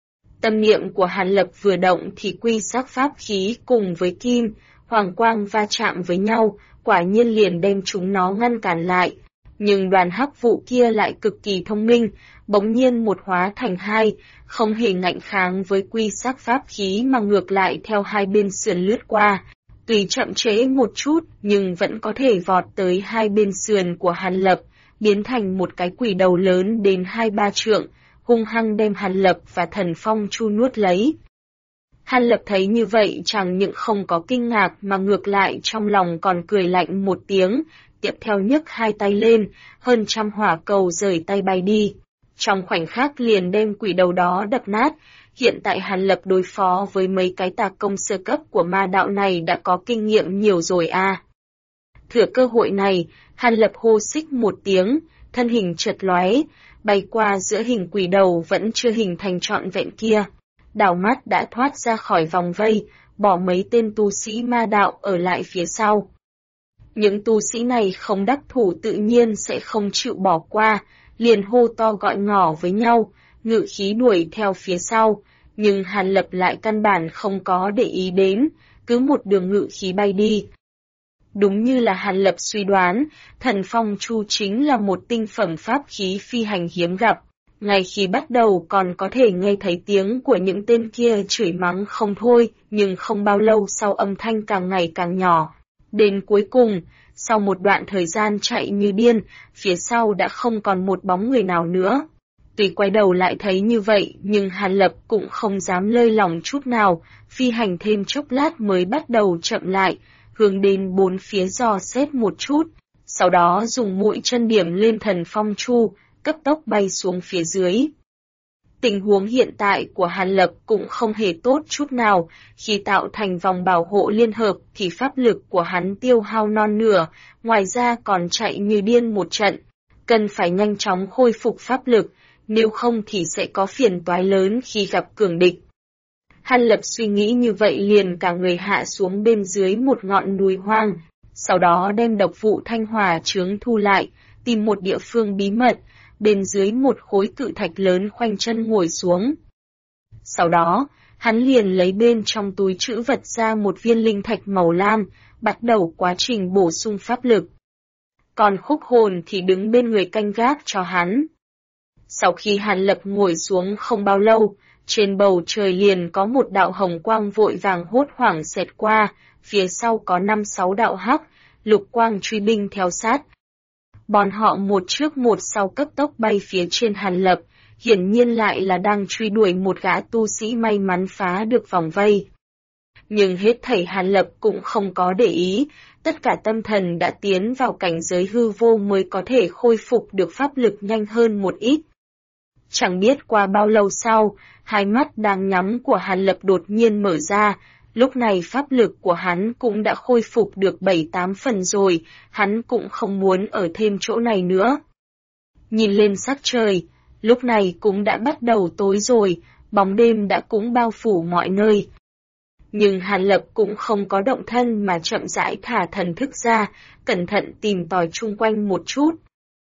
Tâm niệm của Hàn Lập vừa động thì quy xác pháp khí cùng với kim, hoàng quang va chạm với nhau, quả nhiên liền đem chúng nó ngăn cản lại. Nhưng đoàn hắc vụ kia lại cực kỳ thông minh, bỗng nhiên một hóa thành hai, không hề ngạnh kháng với quy xác pháp khí mà ngược lại theo hai bên sườn lướt qua. Tuy chậm trễ một chút nhưng vẫn có thể vọt tới hai bên sườn của Hàn Lập, biến thành một cái quỷ đầu lớn đến 2-3 trượng, hung hăng đem Hàn Lập và Thần Phong Chu nuốt lấy. Hàn Lập thấy như vậy chẳng những không có kinh ngạc mà ngược lại trong lòng còn cười lạnh một tiếng, tiếp theo nhấc hai tay lên, hơn trăm hỏa cầu rời tay bay đi. Trong khoảnh khắc liền đem quỷ đầu đó đập nát, hiện tại Hàn Lập đối phó với mấy cái tà công sơ cấp của ma đạo này đã có kinh nghiệm nhiều rồi à. Thừa cơ hội này, Hàn Lập hô xích một tiếng, thân hình chợt lóe, bay qua giữa hình quỷ đầu vẫn chưa hình thành trọn vẹn kia. Đảo mắt đã thoát ra khỏi vòng vây, bỏ mấy tên tu sĩ ma đạo ở lại phía sau. Những tu sĩ này không đắc thủ tự nhiên sẽ không chịu bỏ qua, liền hô to gọi ngỏ với nhau, ngự khí đuổi theo phía sau, nhưng Hàn Lập lại căn bản không có để ý đến, cứ một đường ngự khí bay đi. Đúng như là Hàn Lập suy đoán, Thần Phong Chu chính là một tinh phẩm pháp khí phi hành hiếm gặp. Ngay khi bắt đầu còn có thể nghe thấy tiếng của những tên kia chửi mắng không thôi, nhưng không bao lâu sau âm thanh càng ngày càng nhỏ. Đến cuối cùng, sau một đoạn thời gian chạy như điên, phía sau đã không còn một bóng người nào nữa. Tuy quay đầu lại thấy như vậy, nhưng Hàn Lập cũng không dám lơi lỏng chút nào, phi hành thêm chốc lát mới bắt đầu chậm lại, hướng đến bốn phía dò xét một chút, sau đó dùng mũi chân điểm lên thần phong chu, cấp tốc bay xuống phía dưới. Tình huống hiện tại của Hàn Lập cũng không hề tốt chút nào, khi tạo thành vòng bảo hộ liên hợp thì pháp lực của hắn tiêu hao non nửa, ngoài ra còn chạy như điên một trận, cần phải nhanh chóng khôi phục pháp lực, nếu không thì sẽ có phiền toái lớn khi gặp cường địch. Hàn Lập suy nghĩ như vậy liền cả người hạ xuống bên dưới một ngọn núi hoang, sau đó đem độc vụ thanh hỏa chướng thu lại, tìm một địa phương bí mật, bên dưới một khối cự thạch lớn khoanh chân ngồi xuống. Sau đó, hắn liền lấy bên trong túi trữ vật ra một viên linh thạch màu lam, bắt đầu quá trình bổ sung pháp lực. Còn Khúc Hồn thì đứng bên người canh gác cho hắn. Sau khi Hàn Lập ngồi xuống không bao lâu, trên bầu trời liền có một đạo hồng quang vội vàng hốt hoảng xẹt qua, phía sau có 5-6 đạo hắc, lục quang truy binh theo sát. Bọn họ một trước một sau cấp tốc bay phía trên Hàn Lập, hiển nhiên lại là đang truy đuổi một gã tu sĩ may mắn phá được vòng vây. Nhưng hết thảy Hàn Lập cũng không có để ý, tất cả tâm thần đã tiến vào cảnh giới hư vô mới có thể khôi phục được pháp lực nhanh hơn một ít. Chẳng biết qua bao lâu sau, hai mắt đang nhắm của Hàn Lập đột nhiên mở ra, lúc này pháp lực của hắn cũng đã khôi phục được 7-8 phần rồi, hắn cũng không muốn ở thêm chỗ này nữa. Nhìn lên sắc trời, lúc này cũng đã bắt đầu tối rồi, bóng đêm đã cũng bao phủ mọi nơi. Nhưng Hàn Lập cũng không có động thân mà chậm rãi thả thần thức ra, cẩn thận tìm tòi chung quanh một chút.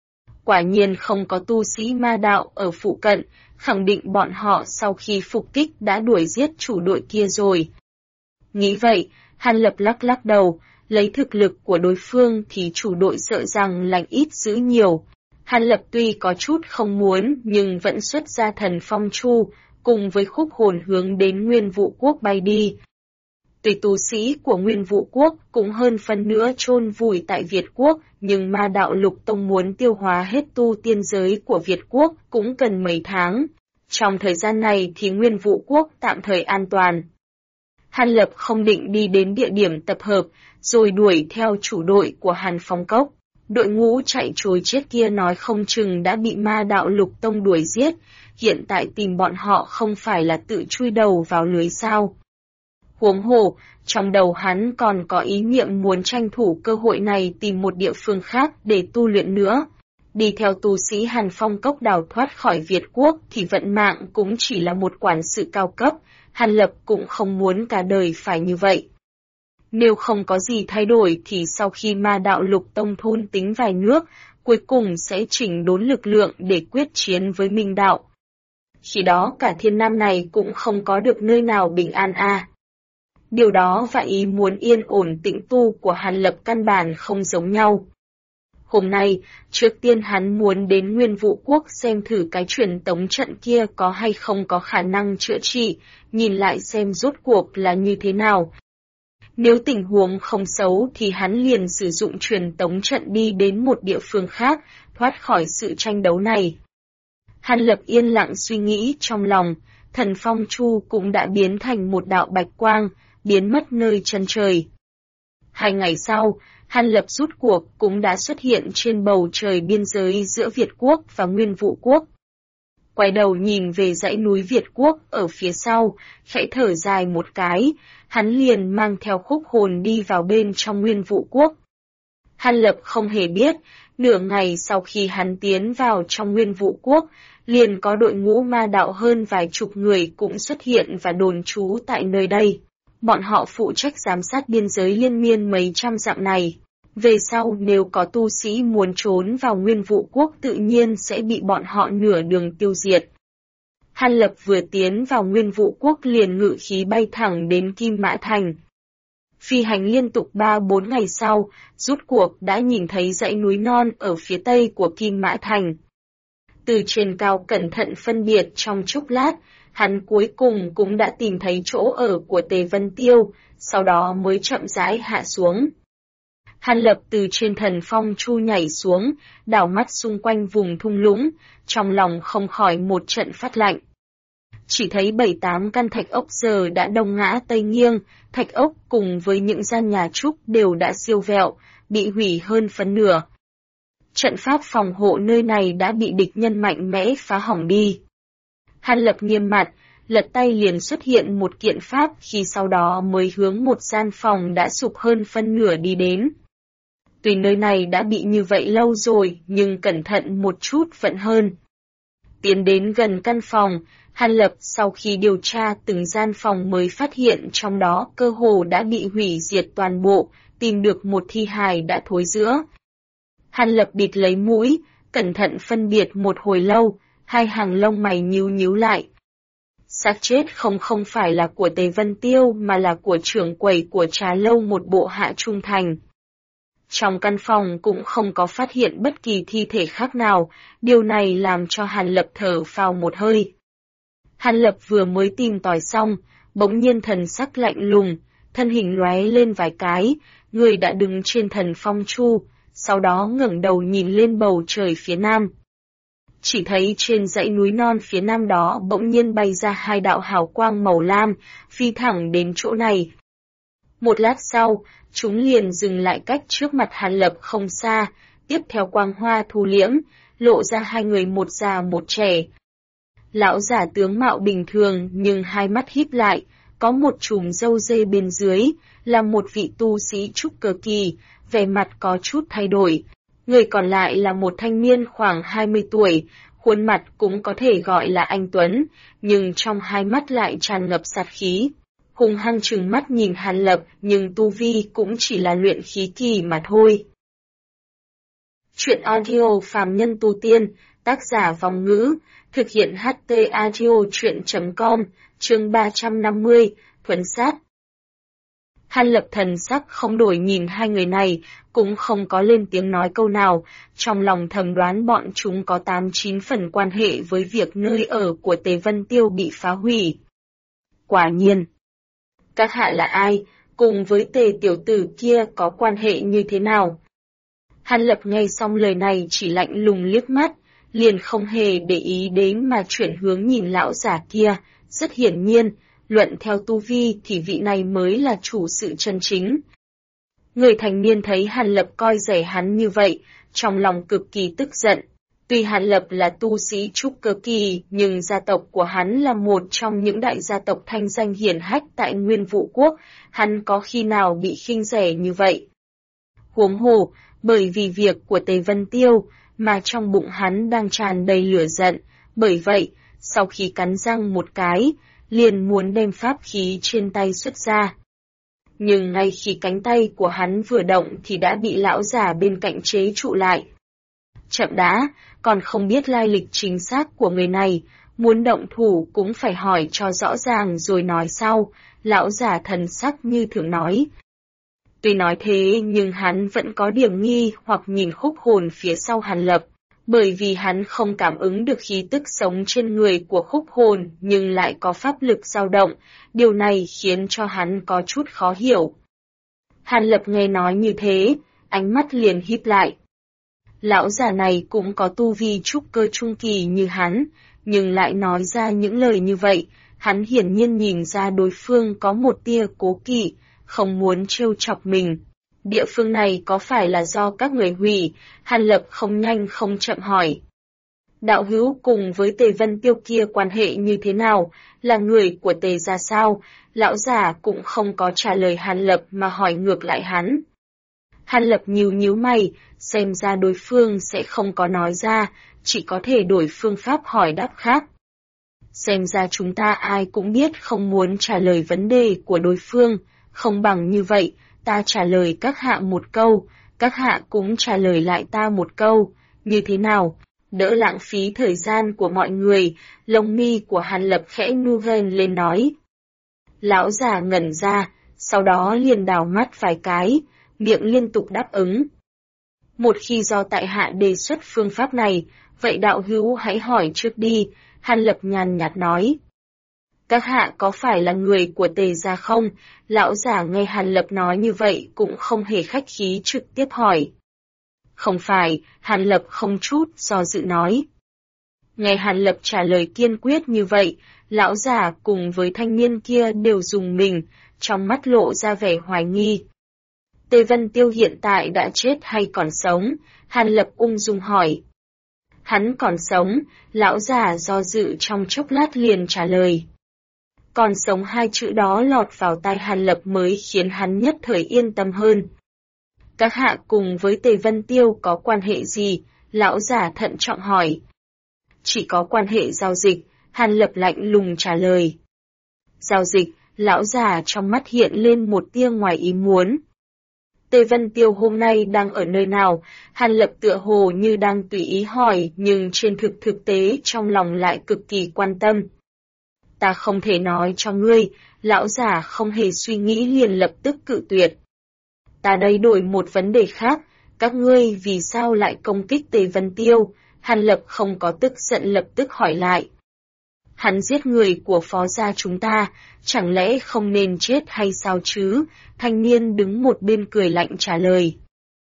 Quả nhiên không có tu sĩ ma đạo ở phụ cận, khẳng định bọn họ sau khi phục kích đã đuổi giết chủ đội kia rồi. Nghĩ vậy, Hàn Lập lắc lắc đầu, lấy thực lực của đối phương thì chủ đội sợ rằng lành ít dữ nhiều. Hàn Lập tuy có chút không muốn nhưng vẫn xuất ra thần phong chu, cùng với Khúc Hồn hướng đến Nguyên Vũ Quốc bay đi. Tuy tu sĩ của Nguyên Vũ Quốc cũng hơn phần nữa chôn vùi tại Việt Quốc, nhưng ma đạo Lục Tông muốn tiêu hóa hết tu tiên giới của Việt Quốc cũng cần mấy tháng. Trong thời gian này thì Nguyên Vũ Quốc tạm thời an toàn. Hàn Lập không định đi đến địa điểm tập hợp, rồi đuổi theo chủ đội của Hàn Phong Cốc. Đội ngũ chạy trối chết kia nói không chừng đã bị ma đạo Lục Tông đuổi giết, hiện tại tìm bọn họ không phải là tự chui đầu vào lưới sao. Huống hồ, trong đầu hắn còn có ý niệm muốn tranh thủ cơ hội này tìm một địa phương khác để tu luyện nữa. Đi theo tu sĩ Hàn Phong Cốc đào thoát khỏi Việt Quốc thì vận mạng cũng chỉ là một quản sự cao cấp, Hàn Lập cũng không muốn cả đời phải như vậy. Nếu không có gì thay đổi thì sau khi ma đạo Lục Tông thôn tính vài nước, cuối cùng sẽ chỉnh đốn lực lượng để quyết chiến với Minh đạo. Khi đó cả thiên nam này cũng không có được nơi nào bình an a. Điều đó và ý muốn yên ổn tĩnh tu của Hàn Lập căn bản không giống nhau. Hôm nay, trước tiên hắn muốn đến Nguyên Vũ Quốc xem thử cái truyền tống trận kia có hay không có khả năng chữa trị, nhìn lại xem rốt cuộc là như thế nào. Nếu tình huống không xấu thì hắn liền sử dụng truyền tống trận đi đến một địa phương khác, thoát khỏi sự tranh đấu này. Hàn Lập yên lặng suy nghĩ trong lòng, thần phong chu cũng đã biến thành một đạo bạch quang, biến mất nơi chân trời. 2 ngày sau, Hàn Lập rút cuộc cũng đã xuất hiện trên bầu trời biên giới giữa Việt Quốc và Nguyên Vũ Quốc. Quay đầu nhìn về dãy núi Việt Quốc ở phía sau, khẽ thở dài một cái, hắn liền mang theo Khúc Hồn đi vào bên trong Nguyên Vũ Quốc. Hàn Lập không hề biết, nửa ngày sau khi hắn tiến vào trong Nguyên Vũ Quốc, liền có đội ngũ ma đạo hơn vài chục người cũng xuất hiện và đồn trú tại nơi đây. Bọn họ phụ trách giám sát biên giới liên miên mấy trăm dặm này. Về sau nếu có tu sĩ muốn trốn vào Nguyên Vũ Quốc tự nhiên sẽ bị bọn họ nửa đường tiêu diệt. Hàn Lập vừa tiến vào Nguyên Vũ Quốc liền ngự khí bay thẳng đến Kim Mã Thành. Phi hành liên tục 3-4 ngày sau, rút cuộc đã nhìn thấy dãy núi non ở phía tây của Kim Mã Thành. Từ trên cao cẩn thận phân biệt trong chốc lát, hắn cuối cùng cũng đã tìm thấy chỗ ở của Tề Vân Tiêu, sau đó mới chậm rãi hạ xuống. Hàn Lập từ trên thần phong chu nhảy xuống, đảo mắt xung quanh vùng thung lũng, trong lòng không khỏi một trận phát lạnh. Chỉ thấy 7-8 căn thạch ốc giờ đã đông ngã tây nghiêng, thạch ốc cùng với những gian nhà trúc đều đã siêu vẹo, bị hủy hơn phân nửa. Trận pháp phòng hộ nơi này đã bị địch nhân mạnh mẽ phá hỏng đi. Hàn Lập nghiêm mặt, lật tay liền xuất hiện một kiện pháp khi sau đó mới hướng một gian phòng đã sụp hơn phân nửa đi đến. Tuy nơi này đã bị như vậy lâu rồi nhưng cẩn thận một chút vẫn hơn. Tiến đến gần căn phòng, Hàn Lập sau khi điều tra từng gian phòng mới phát hiện trong đó cơ hồ đã bị hủy diệt toàn bộ, tìm được một thi hài đã thối rữa. Hàn Lập bịt lấy mũi, cẩn thận phân biệt một hồi lâu, hai hàng lông mày nhíu nhíu lại. Xác chết không phải là của Tề Vân Tiêu mà là của trưởng quầy của trà lâu một bộ Hạ Trung Thành. Trong căn phòng cũng không có phát hiện bất kỳ thi thể khác nào, điều này làm cho Hàn Lập thở phào một hơi. Hàn Lập vừa mới tìm tòi xong, bỗng nhiên thần sắc lạnh lùng, thân hình lóe lên vài cái, người đã đứng trên thần phong chu, sau đó ngẩng đầu nhìn lên bầu trời phía nam. Chỉ thấy trên dãy núi non phía nam đó bỗng nhiên bay ra hai đạo hào quang màu lam, phi thẳng đến chỗ này. Một lát sau, chúng liền dừng lại cách trước mặt Hàn Lập không xa, tiếp theo quang hoa thu liễm, lộ ra hai người một già một trẻ. Lão giả tướng mạo bình thường nhưng hai mắt híp lại, có một chùm râu dê bên dưới, là một vị tu sĩ trúc cơ kỳ, vẻ mặt có chút thay đổi. Người còn lại là một thanh niên khoảng 20 tuổi, khuôn mặt cũng có thể gọi là anh Tuấn, nhưng trong hai mắt lại tràn ngập sát khí. Hùng hăng trừng mắt nhìn Hàn Lập nhưng tu vi cũng chỉ là luyện khí kỳ mà thôi. Chuyện audio phàm nhân tu tiên, tác giả Vòng Ngữ, thực hiện HT audio chuyện.com, chương 350, thuần sát. Hàn Lập thần sắc không đổi nhìn hai người này, cũng không có lên tiếng nói câu nào, trong lòng thầm đoán bọn chúng có 8-9 phần quan hệ với việc nơi ở của Tề Vân Tiêu bị phá hủy. Quả nhiên. Các hạ là ai, cùng với Tề tiểu tử kia có quan hệ như thế nào? Hàn Lập nghe xong lời này chỉ lạnh lùng liếc mắt, liền không hề để ý đến mà chuyển hướng nhìn lão giả kia, rất hiển nhiên, luận theo tu vi thì vị này mới là chủ sự chân chính. Người thành niên thấy Hàn Lập coi rẻ hắn như vậy, trong lòng cực kỳ tức giận. Tuy Hàn Lập là tu sĩ trúc cơ kỳ, nhưng gia tộc của hắn là một trong những đại gia tộc thanh danh hiển hách tại Nguyên Vũ Quốc, hắn có khi nào bị khinh rẻ như vậy? Huống hồ, bởi vì việc của Tề Vân Tiêu, mà trong bụng hắn đang tràn đầy lửa giận, bởi vậy, sau khi cắn răng một cái, liền muốn đem pháp khí trên tay xuất ra. Nhưng ngay khi cánh tay của hắn vừa động thì đã bị lão già bên cạnh chế trụ lại. Chậm đã, còn không biết lai lịch chính xác của người này, muốn động thủ cũng phải hỏi cho rõ ràng rồi nói sau, lão già thần sắc như thường nói. Tuy nói thế nhưng hắn vẫn có điểm nghi hoặc nhìn khúc hồn phía sau Hàn Lập, bởi vì hắn không cảm ứng được khí tức sống trên người của khúc hồn nhưng lại có pháp lực dao động, điều này khiến cho hắn có chút khó hiểu. Hàn Lập nghe nói như thế, ánh mắt liền híp lại. Lão già này cũng có tu vi trúc cơ trung kỳ như hắn, nhưng lại nói ra những lời như vậy, hắn hiển nhiên nhìn ra đối phương có một tia cố kỵ, không muốn trêu chọc mình. Địa phương này có phải là do các người hủy? Hàn Lập không nhanh không chậm hỏi. Đạo hữu cùng với Tề Vân Tiêu kia quan hệ như thế nào, là người của Tề gia sao? Lão già cũng không có trả lời Hàn Lập mà hỏi ngược lại hắn. Hàn Lập nhíu nhíu mày, xem ra đối phương sẽ không có nói ra, chỉ có thể đổi phương pháp hỏi đáp khác. Xem ra chúng ta ai cũng biết không muốn trả lời vấn đề của đối phương, không bằng như vậy, ta trả lời các hạ một câu, các hạ cũng trả lời lại ta một câu, như thế nào? Đỡ lãng phí thời gian của mọi người, lông mi của Hàn Lập khẽ nu lên nói. Lão già ngẩn ra, sau đó liền đảo mắt vài cái, miệng liên tục đáp ứng. Một khi do tại hạ đề xuất phương pháp này, vậy đạo hữu hãy hỏi trước đi, Hàn Lập nhàn nhạt nói. Các hạ có phải là người của Tề gia không? Lão giả nghe Hàn Lập nói như vậy cũng không hề khách khí trực tiếp hỏi. Không phải, Hàn Lập không chút do dự nói. Nghe Hàn Lập trả lời kiên quyết như vậy, lão giả cùng với thanh niên kia đều rùng mình, trong mắt lộ ra vẻ hoài nghi. Tề Vân Tiêu hiện tại đã chết hay còn sống? Hàn Lập ung dung hỏi. Hắn còn sống, lão già do dự trong chốc lát liền trả lời. Còn sống hai chữ đó lọt vào tai Hàn Lập mới khiến hắn nhất thời yên tâm hơn. Các hạ cùng với Tề Vân Tiêu có quan hệ gì? Lão già thận trọng hỏi. Chỉ có quan hệ giao dịch, Hàn Lập lạnh lùng trả lời. Giao dịch, lão già trong mắt hiện lên một tia ngoài ý muốn. Tề Vân Tiêu hôm nay đang ở nơi nào? Hàn Lập tựa hồ như đang tùy ý hỏi, nhưng trên thực tế trong lòng lại cực kỳ quan tâm. Ta không thể nói cho ngươi, lão già không hề suy nghĩ liền lập tức cự tuyệt. Ta đây đổi một vấn đề khác, các ngươi vì sao lại công kích Tề Vân Tiêu? Hàn Lập không có tức giận lập tức hỏi lại. Hắn giết người của phó gia chúng ta, chẳng lẽ không nên chết hay sao chứ? Thanh niên đứng một bên cười lạnh trả lời.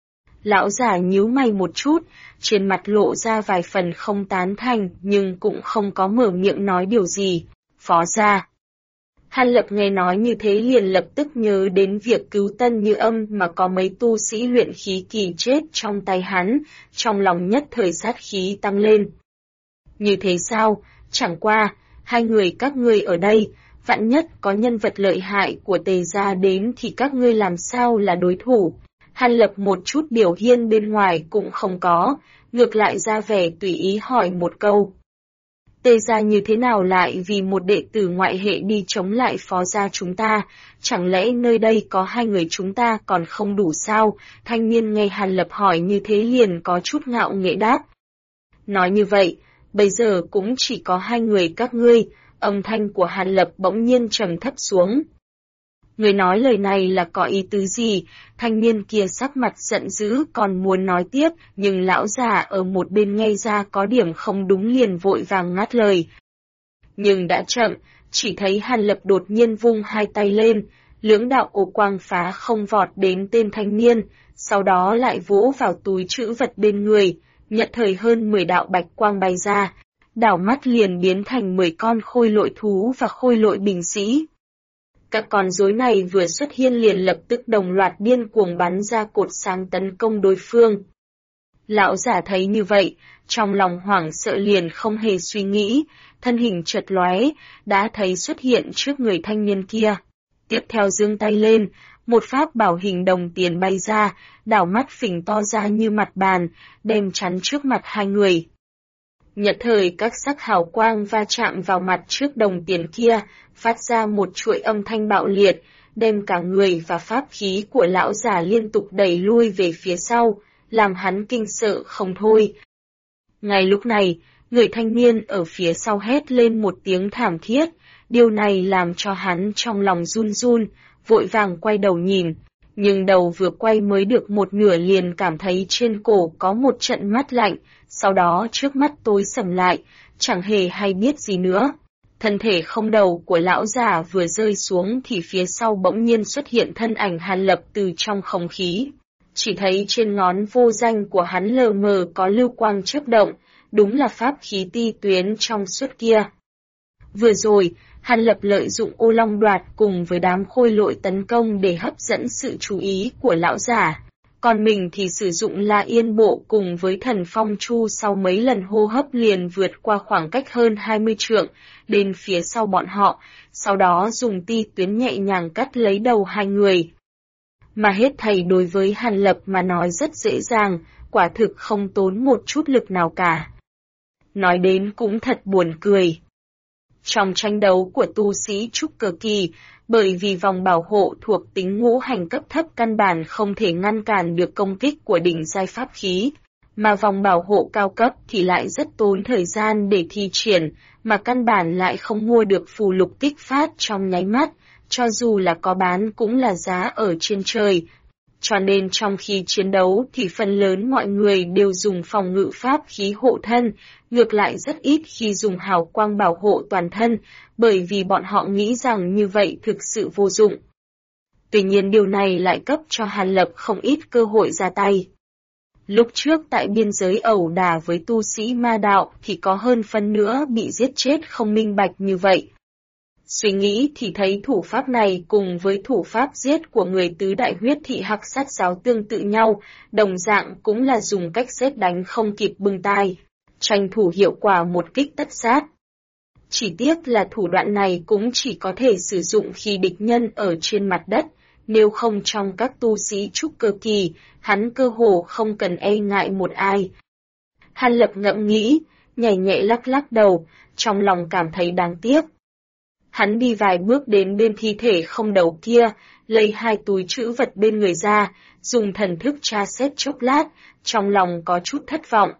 Lão già nhíu mày một chút, trên mặt lộ ra vài phần không tán thành nhưng cũng không có mở miệng nói điều gì. Phó gia. Hàn Lập nghe nói như thế liền lập tức nhớ đến việc cứu Tân Như Âm mà có mấy tu sĩ luyện khí kỳ chết trong tay hắn, trong lòng nhất thời sát khí tăng lên. Như thế sao? Chẳng qua, hai người các ngươi ở đây, vạn nhất có nhân vật lợi hại của Tề gia đến thì các ngươi làm sao là đối thủ? Hàn Lập một chút biểu hiện bên ngoài cũng không có, ngược lại ra vẻ tùy ý hỏi một câu. Tề gia như thế nào lại vì một đệ tử ngoại hệ đi chống lại phó gia chúng ta, chẳng lẽ nơi đây có hai người chúng ta còn không đủ sao? Thanh niên nghe Hàn Lập hỏi như thế liền có chút ngạo nghễ đáp. Nói như vậy, bây giờ cũng chỉ có hai người các ngươi, âm thanh của Hàn Lập bỗng nhiên trầm thấp xuống. Người nói lời này là có ý tứ gì? Thanh niên kia sắc mặt giận dữ còn muốn nói tiếp, nhưng lão già ở một bên nghe ra có điểm không đúng liền vội vàng ngắt lời. Nhưng đã chậm, chỉ thấy Hàn Lập đột nhiên vung hai tay lên, lưỡng đạo ô quang phá không vọt đến tên thanh niên, sau đó lại vỗ vào túi trữ vật bên người, nhận thời hơn 10 đạo bạch quang bay ra, đảo mắt liền biến thành 10 con khôi lội thú và khôi lội binh sĩ. Các con rối này vừa xuất hiện liền lập tức đồng loạt điên cuồng bắn ra cột sáng tấn công đối phương. Lão giả thấy như vậy, trong lòng hoảng sợ liền không hề suy nghĩ, thân hình chợt lóe, đã thấy xuất hiện trước người thanh niên kia. Tiếp theo giương tay lên, một pháp bảo hình đồng tiền bay ra, đảo mắt phình to ra như mặt bàn, đem chắn trước mặt hai người. Nhật thời các sắc hào quang va chạm vào mặt trước đồng tiền kia, phát ra một chuỗi âm thanh bạo liệt, đem cả người và pháp khí của lão già liên tục đẩy lui về phía sau, làm hắn kinh sợ không thôi. Ngay lúc này, người thanh niên ở phía sau hét lên một tiếng thảm thiết, điều này làm cho hắn trong lòng run run, vội vàng quay đầu nhìn, nhưng đầu vừa quay mới được một nửa liền cảm thấy trên cổ có một trận mát lạnh, sau đó trước mắt tối sầm lại, chẳng hề hay biết gì nữa. Thân thể không đầu của lão già vừa rơi xuống thì phía sau bỗng nhiên xuất hiện thân ảnh Hàn Lập từ trong không khí. Chỉ thấy trên ngón vô danh của hắn lờ mờ có lưu quang chớp động, đúng là pháp khí ti tuyến trong suốt kia. Vừa rồi, Hàn Lập lợi dụng ô long đoạt cùng với đám khôi lội tấn công để hấp dẫn sự chú ý của lão già. Còn mình thì sử dụng La Yên Bộ cùng với Thần Phong Chu sau mấy lần hô hấp liền vượt qua khoảng cách hơn 20 trượng, đến phía sau bọn họ, sau đó dùng ti tuyến nhẹ nhàng cắt lấy đầu hai người. Mà hết thảy đối với Hàn Lập mà nói rất dễ dàng, quả thực không tốn một chút lực nào cả. Nói đến cũng thật buồn cười. Trong tranh đấu của tu sĩ trúc cơ kỳ, bởi vì vòng bảo hộ thuộc tính ngũ hành cấp thấp căn bản không thể ngăn cản được công kích của đỉnh giai pháp khí, mà vòng bảo hộ cao cấp thì lại rất tốn thời gian để thi triển, mà căn bản lại không mua được phù lục kích phát trong nháy mắt, cho dù là có bán cũng là giá ở trên trời. Cho nên trong khi chiến đấu thì phần lớn mọi người đều dùng phòng ngự pháp khí hộ thân, ngược lại rất ít khi dùng hào quang bảo hộ toàn thân, bởi vì bọn họ nghĩ rằng như vậy thực sự vô dụng. Tuy nhiên điều này lại cấp cho Hàn Lập không ít cơ hội ra tay. Lúc trước tại biên giới ẩu đả với tu sĩ ma đạo thì có hơn phân nữa bị giết chết không minh bạch như vậy. Suy nghĩ thì thấy thủ pháp này cùng với thủ pháp giết của người tứ đại huyết thị Hắc Sát giáo tương tự nhau, đồng dạng cũng là dùng cách sét đánh không kịp bưng tai, tranh thủ hiệu quả một kích tất sát. Chỉ tiếc là thủ đoạn này cũng chỉ có thể sử dụng khi địch nhân ở trên mặt đất, nếu không trong các tu sĩ trúc cơ kỳ, hắn cơ hồ không cần e ngại một ai. Hàn Lập ngẫm nghĩ, nhảy nhẹ lắc lắc đầu, trong lòng cảm thấy đáng tiếc. Hắn đi vài bước đến bên thi thể không đầu kia, lấy 2 túi trữ vật bên người ra, dùng thần thức tra xét chốc lát, trong lòng có chút thất vọng.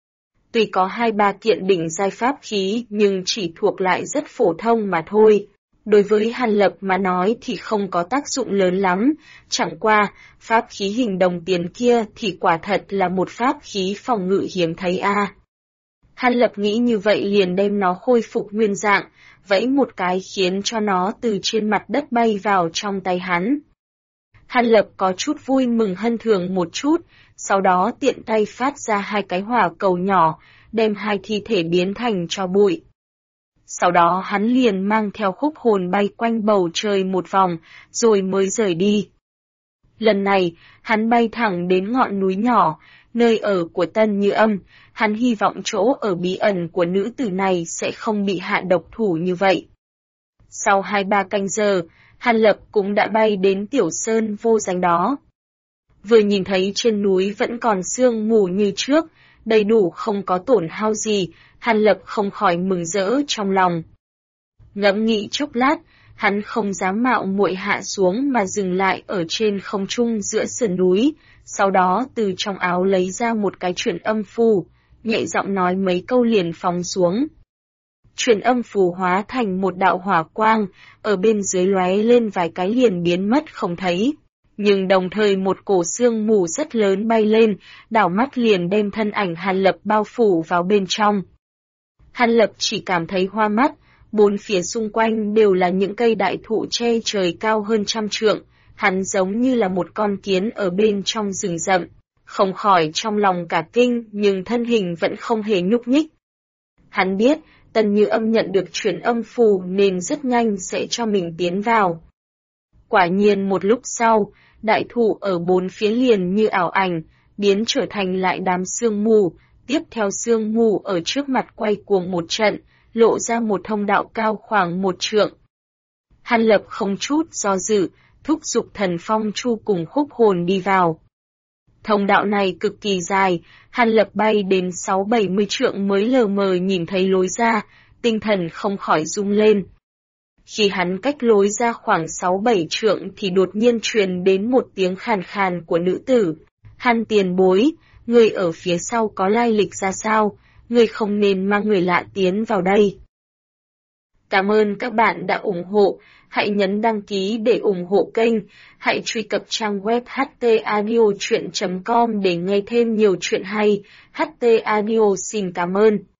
Tuy có 2-3 kiện đỉnh giai pháp khí nhưng chỉ thuộc lại rất phổ thông mà thôi. Đối với Hàn Lập mà nói thì không có tác dụng lớn lắm, chẳng qua, pháp khí hình đồng tiền kia thì quả thật là một pháp khí phòng ngự hiếm thấy a. Hàn Lập nghĩ như vậy liền đem nó khôi phục nguyên dạng, vẫy một cái khiến cho nó từ trên mặt đất bay vào trong tay hắn. Hàn Lập có chút vui mừng hân thường một chút, sau đó tiện tay phát ra 2 cái hỏa cầu nhỏ, đem 2 thi thể biến thành tro bụi. Sau đó hắn liền mang theo khúc hồn bay quanh bầu trời một vòng, rồi mới rời đi. Lần này, hắn bay thẳng đến ngọn núi nhỏ, nơi ở của Tân Như Âm, hắn hy vọng chỗ ở bí ẩn của nữ tử này sẽ không bị hạ độc thủ như vậy. Sau 2-3 canh giờ, Hàn Lập cũng đã bay đến tiểu sơn vô danh đó. Vừa nhìn thấy trên núi vẫn còn sương mù như trước, đầy đủ không có tổn hao gì, Hàn Lập không khỏi mừng rỡ trong lòng. Ngẫm nghĩ chốc lát, hắn không dám mạo muội hạ xuống mà dừng lại ở trên không trung giữa sườn núi, sau đó từ trong áo lấy ra một cái truyền âm phù, nhẹ giọng nói mấy câu liền phóng xuống. Truyền âm phù hóa thành một đạo hỏa quang, ở bên dưới lóe lên vài cái liền biến mất không thấy. Nhưng đồng thời một cổ sương mù rất lớn bay lên, đảo mắt liền đem thân ảnh Hàn Lập bao phủ vào bên trong. Hàn Lập chỉ cảm thấy hoa mắt, 4 phía xung quanh đều là những cây đại thụ che trời cao hơn 100 trượng, hắn giống như là một con kiến ở bên trong rừng rậm, không khỏi trong lòng cả kinh nhưng thân hình vẫn không hề nhúc nhích. Hắn biết, Tần Như Âm nhận được truyền âm phù nên rất nhanh sẽ cho mình tiến vào. Quả nhiên một lúc sau, đại thụ ở 4 phía liền như ảo ảnh, biến trở thành lại đám sương mù, tiếp theo sương mù ở trước mặt quay cuồng một trận, lộ ra một thông đạo cao khoảng 1 trượng. Hàn Lập không chút do dự, thúc giục thần phong chu cùng khúc hồn đi vào. Thông đạo này cực kỳ dài, Hàn Lập bay đến 6-70 trượng mới lờ mờ nhìn thấy lối ra, tinh thần không khỏi rung lên. Khi hắn cách lối ra khoảng 6-7 trượng thì đột nhiên truyền đến một tiếng khàn khàn của nữ tử. Hàn tiền bối, người ở phía sau có lai lịch ra sao, người không nên mang người lạ tiến vào đây. Cảm ơn các bạn đã ủng hộ, hãy nhấn đăng ký để ủng hộ kênh, hãy truy cập trang web htaudio.com để nghe thêm nhiều chuyện hay. HT Audio xin cảm ơn.